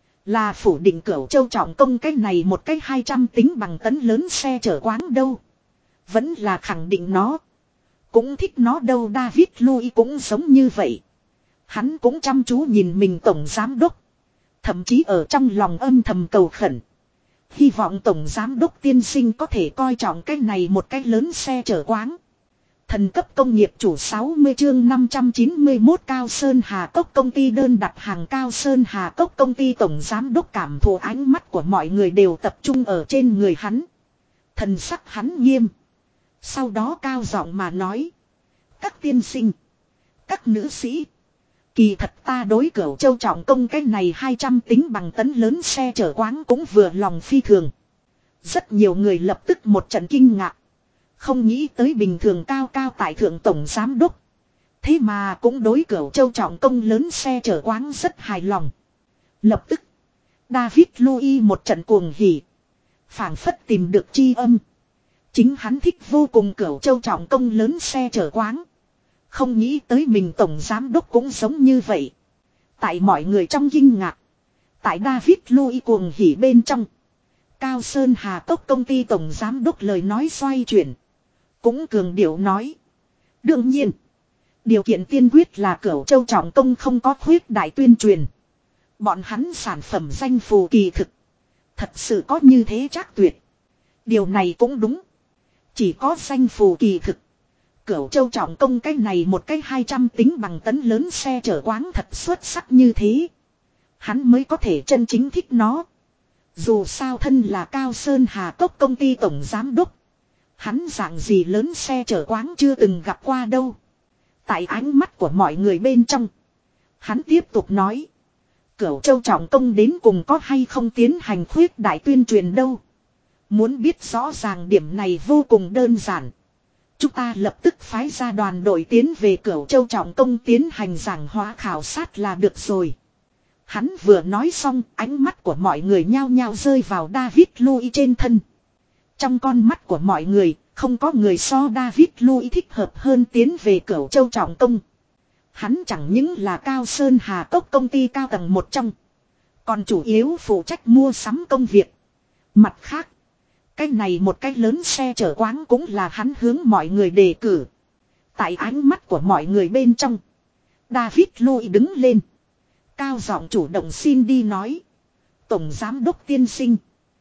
[SPEAKER 1] Là phủ định Cửu Châu Trọng Công cái này một cái 200 tính bằng tấn lớn xe chở quáng đâu. Vẫn là khẳng định nó. Cũng thích nó đâu. David Louis cũng giống như vậy. Hắn cũng chăm chú nhìn mình tổng giám đốc. Thậm chí ở trong lòng âm thầm cầu khẩn. Hy vọng tổng giám đốc tiên sinh có thể coi trọng cái này một cái lớn xe chở quáng. Thần cấp công nghiệp chủ 60 chương 591 Cao Sơn Hà Cốc công ty đơn đặt hàng. Cao Sơn Hà Cốc công ty tổng giám đốc cảm thụ ánh mắt của mọi người đều tập trung ở trên người hắn. Thần sắc hắn nghiêm. Sau đó cao giọng mà nói. Các tiên sinh. Các nữ sĩ. Kỳ thật ta đối Cửu Châu Trọng Công cái này 200 tính bằng tấn lớn xe chở quáng cũng vừa lòng phi thường. Rất nhiều người lập tức một trận kinh ngạc. Không nghĩ tới bình thường cao cao tại thượng tổng giám đốc. Thế mà cũng đối Cửu Châu trọng công lớn xe chở quáng rất hài lòng. Lập tức, David Louis một trận cuồng hỉ. Phảng phất tìm được chi âm. Chính hắn thích vô cùng Cửu Châu trọng công lớn xe chở quáng. Không nghĩ tới mình tổng giám đốc cũng giống như vậy. Tại mọi người trong kinh ngạc. Tại David Louis cuồng hỉ bên trong. Cao Sơn Hà Tốc công ty tổng giám đốc lời nói xoay chuyển. Cũng cường điệu nói. Đương nhiên. Điều kiện tiên quyết là Cửu Châu trọng công không có khuyết đại tuyên truyền. Bọn hắn sản phẩm danh phù kỳ thực. Thật sự có như thế chắc tuyệt. Điều này cũng đúng. Chỉ có danh phù kỳ thực. Cửu Châu trọng công cái này một cái 200 tính bằng tấn lớn xe chở quáng thật xuất sắc như thế. Hắn mới có thể chân chính thích nó. Dù sao thân là Cao Sơn Hà Tốc công ty tổng giám đốc. Hắn dạng gì lớn xe chở quáng chưa từng gặp qua đâu. Tại ánh mắt của mọi người bên trong. Hắn tiếp tục nói. Cửu Châu trọng công đến cùng có hay không tiến hành khuyết đại tuyên truyền đâu. Muốn biết rõ ràng điểm này vô cùng đơn giản. Chúng ta lập tức phái ra đoàn đội tiến về Cửu Châu trọng công tiến hành giảng hóa khảo sát là được rồi. Hắn vừa nói xong, ánh mắt của mọi người nhao nhao rơi vào David Louis trên thân. Trong con mắt của mọi người, không có người so David Louis thích hợp hơn tiến về Cửu Châu trọng công. Hắn chẳng những là Cao Sơn Hà Tốc công ty cao tầng một trong. Còn chủ yếu phụ trách mua sắm công việc. Mặt khác, cái này một cái lớn xe chở quáng cũng là hắn hướng mọi người đề cử. Tại ánh mắt của mọi người bên trong, David Louis đứng lên. Cao giọng chủ động xin đi nói. Tổng giám đốc tiên sinh.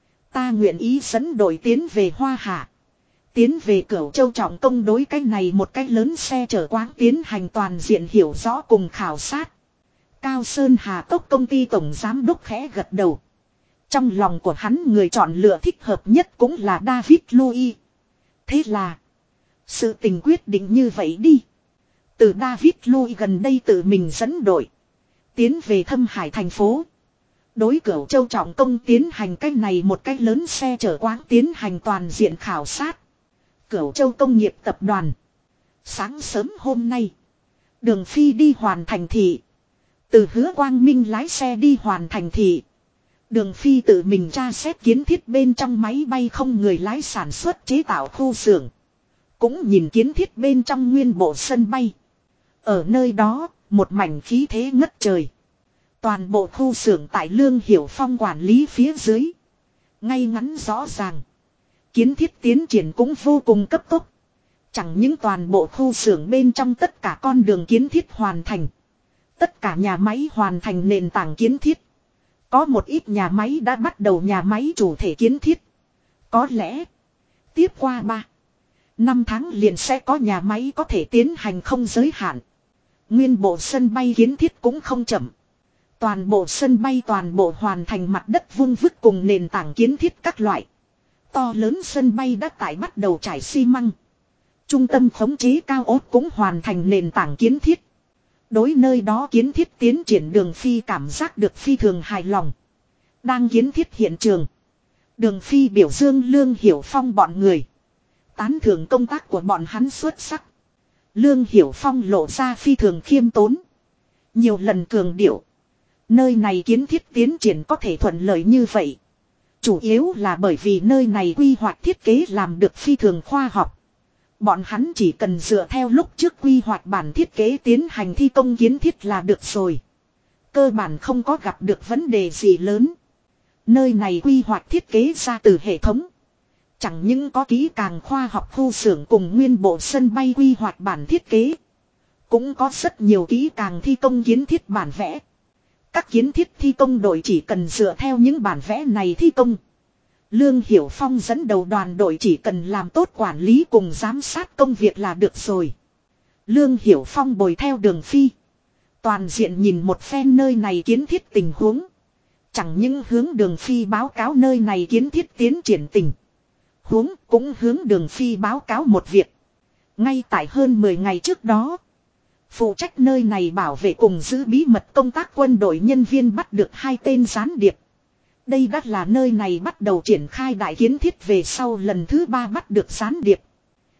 [SPEAKER 1] Ta nguyện ý dẫn đội tiến về Hoa Hạ. Tiến về Cửu Châu trọng công đối cái này một cái lớn xe chở quáng tiến hành toàn diện hiểu rõ cùng khảo sát. Cao Sơn Hà Tốc công ty tổng giám đốc khẽ gật đầu. Trong lòng của hắn người chọn lựa thích hợp nhất cũng là David Louis. Thế là sự tình quyết định như vậy đi. Từ David Louis gần đây tự mình dẫn đội. Tiến về Thâm Hải thành phố. Đối Cửu Châu trọng công tiến hành cái này một cái lớn xe chở quáng tiến hành toàn diện khảo sát. Cửu Châu công nghiệp tập đoàn. Sáng sớm hôm nay. Đường Phi đi Hoàn Thành thị. Từ Hứa Quang Minh lái xe đi Hoàn Thành thị. Đường Phi tự mình tra xét kiến thiết bên trong máy bay không người lái sản xuất chế tạo khu xưởng. Cũng nhìn kiến thiết bên trong nguyên bộ sân bay. Ở nơi đó, một mảnh khí thế ngất trời. Toàn bộ khu xưởng tại Lương Hiểu Phong quản lý phía dưới. Ngay ngắn rõ ràng. Kiến thiết tiến triển cũng vô cùng cấp tốc. Chẳng những toàn bộ khu xưởng bên trong tất cả con đường kiến thiết hoàn thành. Tất cả nhà máy hoàn thành nền tảng kiến thiết. Có một ít nhà máy đã bắt đầu nhà máy chủ thể kiến thiết. Có lẽ tiếp qua 3-5 tháng liền sẽ có nhà máy có thể tiến hành không giới hạn. Nguyên bộ sân bay kiến thiết cũng không chậm. Toàn bộ sân bay toàn bộ hoàn thành mặt đất vung vức cùng nền tảng kiến thiết các loại. To lớn sân bay đã tải bắt đầu trải xi măng. Trung tâm khống chế cao ốt cũng hoàn thành nền tảng kiến thiết. Đối nơi đó kiến thiết tiến triển Đường Phi cảm giác được phi thường hài lòng. Đang kiến thiết hiện trường. Đường Phi biểu dương Lương Hiểu Phong bọn người. Tán thưởng công tác của bọn hắn xuất sắc. Lương Hiểu Phong lộ ra phi thường khiêm tốn. Nhiều lần cường điệu. Nơi này kiến thiết tiến triển có thể thuận lợi như vậy. Chủ yếu là bởi vì nơi này quy hoạch thiết kế làm được phi thường khoa học. Bọn hắn chỉ cần dựa theo lúc trước quy hoạch bản thiết kế tiến hành thi công kiến thiết là được rồi. Cơ bản không có gặp được vấn đề gì lớn. Nơi này quy hoạch thiết kế ra từ hệ thống. Chẳng những có kỹ càng khoa học khu xưởng cùng nguyên bộ sân bay quy hoạch bản thiết kế. Cũng có rất nhiều kỹ càng thi công kiến thiết bản vẽ. Các kiến thiết thi công đội chỉ cần dựa theo những bản vẽ này thi công. Lương Hiểu Phong dẫn đầu đoàn đội chỉ cần làm tốt quản lý cùng giám sát công việc là được rồi. Lương Hiểu Phong bồi theo Đường Phi. Toàn diện nhìn một phen nơi này kiến thiết tình huống. Chẳng những hướng Đường Phi báo cáo nơi này kiến thiết tiến triển tình huống, cũng hướng Đường Phi báo cáo một việc. Ngay tại hơn 10 ngày trước đó, phụ trách nơi này bảo vệ cùng giữ bí mật công tác quân đội nhân viên bắt được 2 tên gián điệp. Đây đã là nơi này bắt đầu triển khai đại kiến thiết về sau lần thứ 3 bắt được gián điệp.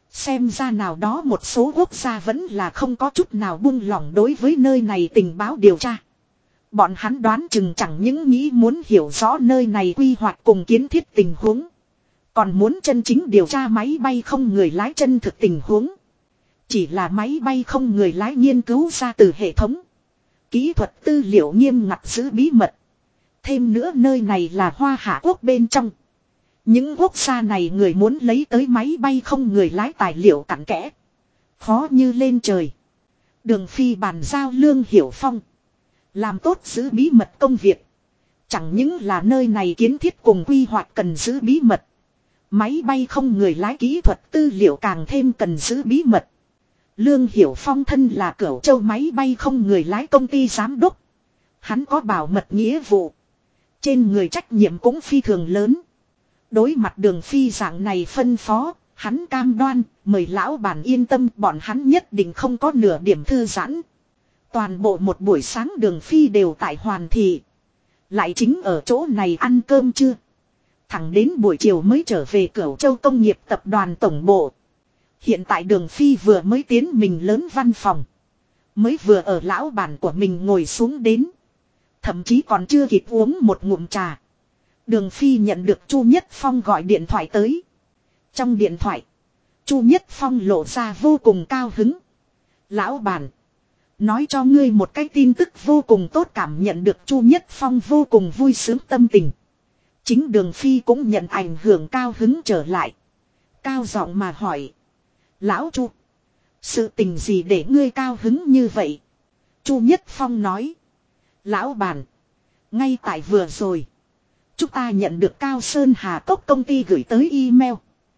[SPEAKER 1] Xem ra nào đó một số quốc gia vẫn là không có chút nào buông lỏng đối với nơi này tình báo điều tra. Bọn hắn đoán chừng chẳng những nghĩ muốn hiểu rõ nơi này quy hoạch cùng kiến thiết tình huống. Còn muốn chân chính điều tra máy bay không người lái chân thực tình huống. Chỉ là máy bay không người lái nghiên cứu ra từ hệ thống. Kỹ thuật tư liệu nghiêm ngặt giữ bí mật. Thêm nữa nơi này là Hoa Hạ Quốc bên trong. Những quốc gia này người muốn lấy tới máy bay không người lái tài liệu cặn kẽ. Khó như lên trời. Đường Phi bàn giao Lương Hiểu Phong. Làm tốt giữ bí mật công việc. Chẳng những là nơi này kiến thiết cùng quy hoạch cần giữ bí mật. Máy bay không người lái kỹ thuật tư liệu càng thêm cần giữ bí mật. Lương Hiểu Phong thân là Cửu Châu máy bay không người lái công ty giám đốc. Hắn có bảo mật nghĩa vụ. Trên người trách nhiệm cũng phi thường lớn. Đối mặt Đường Phi dạng này phân phó, hắn cam đoan, mời lão bản yên tâm bọn hắn nhất định không có nửa điểm thư giãn. Toàn bộ một buổi sáng Đường Phi đều tại Hoàn Thị. Lại chính ở chỗ này ăn cơm trưa. Thẳng đến buổi chiều mới trở về Cửu Châu Công nghiệp tập đoàn tổng bộ. Hiện tại Đường Phi vừa mới tiến mình lớn văn phòng. Mới vừa ở lão bản của mình ngồi xuống đến. Thậm chí còn chưa kịp uống một ngụm trà. Đường Phi nhận được Chu Nhất Phong gọi điện thoại tới. Trong điện thoại, Chu Nhất Phong lộ ra vô cùng cao hứng. Lão bản, nói cho ngươi một cái tin tức vô cùng tốt, cảm nhận được Chu Nhất Phong vô cùng vui sướng tâm tình. Chính Đường Phi cũng nhận ảnh hưởng cao hứng trở lại. Cao giọng mà hỏi. Lão Chu, sự tình gì để ngươi cao hứng như vậy? Chu Nhất Phong nói. Lão bản, ngay tại vừa rồi. Chúng ta nhận được Cao Sơn Hà Cốc công ty gửi tới email.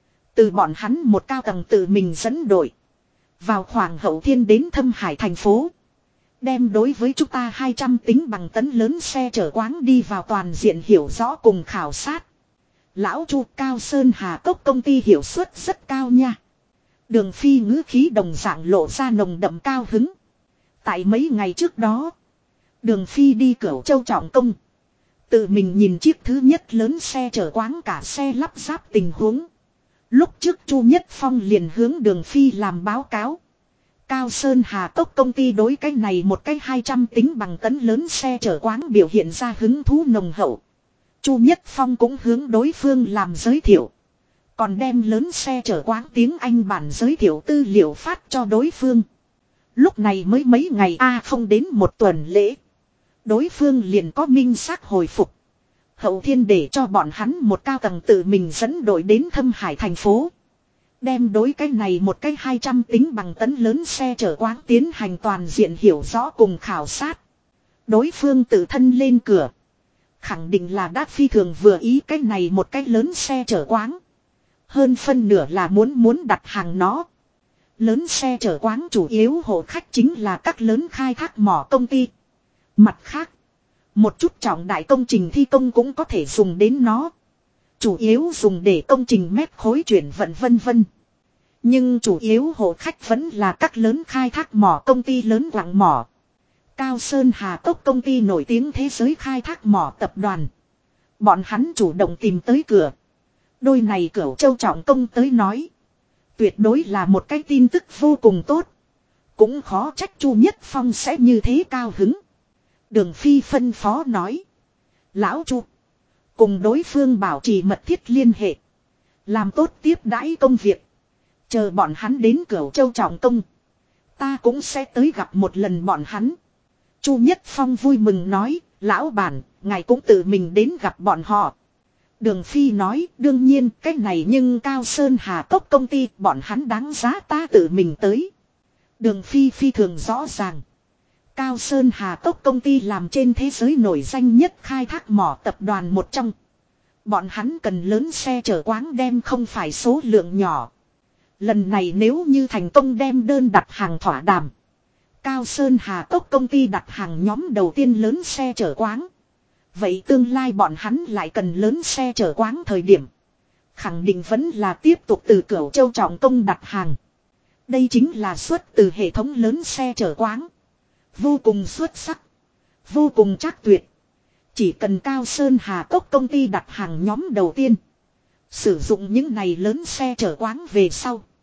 [SPEAKER 1] Từ bọn hắn một cao tầng tự mình dẫn đội. Vào khoảng hậu thiên đến Thâm Hải thành phố. Đem đối với chúng ta 200 tính bằng tấn lớn xe chở quáng đi vào toàn diện hiểu rõ cùng khảo sát. Lão Chu, Cao Sơn Hà Cốc công ty hiệu suất rất cao nha. Đường Phi ngữ khí đồng dạng lộ ra nồng đậm cao hứng. Tại mấy ngày trước đó, Đường Phi đi Cửu Châu trọng công. Tự mình nhìn chiếc thứ nhất lớn xe chở quáng cả xe lắp ráp tình huống. Lúc trước Chu Nhất Phong liền hướng Đường Phi làm báo cáo. Cao Sơn Hà Cốc công ty đối cái này một cái 200 tính bằng tấn lớn xe chở quáng biểu hiện ra hứng thú nồng hậu. Chu Nhất Phong cũng hướng đối phương làm giới thiệu. Còn đem lớn xe chở quáng tiếng Anh bản giới thiệu tư liệu phát cho đối phương. Lúc này mới mấy ngày không đến một tuần lễ. Đối phương liền có minh xác hồi phục. Hậu thiên để cho bọn hắn một cao tầng tự mình dẫn đội đến Thâm Hải thành phố. Đem đối cái này một cái 200 tính bằng tấn lớn xe chở quáng tiến hành toàn diện hiểu rõ cùng khảo sát. Đối phương tự thân lên cửa. Khẳng định là đã phi thường vừa ý cái này một cái lớn xe chở quáng. Hơn phân nửa là muốn đặt hàng nó. Lớn xe chở quáng chủ yếu hộ khách chính là các lớn khai thác mỏ công ty. Mặt khác, một chút trọng đại công trình thi công cũng có thể dùng đến nó. Chủ yếu dùng để công trình mét khối chuyển vận vân vân. Nhưng chủ yếu hộ khách vẫn là các lớn khai thác mỏ công ty lớn quặng mỏ. Cao Sơn Hà Cốc công ty nổi tiếng thế giới khai thác mỏ tập đoàn. Bọn hắn chủ động tìm tới cửa. Đôi này Cửu Châu trọng công tới nói. Tuyệt đối là một cái tin tức vô cùng tốt. Cũng khó trách Chu Nhất Phong sẽ như thế cao hứng. Đường Phi phân phó nói. Lão Chu, cùng đối phương bảo trì mật thiết liên hệ. Làm tốt tiếp đãi công việc. Chờ bọn hắn đến Cửu Châu trọng công. Ta cũng sẽ tới gặp một lần bọn hắn. Chu Nhất Phong vui mừng nói. Lão bản, ngài cũng tự mình đến gặp bọn họ. Đường Phi nói, đương nhiên cái này nhưng Cao Sơn Hà Cốc công ty bọn hắn đáng giá ta tự mình tới. Đường Phi phi thường rõ ràng. Cao Sơn Hà Cốc công ty làm trên thế giới nổi danh nhất khai thác mỏ tập đoàn một trong. Bọn hắn cần lớn xe chở quáng đem không phải số lượng nhỏ. Lần này nếu như thành công đem đơn đặt hàng thỏa đàm. Cao Sơn Hà Cốc công ty đặt hàng nhóm đầu tiên lớn xe chở quáng. Vậy tương lai bọn hắn lại cần lớn xe chở quáng thời điểm. Khẳng định vẫn là tiếp tục từ Cửu Châu trọng công đặt hàng. Đây chính là xuất từ hệ thống lớn xe chở quáng. Vô cùng xuất sắc. Vô cùng chắc tuyệt. Chỉ cần Cao Sơn Hà Cốc công ty đặt hàng nhóm đầu tiên. Sử dụng những này lớn xe chở quáng về sau.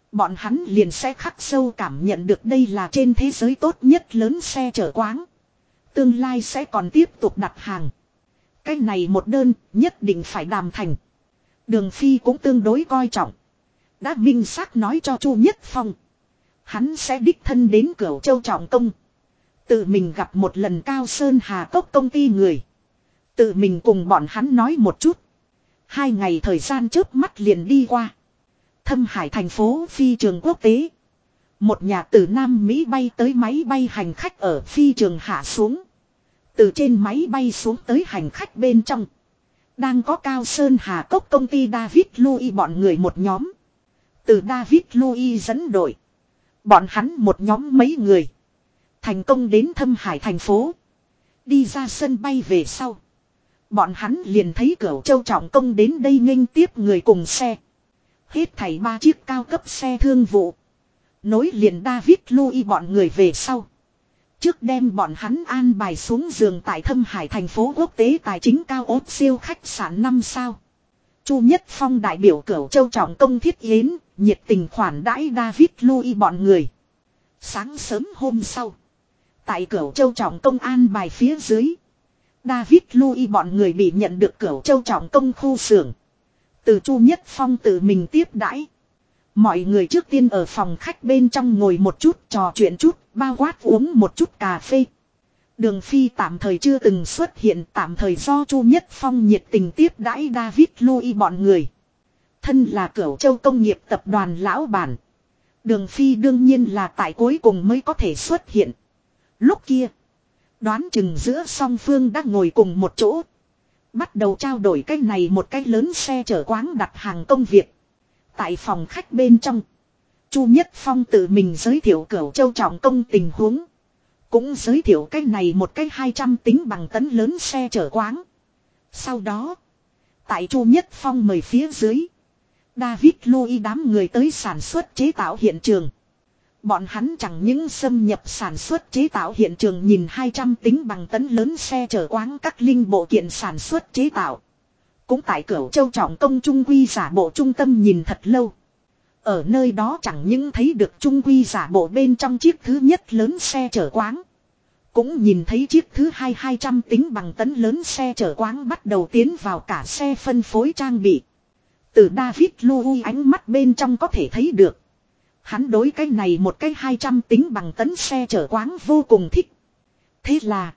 [SPEAKER 1] Bọn hắn liền sẽ khắc sâu cảm nhận được đây là trên thế giới tốt nhất lớn xe chở quáng. Tương lai sẽ còn tiếp tục đặt hàng. Cái này một đơn nhất định phải đàm thành. Đường Phi cũng tương đối coi trọng. Đã minh xác nói cho Chu Nhất Phong. Hắn sẽ đích thân đến Cửu Châu trọng công. Tự mình gặp một lần Cao Sơn Hà Cốc công ty người. Tự mình cùng bọn hắn nói một chút. 2 ngày thời gian chớp mắt liền đi qua. Thâm Hải thành phố phi trường quốc tế. Một nhà từ Nam Mỹ bay tới máy bay hành khách ở phi trường hạ xuống. Từ trên máy bay xuống tới hành khách bên trong. Đang có Cao Sơn Hà Cốc công ty David Louis bọn người một nhóm. Từ David Louis dẫn đội. Bọn hắn một nhóm mấy người. Thành công đến Thâm Hải thành phố. Đi ra sân bay về sau. Bọn hắn liền thấy Cửu Châu trọng công đến đây nghênh tiếp người cùng xe. Hết thảy 3 chiếc cao cấp xe thương vụ. Nối liền David Louis bọn người về sau. Trước đem bọn hắn an bài xuống giường tại Thâm Hải thành phố quốc tế tài chính cao ốt siêu khách sạn 5 sao. Chu Nhất Phong đại biểu Cửu Châu trọng công thiết yến, nhiệt tình khoản đãi David Louis bọn người. Sáng sớm hôm sau. Tại Cửu Châu trọng công an bài phía dưới. David Louis bọn người bị nhận được Cửu Châu trọng công khu xưởng. Từ Chu Nhất Phong tự mình tiếp đãi. Mọi người trước tiên ở phòng khách bên trong ngồi một chút trò chuyện chút, bao quát uống một chút cà phê. Đường Phi tạm thời chưa từng xuất hiện, tạm thời do Chu Nhất Phong nhiệt tình tiếp đãi David Louis bọn người. Thân là Cửu Châu công nghiệp tập đoàn lão bản. Đường Phi đương nhiên là tại cuối cùng mới có thể xuất hiện. Lúc kia, đoán chừng giữa song phương đã ngồi cùng một chỗ. Bắt đầu trao đổi cái này một cái lớn xe chở quáng đặt hàng công việc. Tại phòng khách bên trong, Chu Nhất Phong tự mình giới thiệu Cửu Châu trọng công tình huống. Cũng giới thiệu cái này một cái 200 tính bằng tấn lớn xe chở quáng. Sau đó, tại Chu Nhất Phong mời phía dưới, David Louis đám người tới sản xuất chế tạo hiện trường. Bọn hắn chẳng những xâm nhập sản xuất chế tạo hiện trường nhìn 200 tính bằng tấn lớn xe chở quáng các linh bộ kiện sản xuất chế tạo. Cũng tại Cửu Châu trọng công trung quy giả bộ trung tâm nhìn thật lâu. Ở nơi đó chẳng những thấy được trung quy giả bộ bên trong chiếc thứ nhất lớn xe chở quáng. Cũng nhìn thấy chiếc thứ 200 tính bằng tấn lớn xe chở quáng bắt đầu tiến vào cả xe phân phối trang bị. Từ David Louis ánh mắt bên trong có thể thấy được. Hắn đối cái này một cái 200 tính bằng tấn xe chở quáng vô cùng thích. Thế là,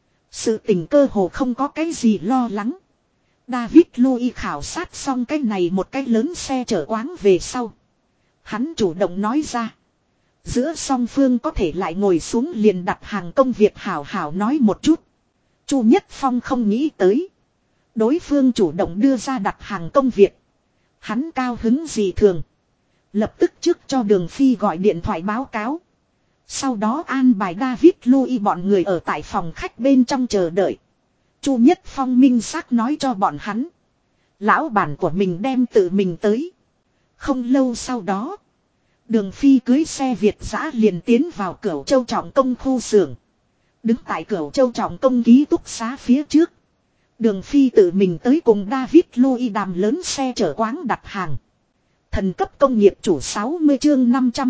[SPEAKER 1] sự tình cơ hồ không có cái gì lo lắng. David Louis khảo sát xong cái này một cái lớn xe chở quáng về sau. Hắn chủ động nói ra. Giữa song phương có thể lại ngồi xuống liền đặt hàng công việc hảo hảo nói một chút. Chu Nhất Phong không nghĩ tới. Đối phương chủ động đưa ra đặt hàng công việc. Hắn cao hứng gì thường. Lập tức trước cho Đường Phi gọi điện thoại báo cáo. Sau đó an bài David Louis bọn người ở tại phòng khách bên trong chờ đợi. Chu Nhất Phong minh xác nói cho bọn hắn. Lão bản của mình đem tự mình tới. Không lâu sau đó. Đường Phi cưới xe Việt dã liền tiến vào Cửu Châu trọng công khu xưởng. Đứng tại Cửu Châu trọng công ký túc xá phía trước. Đường Phi tự mình tới cùng David Louis đàm lớn xe chở quáng đặt hàng. Thần cấp công nghiệp chủ 60 chương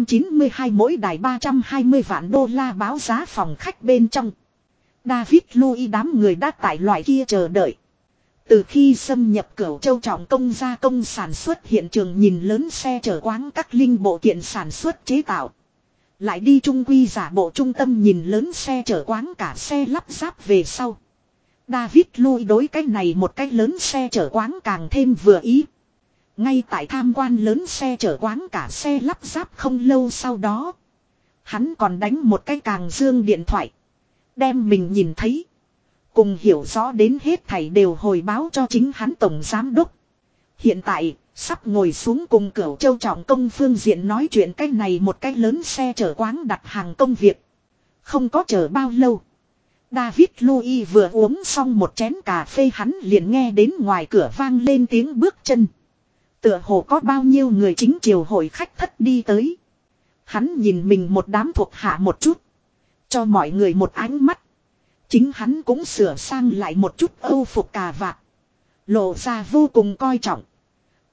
[SPEAKER 1] 592 mỗi đài 320 vạn đô la báo giá phòng khách bên trong. David Louis đám người đã tại loại kia chờ đợi. Từ khi xâm nhập Cửu Châu trọng công gia công sản xuất hiện trường nhìn lớn xe chở quáng các linh bộ kiện sản xuất chế tạo. Lại đi trung quy giả bộ trung tâm nhìn lớn xe chở quáng cả xe lắp ráp về sau. David Louis đối cái này một cái lớn xe chở quáng càng thêm vừa ý. Ngay tại tham quan lớn xe chở quáng cả xe lắp ráp không lâu sau đó. Hắn còn đánh một cái càng dương điện thoại. Đem mình nhìn thấy. Cùng hiểu rõ đến hết thảy đều hồi báo cho chính hắn tổng giám đốc. Hiện tại, sắp ngồi xuống cùng Cửu Châu trọng công phương diện nói chuyện cái này một cái lớn xe chở quáng đặt hàng công việc. Không có chờ bao lâu. David Louis vừa uống xong một chén cà phê hắn liền nghe đến ngoài cửa vang lên tiếng bước chân. Tựa hồ có bao nhiêu người chính triều hội khách thất đi tới. Hắn nhìn mình một đám thuộc hạ một chút. Cho mọi người một ánh mắt. Chính hắn cũng sửa sang lại một chút âu phục cà vạt. Lộ ra vô cùng coi trọng.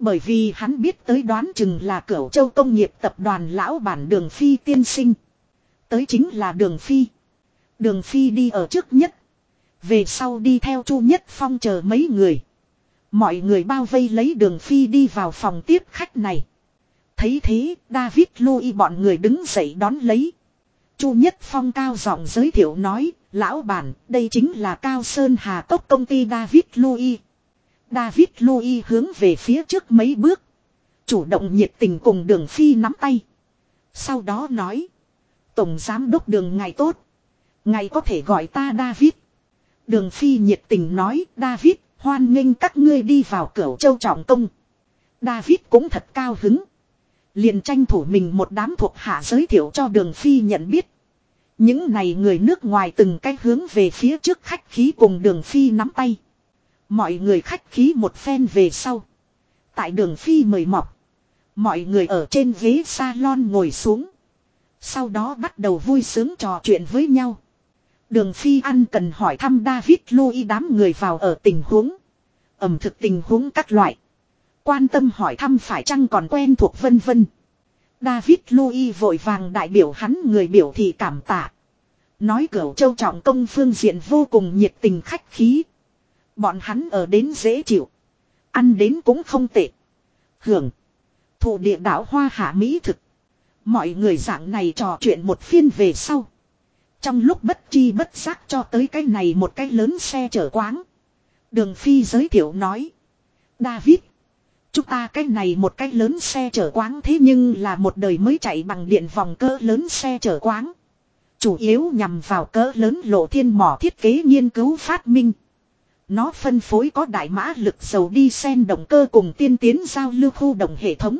[SPEAKER 1] Bởi vì hắn biết tới đoán chừng là Cửu Châu công nghiệp tập đoàn lão bản Đường Phi tiên sinh. Tới chính là Đường Phi. Đường Phi đi ở trước nhất. Về sau đi theo Chu Nhất Phong chờ mấy người. Mọi người bao vây lấy Đường Phi đi vào phòng tiếp khách này. Thấy thế, David Louis bọn người đứng dậy đón lấy. Chu Nhất Phong cao giọng giới thiệu nói, lão bản, đây chính là Cao Sơn Hà Cốc công ty David Louis. David Louis hướng về phía trước mấy bước. Chủ động nhiệt tình cùng Đường Phi nắm tay. Sau đó nói, Tổng Giám đốc Đường ngài tốt. Ngài có thể gọi ta David. Đường Phi nhiệt tình nói, David, hoan nghênh các ngươi đi vào Cửu Châu trọng công. David cũng thật cao hứng. Liền tranh thủ mình một đám thuộc hạ giới thiệu cho Đường Phi nhận biết. Những này người nước ngoài từng cách hướng về phía trước khách khí cùng Đường Phi nắm tay. Mọi người khách khí một phen về sau. Tại Đường Phi mời mọc. Mọi người ở trên ghế salon ngồi xuống. Sau đó bắt đầu vui sướng trò chuyện với nhau. Đường Phi ăn cần hỏi thăm David Louis đám người vào ở tình huống. Ẩm thực tình huống các loại. Quan tâm hỏi thăm phải chăng còn quen thuộc vân vân. David Louis vội vàng đại biểu hắn người biểu thị cảm tạ. Nói Cửu Châu trọng công phương diện vô cùng nhiệt tình khách khí. Bọn hắn ở đến dễ chịu. Ăn đến cũng không tệ. Hưởng. Thụ địa đạo hoa hạ mỹ thực. Mọi người dạng này trò chuyện một phiên về sau. Trong lúc bất chi bất giác cho tới cái này một cái lớn xe chở quáng. Đường Phi giới thiệu nói. David. Chúng ta cái này một cái lớn xe chở quáng thế nhưng là một đời mới chạy bằng điện vòng cỡ lớn xe chở quáng. Chủ yếu nhằm vào cỡ lớn lộ thiên mỏ thiết kế nghiên cứu phát minh. Nó phân phối có đại mã lực dầu đi sen động cơ cùng tiên tiến giao lưu khu động hệ thống.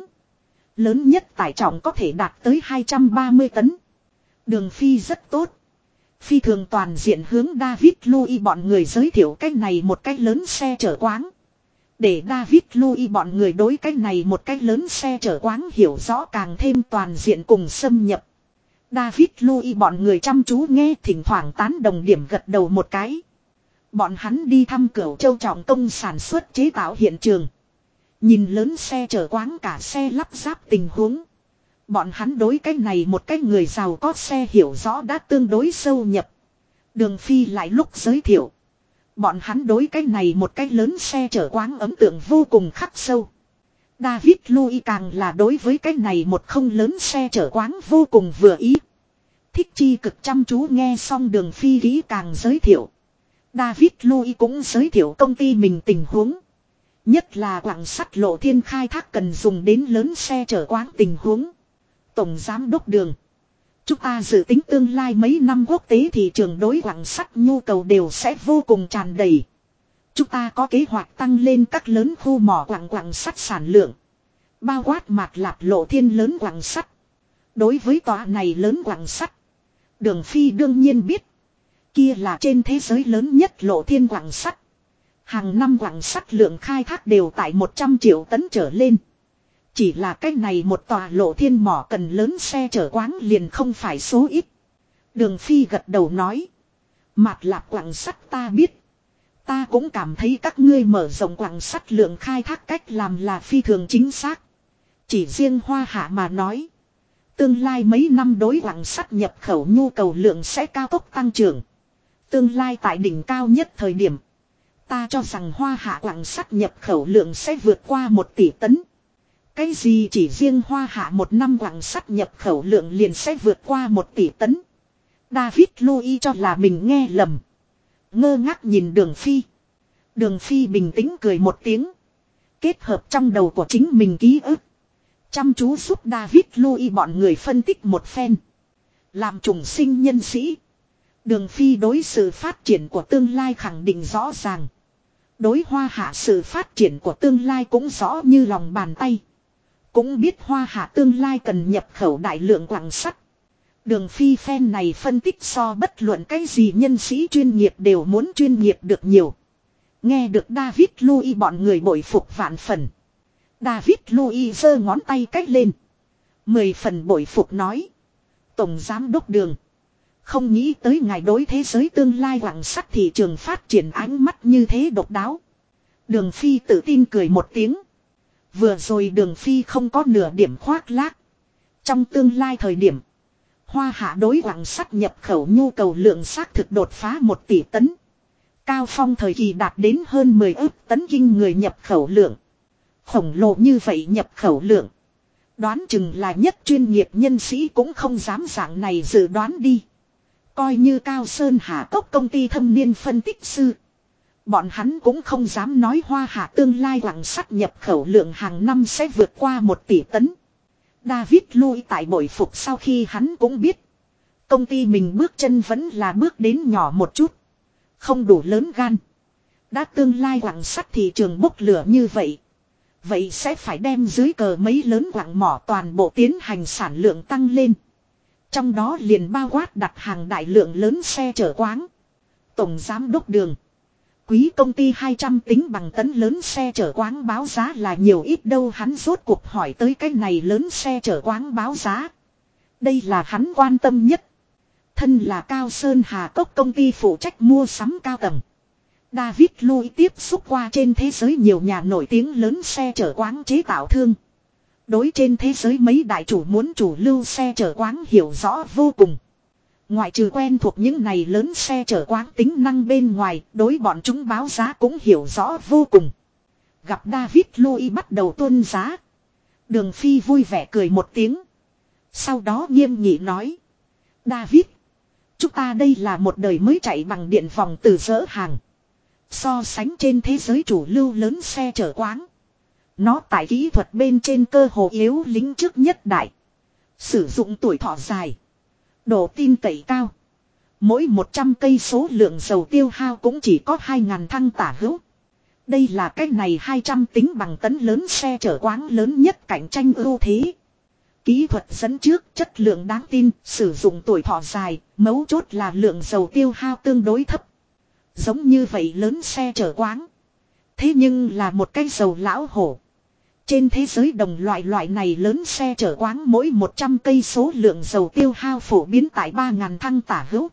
[SPEAKER 1] Lớn nhất tải trọng có thể đạt tới 230 tấn. Đường Phi rất tốt. Phi thường toàn diện hướng David Louis bọn người giới thiệu cái này một cái lớn xe chở quáng. Để David Louis bọn người đối cái này một cái lớn xe chở quáng hiểu rõ càng thêm toàn diện cùng xâm nhập. David Louis bọn người chăm chú nghe thỉnh thoảng tán đồng điểm gật đầu một cái. Bọn hắn đi thăm Cửu Châu trọng công sản xuất chế tạo hiện trường. Nhìn lớn xe chở quáng cả xe lắp ráp tình huống. Bọn hắn đối cái này một cái người giàu có xe hiểu rõ đã tương đối sâu nhập. Đường Phi lại lúc giới thiệu. Bọn hắn đối cái này một cái lớn xe chở quáng ấn tượng vô cùng khắc sâu. David Louis càng là đối với cái này một không lớn xe chở quáng vô cùng vừa ý. Thích chi cực chăm chú nghe xong Đường Phi kỹ càng giới thiệu. David Louis cũng giới thiệu công ty mình tình huống. Nhất là quặng sắt lộ thiên khai thác cần dùng đến lớn xe chở quáng tình huống. Tổng Giám đốc Đường. Chúng ta dự tính tương lai mấy năm quốc tế thị trường đối quặng sắt nhu cầu đều sẽ vô cùng tràn đầy. Chúng ta có kế hoạch tăng lên các lớn khu mỏ quặng sắt sản lượng. Bao quát mạt lạp lộ thiên lớn quặng sắt. Đối với tòa này lớn quặng sắt. Đường Phi đương nhiên biết. Kia là trên thế giới lớn nhất lộ thiên quặng sắt. Hàng năm quặng sắt lượng khai thác đều tại 100 triệu tấn trở lên. Chỉ là cái này một tòa lộ thiên mỏ cần lớn xe chở quáng liền không phải số ít. Đường Phi gật đầu nói. Mạt lạp quặng sắt ta biết. Ta cũng cảm thấy các ngươi mở rộng quặng sắt lượng khai thác cách làm là phi thường chính xác. Chỉ riêng Hoa Hạ mà nói. Tương lai mấy năm đối quặng sắt nhập khẩu nhu cầu lượng sẽ cao tốc tăng trưởng. Tương lai tại đỉnh cao nhất thời điểm. Ta cho rằng Hoa Hạ quặng sắt nhập khẩu lượng sẽ vượt qua 1 tỷ tấn. Cái gì chỉ riêng Hoa Hạ một năm quặng sắt nhập khẩu lượng liền sẽ vượt qua 1 tỷ tấn. David Louis cho là mình nghe lầm. Ngơ ngác nhìn Đường Phi. Đường Phi bình tĩnh cười một tiếng. Kết hợp trong đầu của chính mình ký ức. Chăm chú giúp David Louis bọn người phân tích một phen. Làm trùng sinh nhân sĩ. Đường Phi đối sự phát triển của tương lai khẳng định rõ ràng. Đối Hoa Hạ sự phát triển của tương lai cũng rõ như lòng bàn tay. Cũng biết Hoa Hạ tương lai cần nhập khẩu đại lượng quặng sắt. Đường Phi phen này phân tích so bất luận cái gì nhân sĩ chuyên nghiệp đều muốn chuyên nghiệp được nhiều. Nghe được David Louis bọn người bội phục vạn phần. David Louis giơ ngón tay cách lên. 10 phần bội phục nói. Tổng Giám đốc Đường. Không nghĩ tới ngài đối thế giới tương lai quặng sắt thị trường phát triển ánh mắt như thế độc đáo. Đường Phi tự tin cười một tiếng. Vừa rồi Đường Phi không có nửa điểm khoác lác. Trong tương lai thời điểm, Hoa Hạ đối quặng sắt nhập khẩu nhu cầu lượng xác thực đột phá 1 tỷ tấn. Cao phong thời kỳ đạt đến hơn 10 ức tấn kinh người nhập khẩu lượng. Khổng lồ như vậy nhập khẩu lượng. Đoán chừng là nhất chuyên nghiệp nhân sĩ cũng không dám dạng này dự đoán đi. Coi như Cao Sơn Hà Cốc công ty thâm niên phân tích sư. Bọn hắn cũng không dám nói Hoa Hạ tương lai quặng sắt nhập khẩu lượng hàng năm sẽ vượt qua 1 tỷ tấn. David lui tại bội phục sau khi hắn cũng biết. Công ty mình bước chân vẫn là bước đến nhỏ một chút. Không đủ lớn gan. Đã tương lai quặng sắt thị trường bốc lửa như vậy. Vậy sẽ phải đem dưới cờ mấy lớn quặng mỏ toàn bộ tiến hành sản lượng tăng lên. Trong đó liền bao quát đặt hàng đại lượng lớn xe chở quáng. Tổng giám đốc Đường. Quý công ty 200 tính bằng tấn lớn xe chở quáng báo giá là nhiều ít đâu, hắn rốt cuộc hỏi tới cái này lớn xe chở quáng báo giá. Đây là hắn quan tâm nhất. Thân là Cao Sơn Hà Cốc công ty phụ trách mua sắm cao tầng. David Lui tiếp xúc qua trên thế giới nhiều nhà nổi tiếng lớn xe chở quáng chế tạo thương. Đối trên thế giới mấy đại chủ muốn chủ lưu xe chở quáng hiểu rõ vô cùng. Ngoại trừ quen thuộc những này lớn xe chở quáng tính năng bên ngoài, đối bọn chúng báo giá cũng hiểu rõ vô cùng. Gặp David Lui bắt đầu tuân giá. Đường Phi vui vẻ cười một tiếng. Sau đó nghiêm nghị nói. David, chúng ta đây là một đời mới chạy bằng điện vòng từ dỡ hàng. So sánh trên thế giới chủ lưu lớn xe chở quáng. Nó tại kỹ thuật bên trên cơ hồ yếu lính trước nhất đại. Sử dụng tuổi thọ dài. Độ tin cậy cao. Mỗi 100 cây số lượng dầu tiêu hao cũng chỉ có 2.000 thăng tả hữu. Đây là cái này 200 tính bằng tấn lớn xe chở quáng lớn nhất cạnh tranh ưu thế. Kỹ thuật dẫn trước, chất lượng đáng tin, sử dụng tuổi thọ dài, mấu chốt là lượng dầu tiêu hao tương đối thấp. Giống như vậy lớn xe chở quáng. Thế nhưng là một cái dầu lão hổ. Trên thế giới đồng loại này lớn xe chở quáng mỗi 100 cây số lượng dầu tiêu hao phổ biến tại 3.000 thăng tả hữu.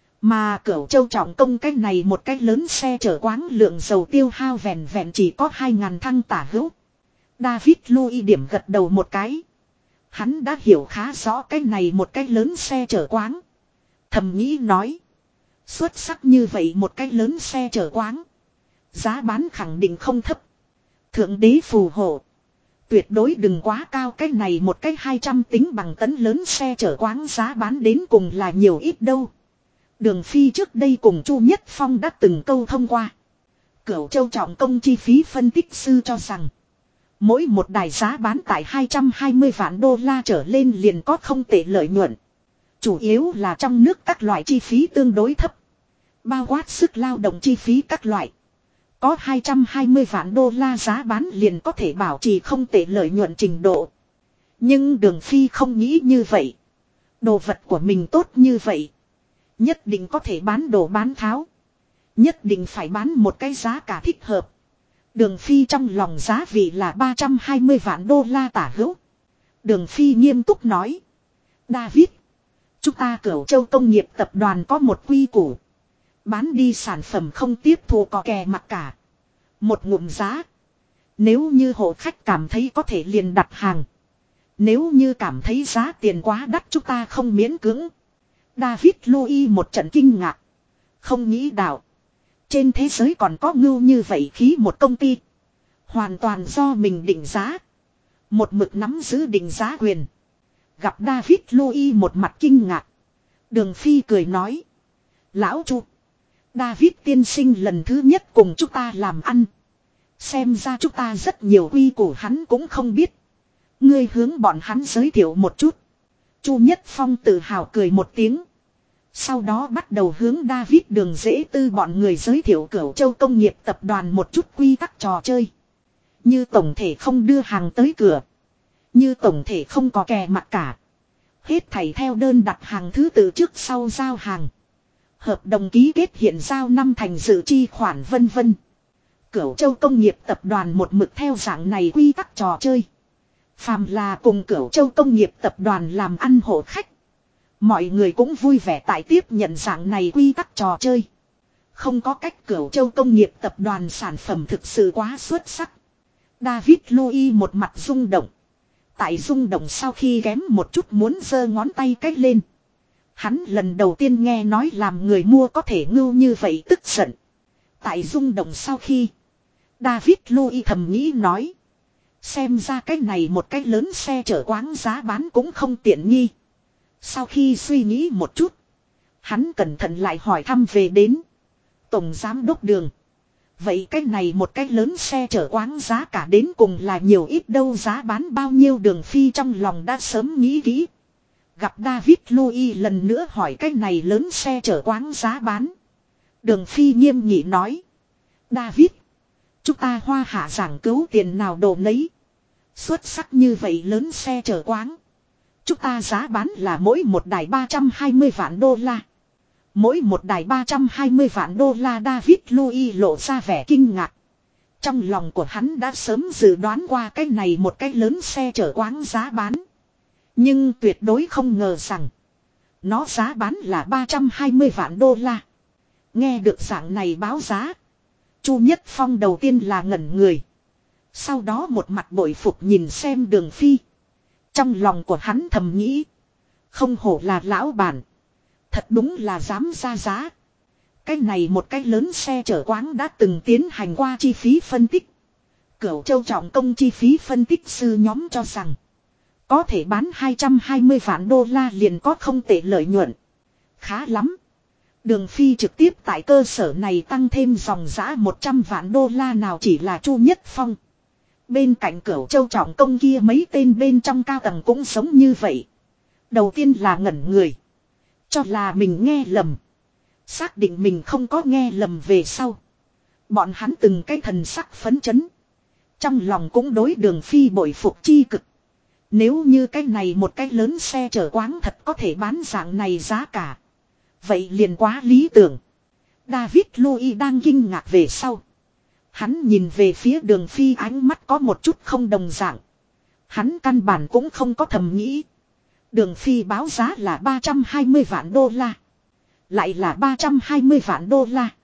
[SPEAKER 1] Mà Cửu Châu Trọng Công cái này một cái lớn xe chở quáng lượng dầu tiêu hao vẹn vẹn chỉ có 2.000 thăng tả hữu. David Lui điểm gật đầu một cái. Hắn đã hiểu khá rõ cái này một cái lớn xe chở quáng. Thầm nghĩ nói. Xuất sắc như vậy một cái lớn xe chở quáng. Giá bán khẳng định không thấp. Thượng đế phù hộ. Tuyệt đối đừng quá cao, cái này một cái 200 tính bằng tấn lớn xe chở quáng giá bán đến cùng là nhiều ít đâu. Đường Phi trước đây cùng Chu Nhất Phong đã từng câu thông qua. Cửu Châu Trọng Công chi phí phân tích sư cho rằng. Mỗi một đài giá bán tại 220 vạn đô la trở lên liền có không tệ lợi nhuận. Chủ yếu là trong nước các loại chi phí tương đối thấp. Bao quát sức lao động chi phí các loại. Có 220 vạn đô la giá bán liền có thể bảo trì không tệ lợi nhuận trình độ. Nhưng Đường Phi không nghĩ như vậy. Đồ vật của mình tốt như vậy. Nhất định có thể bán đồ bán tháo. Nhất định phải bán một cái giá cả thích hợp. Đường Phi trong lòng giá vị là 320 vạn đô la tả hữu. Đường Phi nghiêm túc nói. David, chúng ta Cửu Châu Công nghiệp tập đoàn có một quy củ. Bán đi sản phẩm không tiếp thu có kè mặc cả. Một ngụm giá. Nếu như hộ khách cảm thấy có thể liền đặt hàng. Nếu như cảm thấy giá tiền quá đắt chúng ta không miễn cưỡng. David Louis một trận kinh ngạc. Không nghĩ đạo. Trên thế giới còn có ngưu như vậy khí một công ty. Hoàn toàn do mình định giá. Một mực nắm giữ định giá quyền. Gặp David Louis một mặt kinh ngạc. Đường Phi cười nói. Lão Chu. David tiên sinh lần thứ nhất cùng chúng ta làm ăn. Xem ra chúng ta rất nhiều quy củ hắn cũng không biết. Ngươi hướng bọn hắn giới thiệu một chút. Chu Nhất Phong tự hào cười một tiếng. Sau đó bắt đầu hướng David Đường Dễ Tư bọn người giới thiệu Cửu Châu Công nghiệp tập đoàn một chút quy tắc trò chơi. Như tổng thể không đưa hàng tới cửa. Như tổng thể không có kè mặc cả. Hết thảy theo đơn đặt hàng thứ tự trước sau giao hàng. Hợp đồng ký kết hiện giao năm thành dự chi khoản vân vân. Cửu Châu Công nghiệp tập đoàn một mực theo dạng này quy tắc trò chơi. Phàm là cùng Cửu Châu Công nghiệp tập đoàn làm ăn hộ khách. Mọi người cũng vui vẻ tại tiếp nhận dạng này quy tắc trò chơi. Không có cách, Cửu Châu Công nghiệp tập đoàn sản phẩm thực sự quá xuất sắc. David Louis một mặt rung động. Tại rung động sau khi kém một chút muốn giơ ngón tay cách lên. Hắn lần đầu tiên nghe nói làm người mua có thể ngưu như vậy tức giận. Tại rung động sau khi David Louis thầm nghĩ nói. Xem ra cái này một cái lớn xe chở quáng giá bán cũng không tiện nghi. Sau khi suy nghĩ một chút. Hắn cẩn thận lại hỏi thăm về đến Tổng Giám Đốc Đường. Vậy cái này một cái lớn xe chở quáng giá cả đến cùng là nhiều ít đâu, giá bán bao nhiêu? Đường Phi trong lòng đã sớm nghĩ kỹ. Gặp David Louis lần nữa hỏi cái này lớn xe chở quáng giá bán. Đường Phi nghiêm nghị nói. David, chúng ta hoa hạ giảng cứu tiền nào đồ nấy. Xuất sắc như vậy lớn xe chở quáng. Chúng ta giá bán là mỗi một đài 320 vạn đô la. Mỗi một đài 320 vạn đô la. David Louis lộ ra vẻ kinh ngạc. Trong lòng của hắn đã sớm dự đoán qua cái này một cái lớn xe chở quáng giá bán. Nhưng tuyệt đối không ngờ rằng nó giá bán là 320 vạn đô la. Nghe được dạng này báo giá, Chu Nhất Phong đầu tiên là ngẩn người. Sau đó một mặt bội phục nhìn xem Đường Phi. Trong lòng của hắn thầm nghĩ. Không hổ là lão bản. Thật đúng là dám ra giá. Cái này một cái lớn xe chở quáng đã từng tiến hành qua chi phí phân tích. Cửu Châu Trọng Công chi phí phân tích sư nhóm cho rằng có thể bán 220 vạn đô la liền có không tệ lợi nhuận. Khá lắm. Đường Phi trực tiếp tại cơ sở này tăng thêm dòng giá 100 vạn đô la nào chỉ là Chu Nhất Phong. Bên cạnh Cửu Châu Trọng Công kia mấy tên bên trong cao tầng cũng giống như vậy. Đầu tiên là ngẩn người. Cho là mình nghe lầm. Xác định mình không có nghe lầm về sau. Bọn hắn từng cái thần sắc phấn chấn. Trong lòng cũng đối Đường Phi bội phục chi cực. Nếu như cái này một cái lớn xe chở quáng thật có thể bán dạng này giá cả. Vậy liền quá lý tưởng. David Louis đang kinh ngạc về sau. Hắn nhìn về phía Đường Phi ánh mắt có một chút không đồng dạng. Hắn căn bản cũng không có thầm nghĩ. Đường Phi báo giá là 320 vạn đô la. Lại là 320 vạn đô la.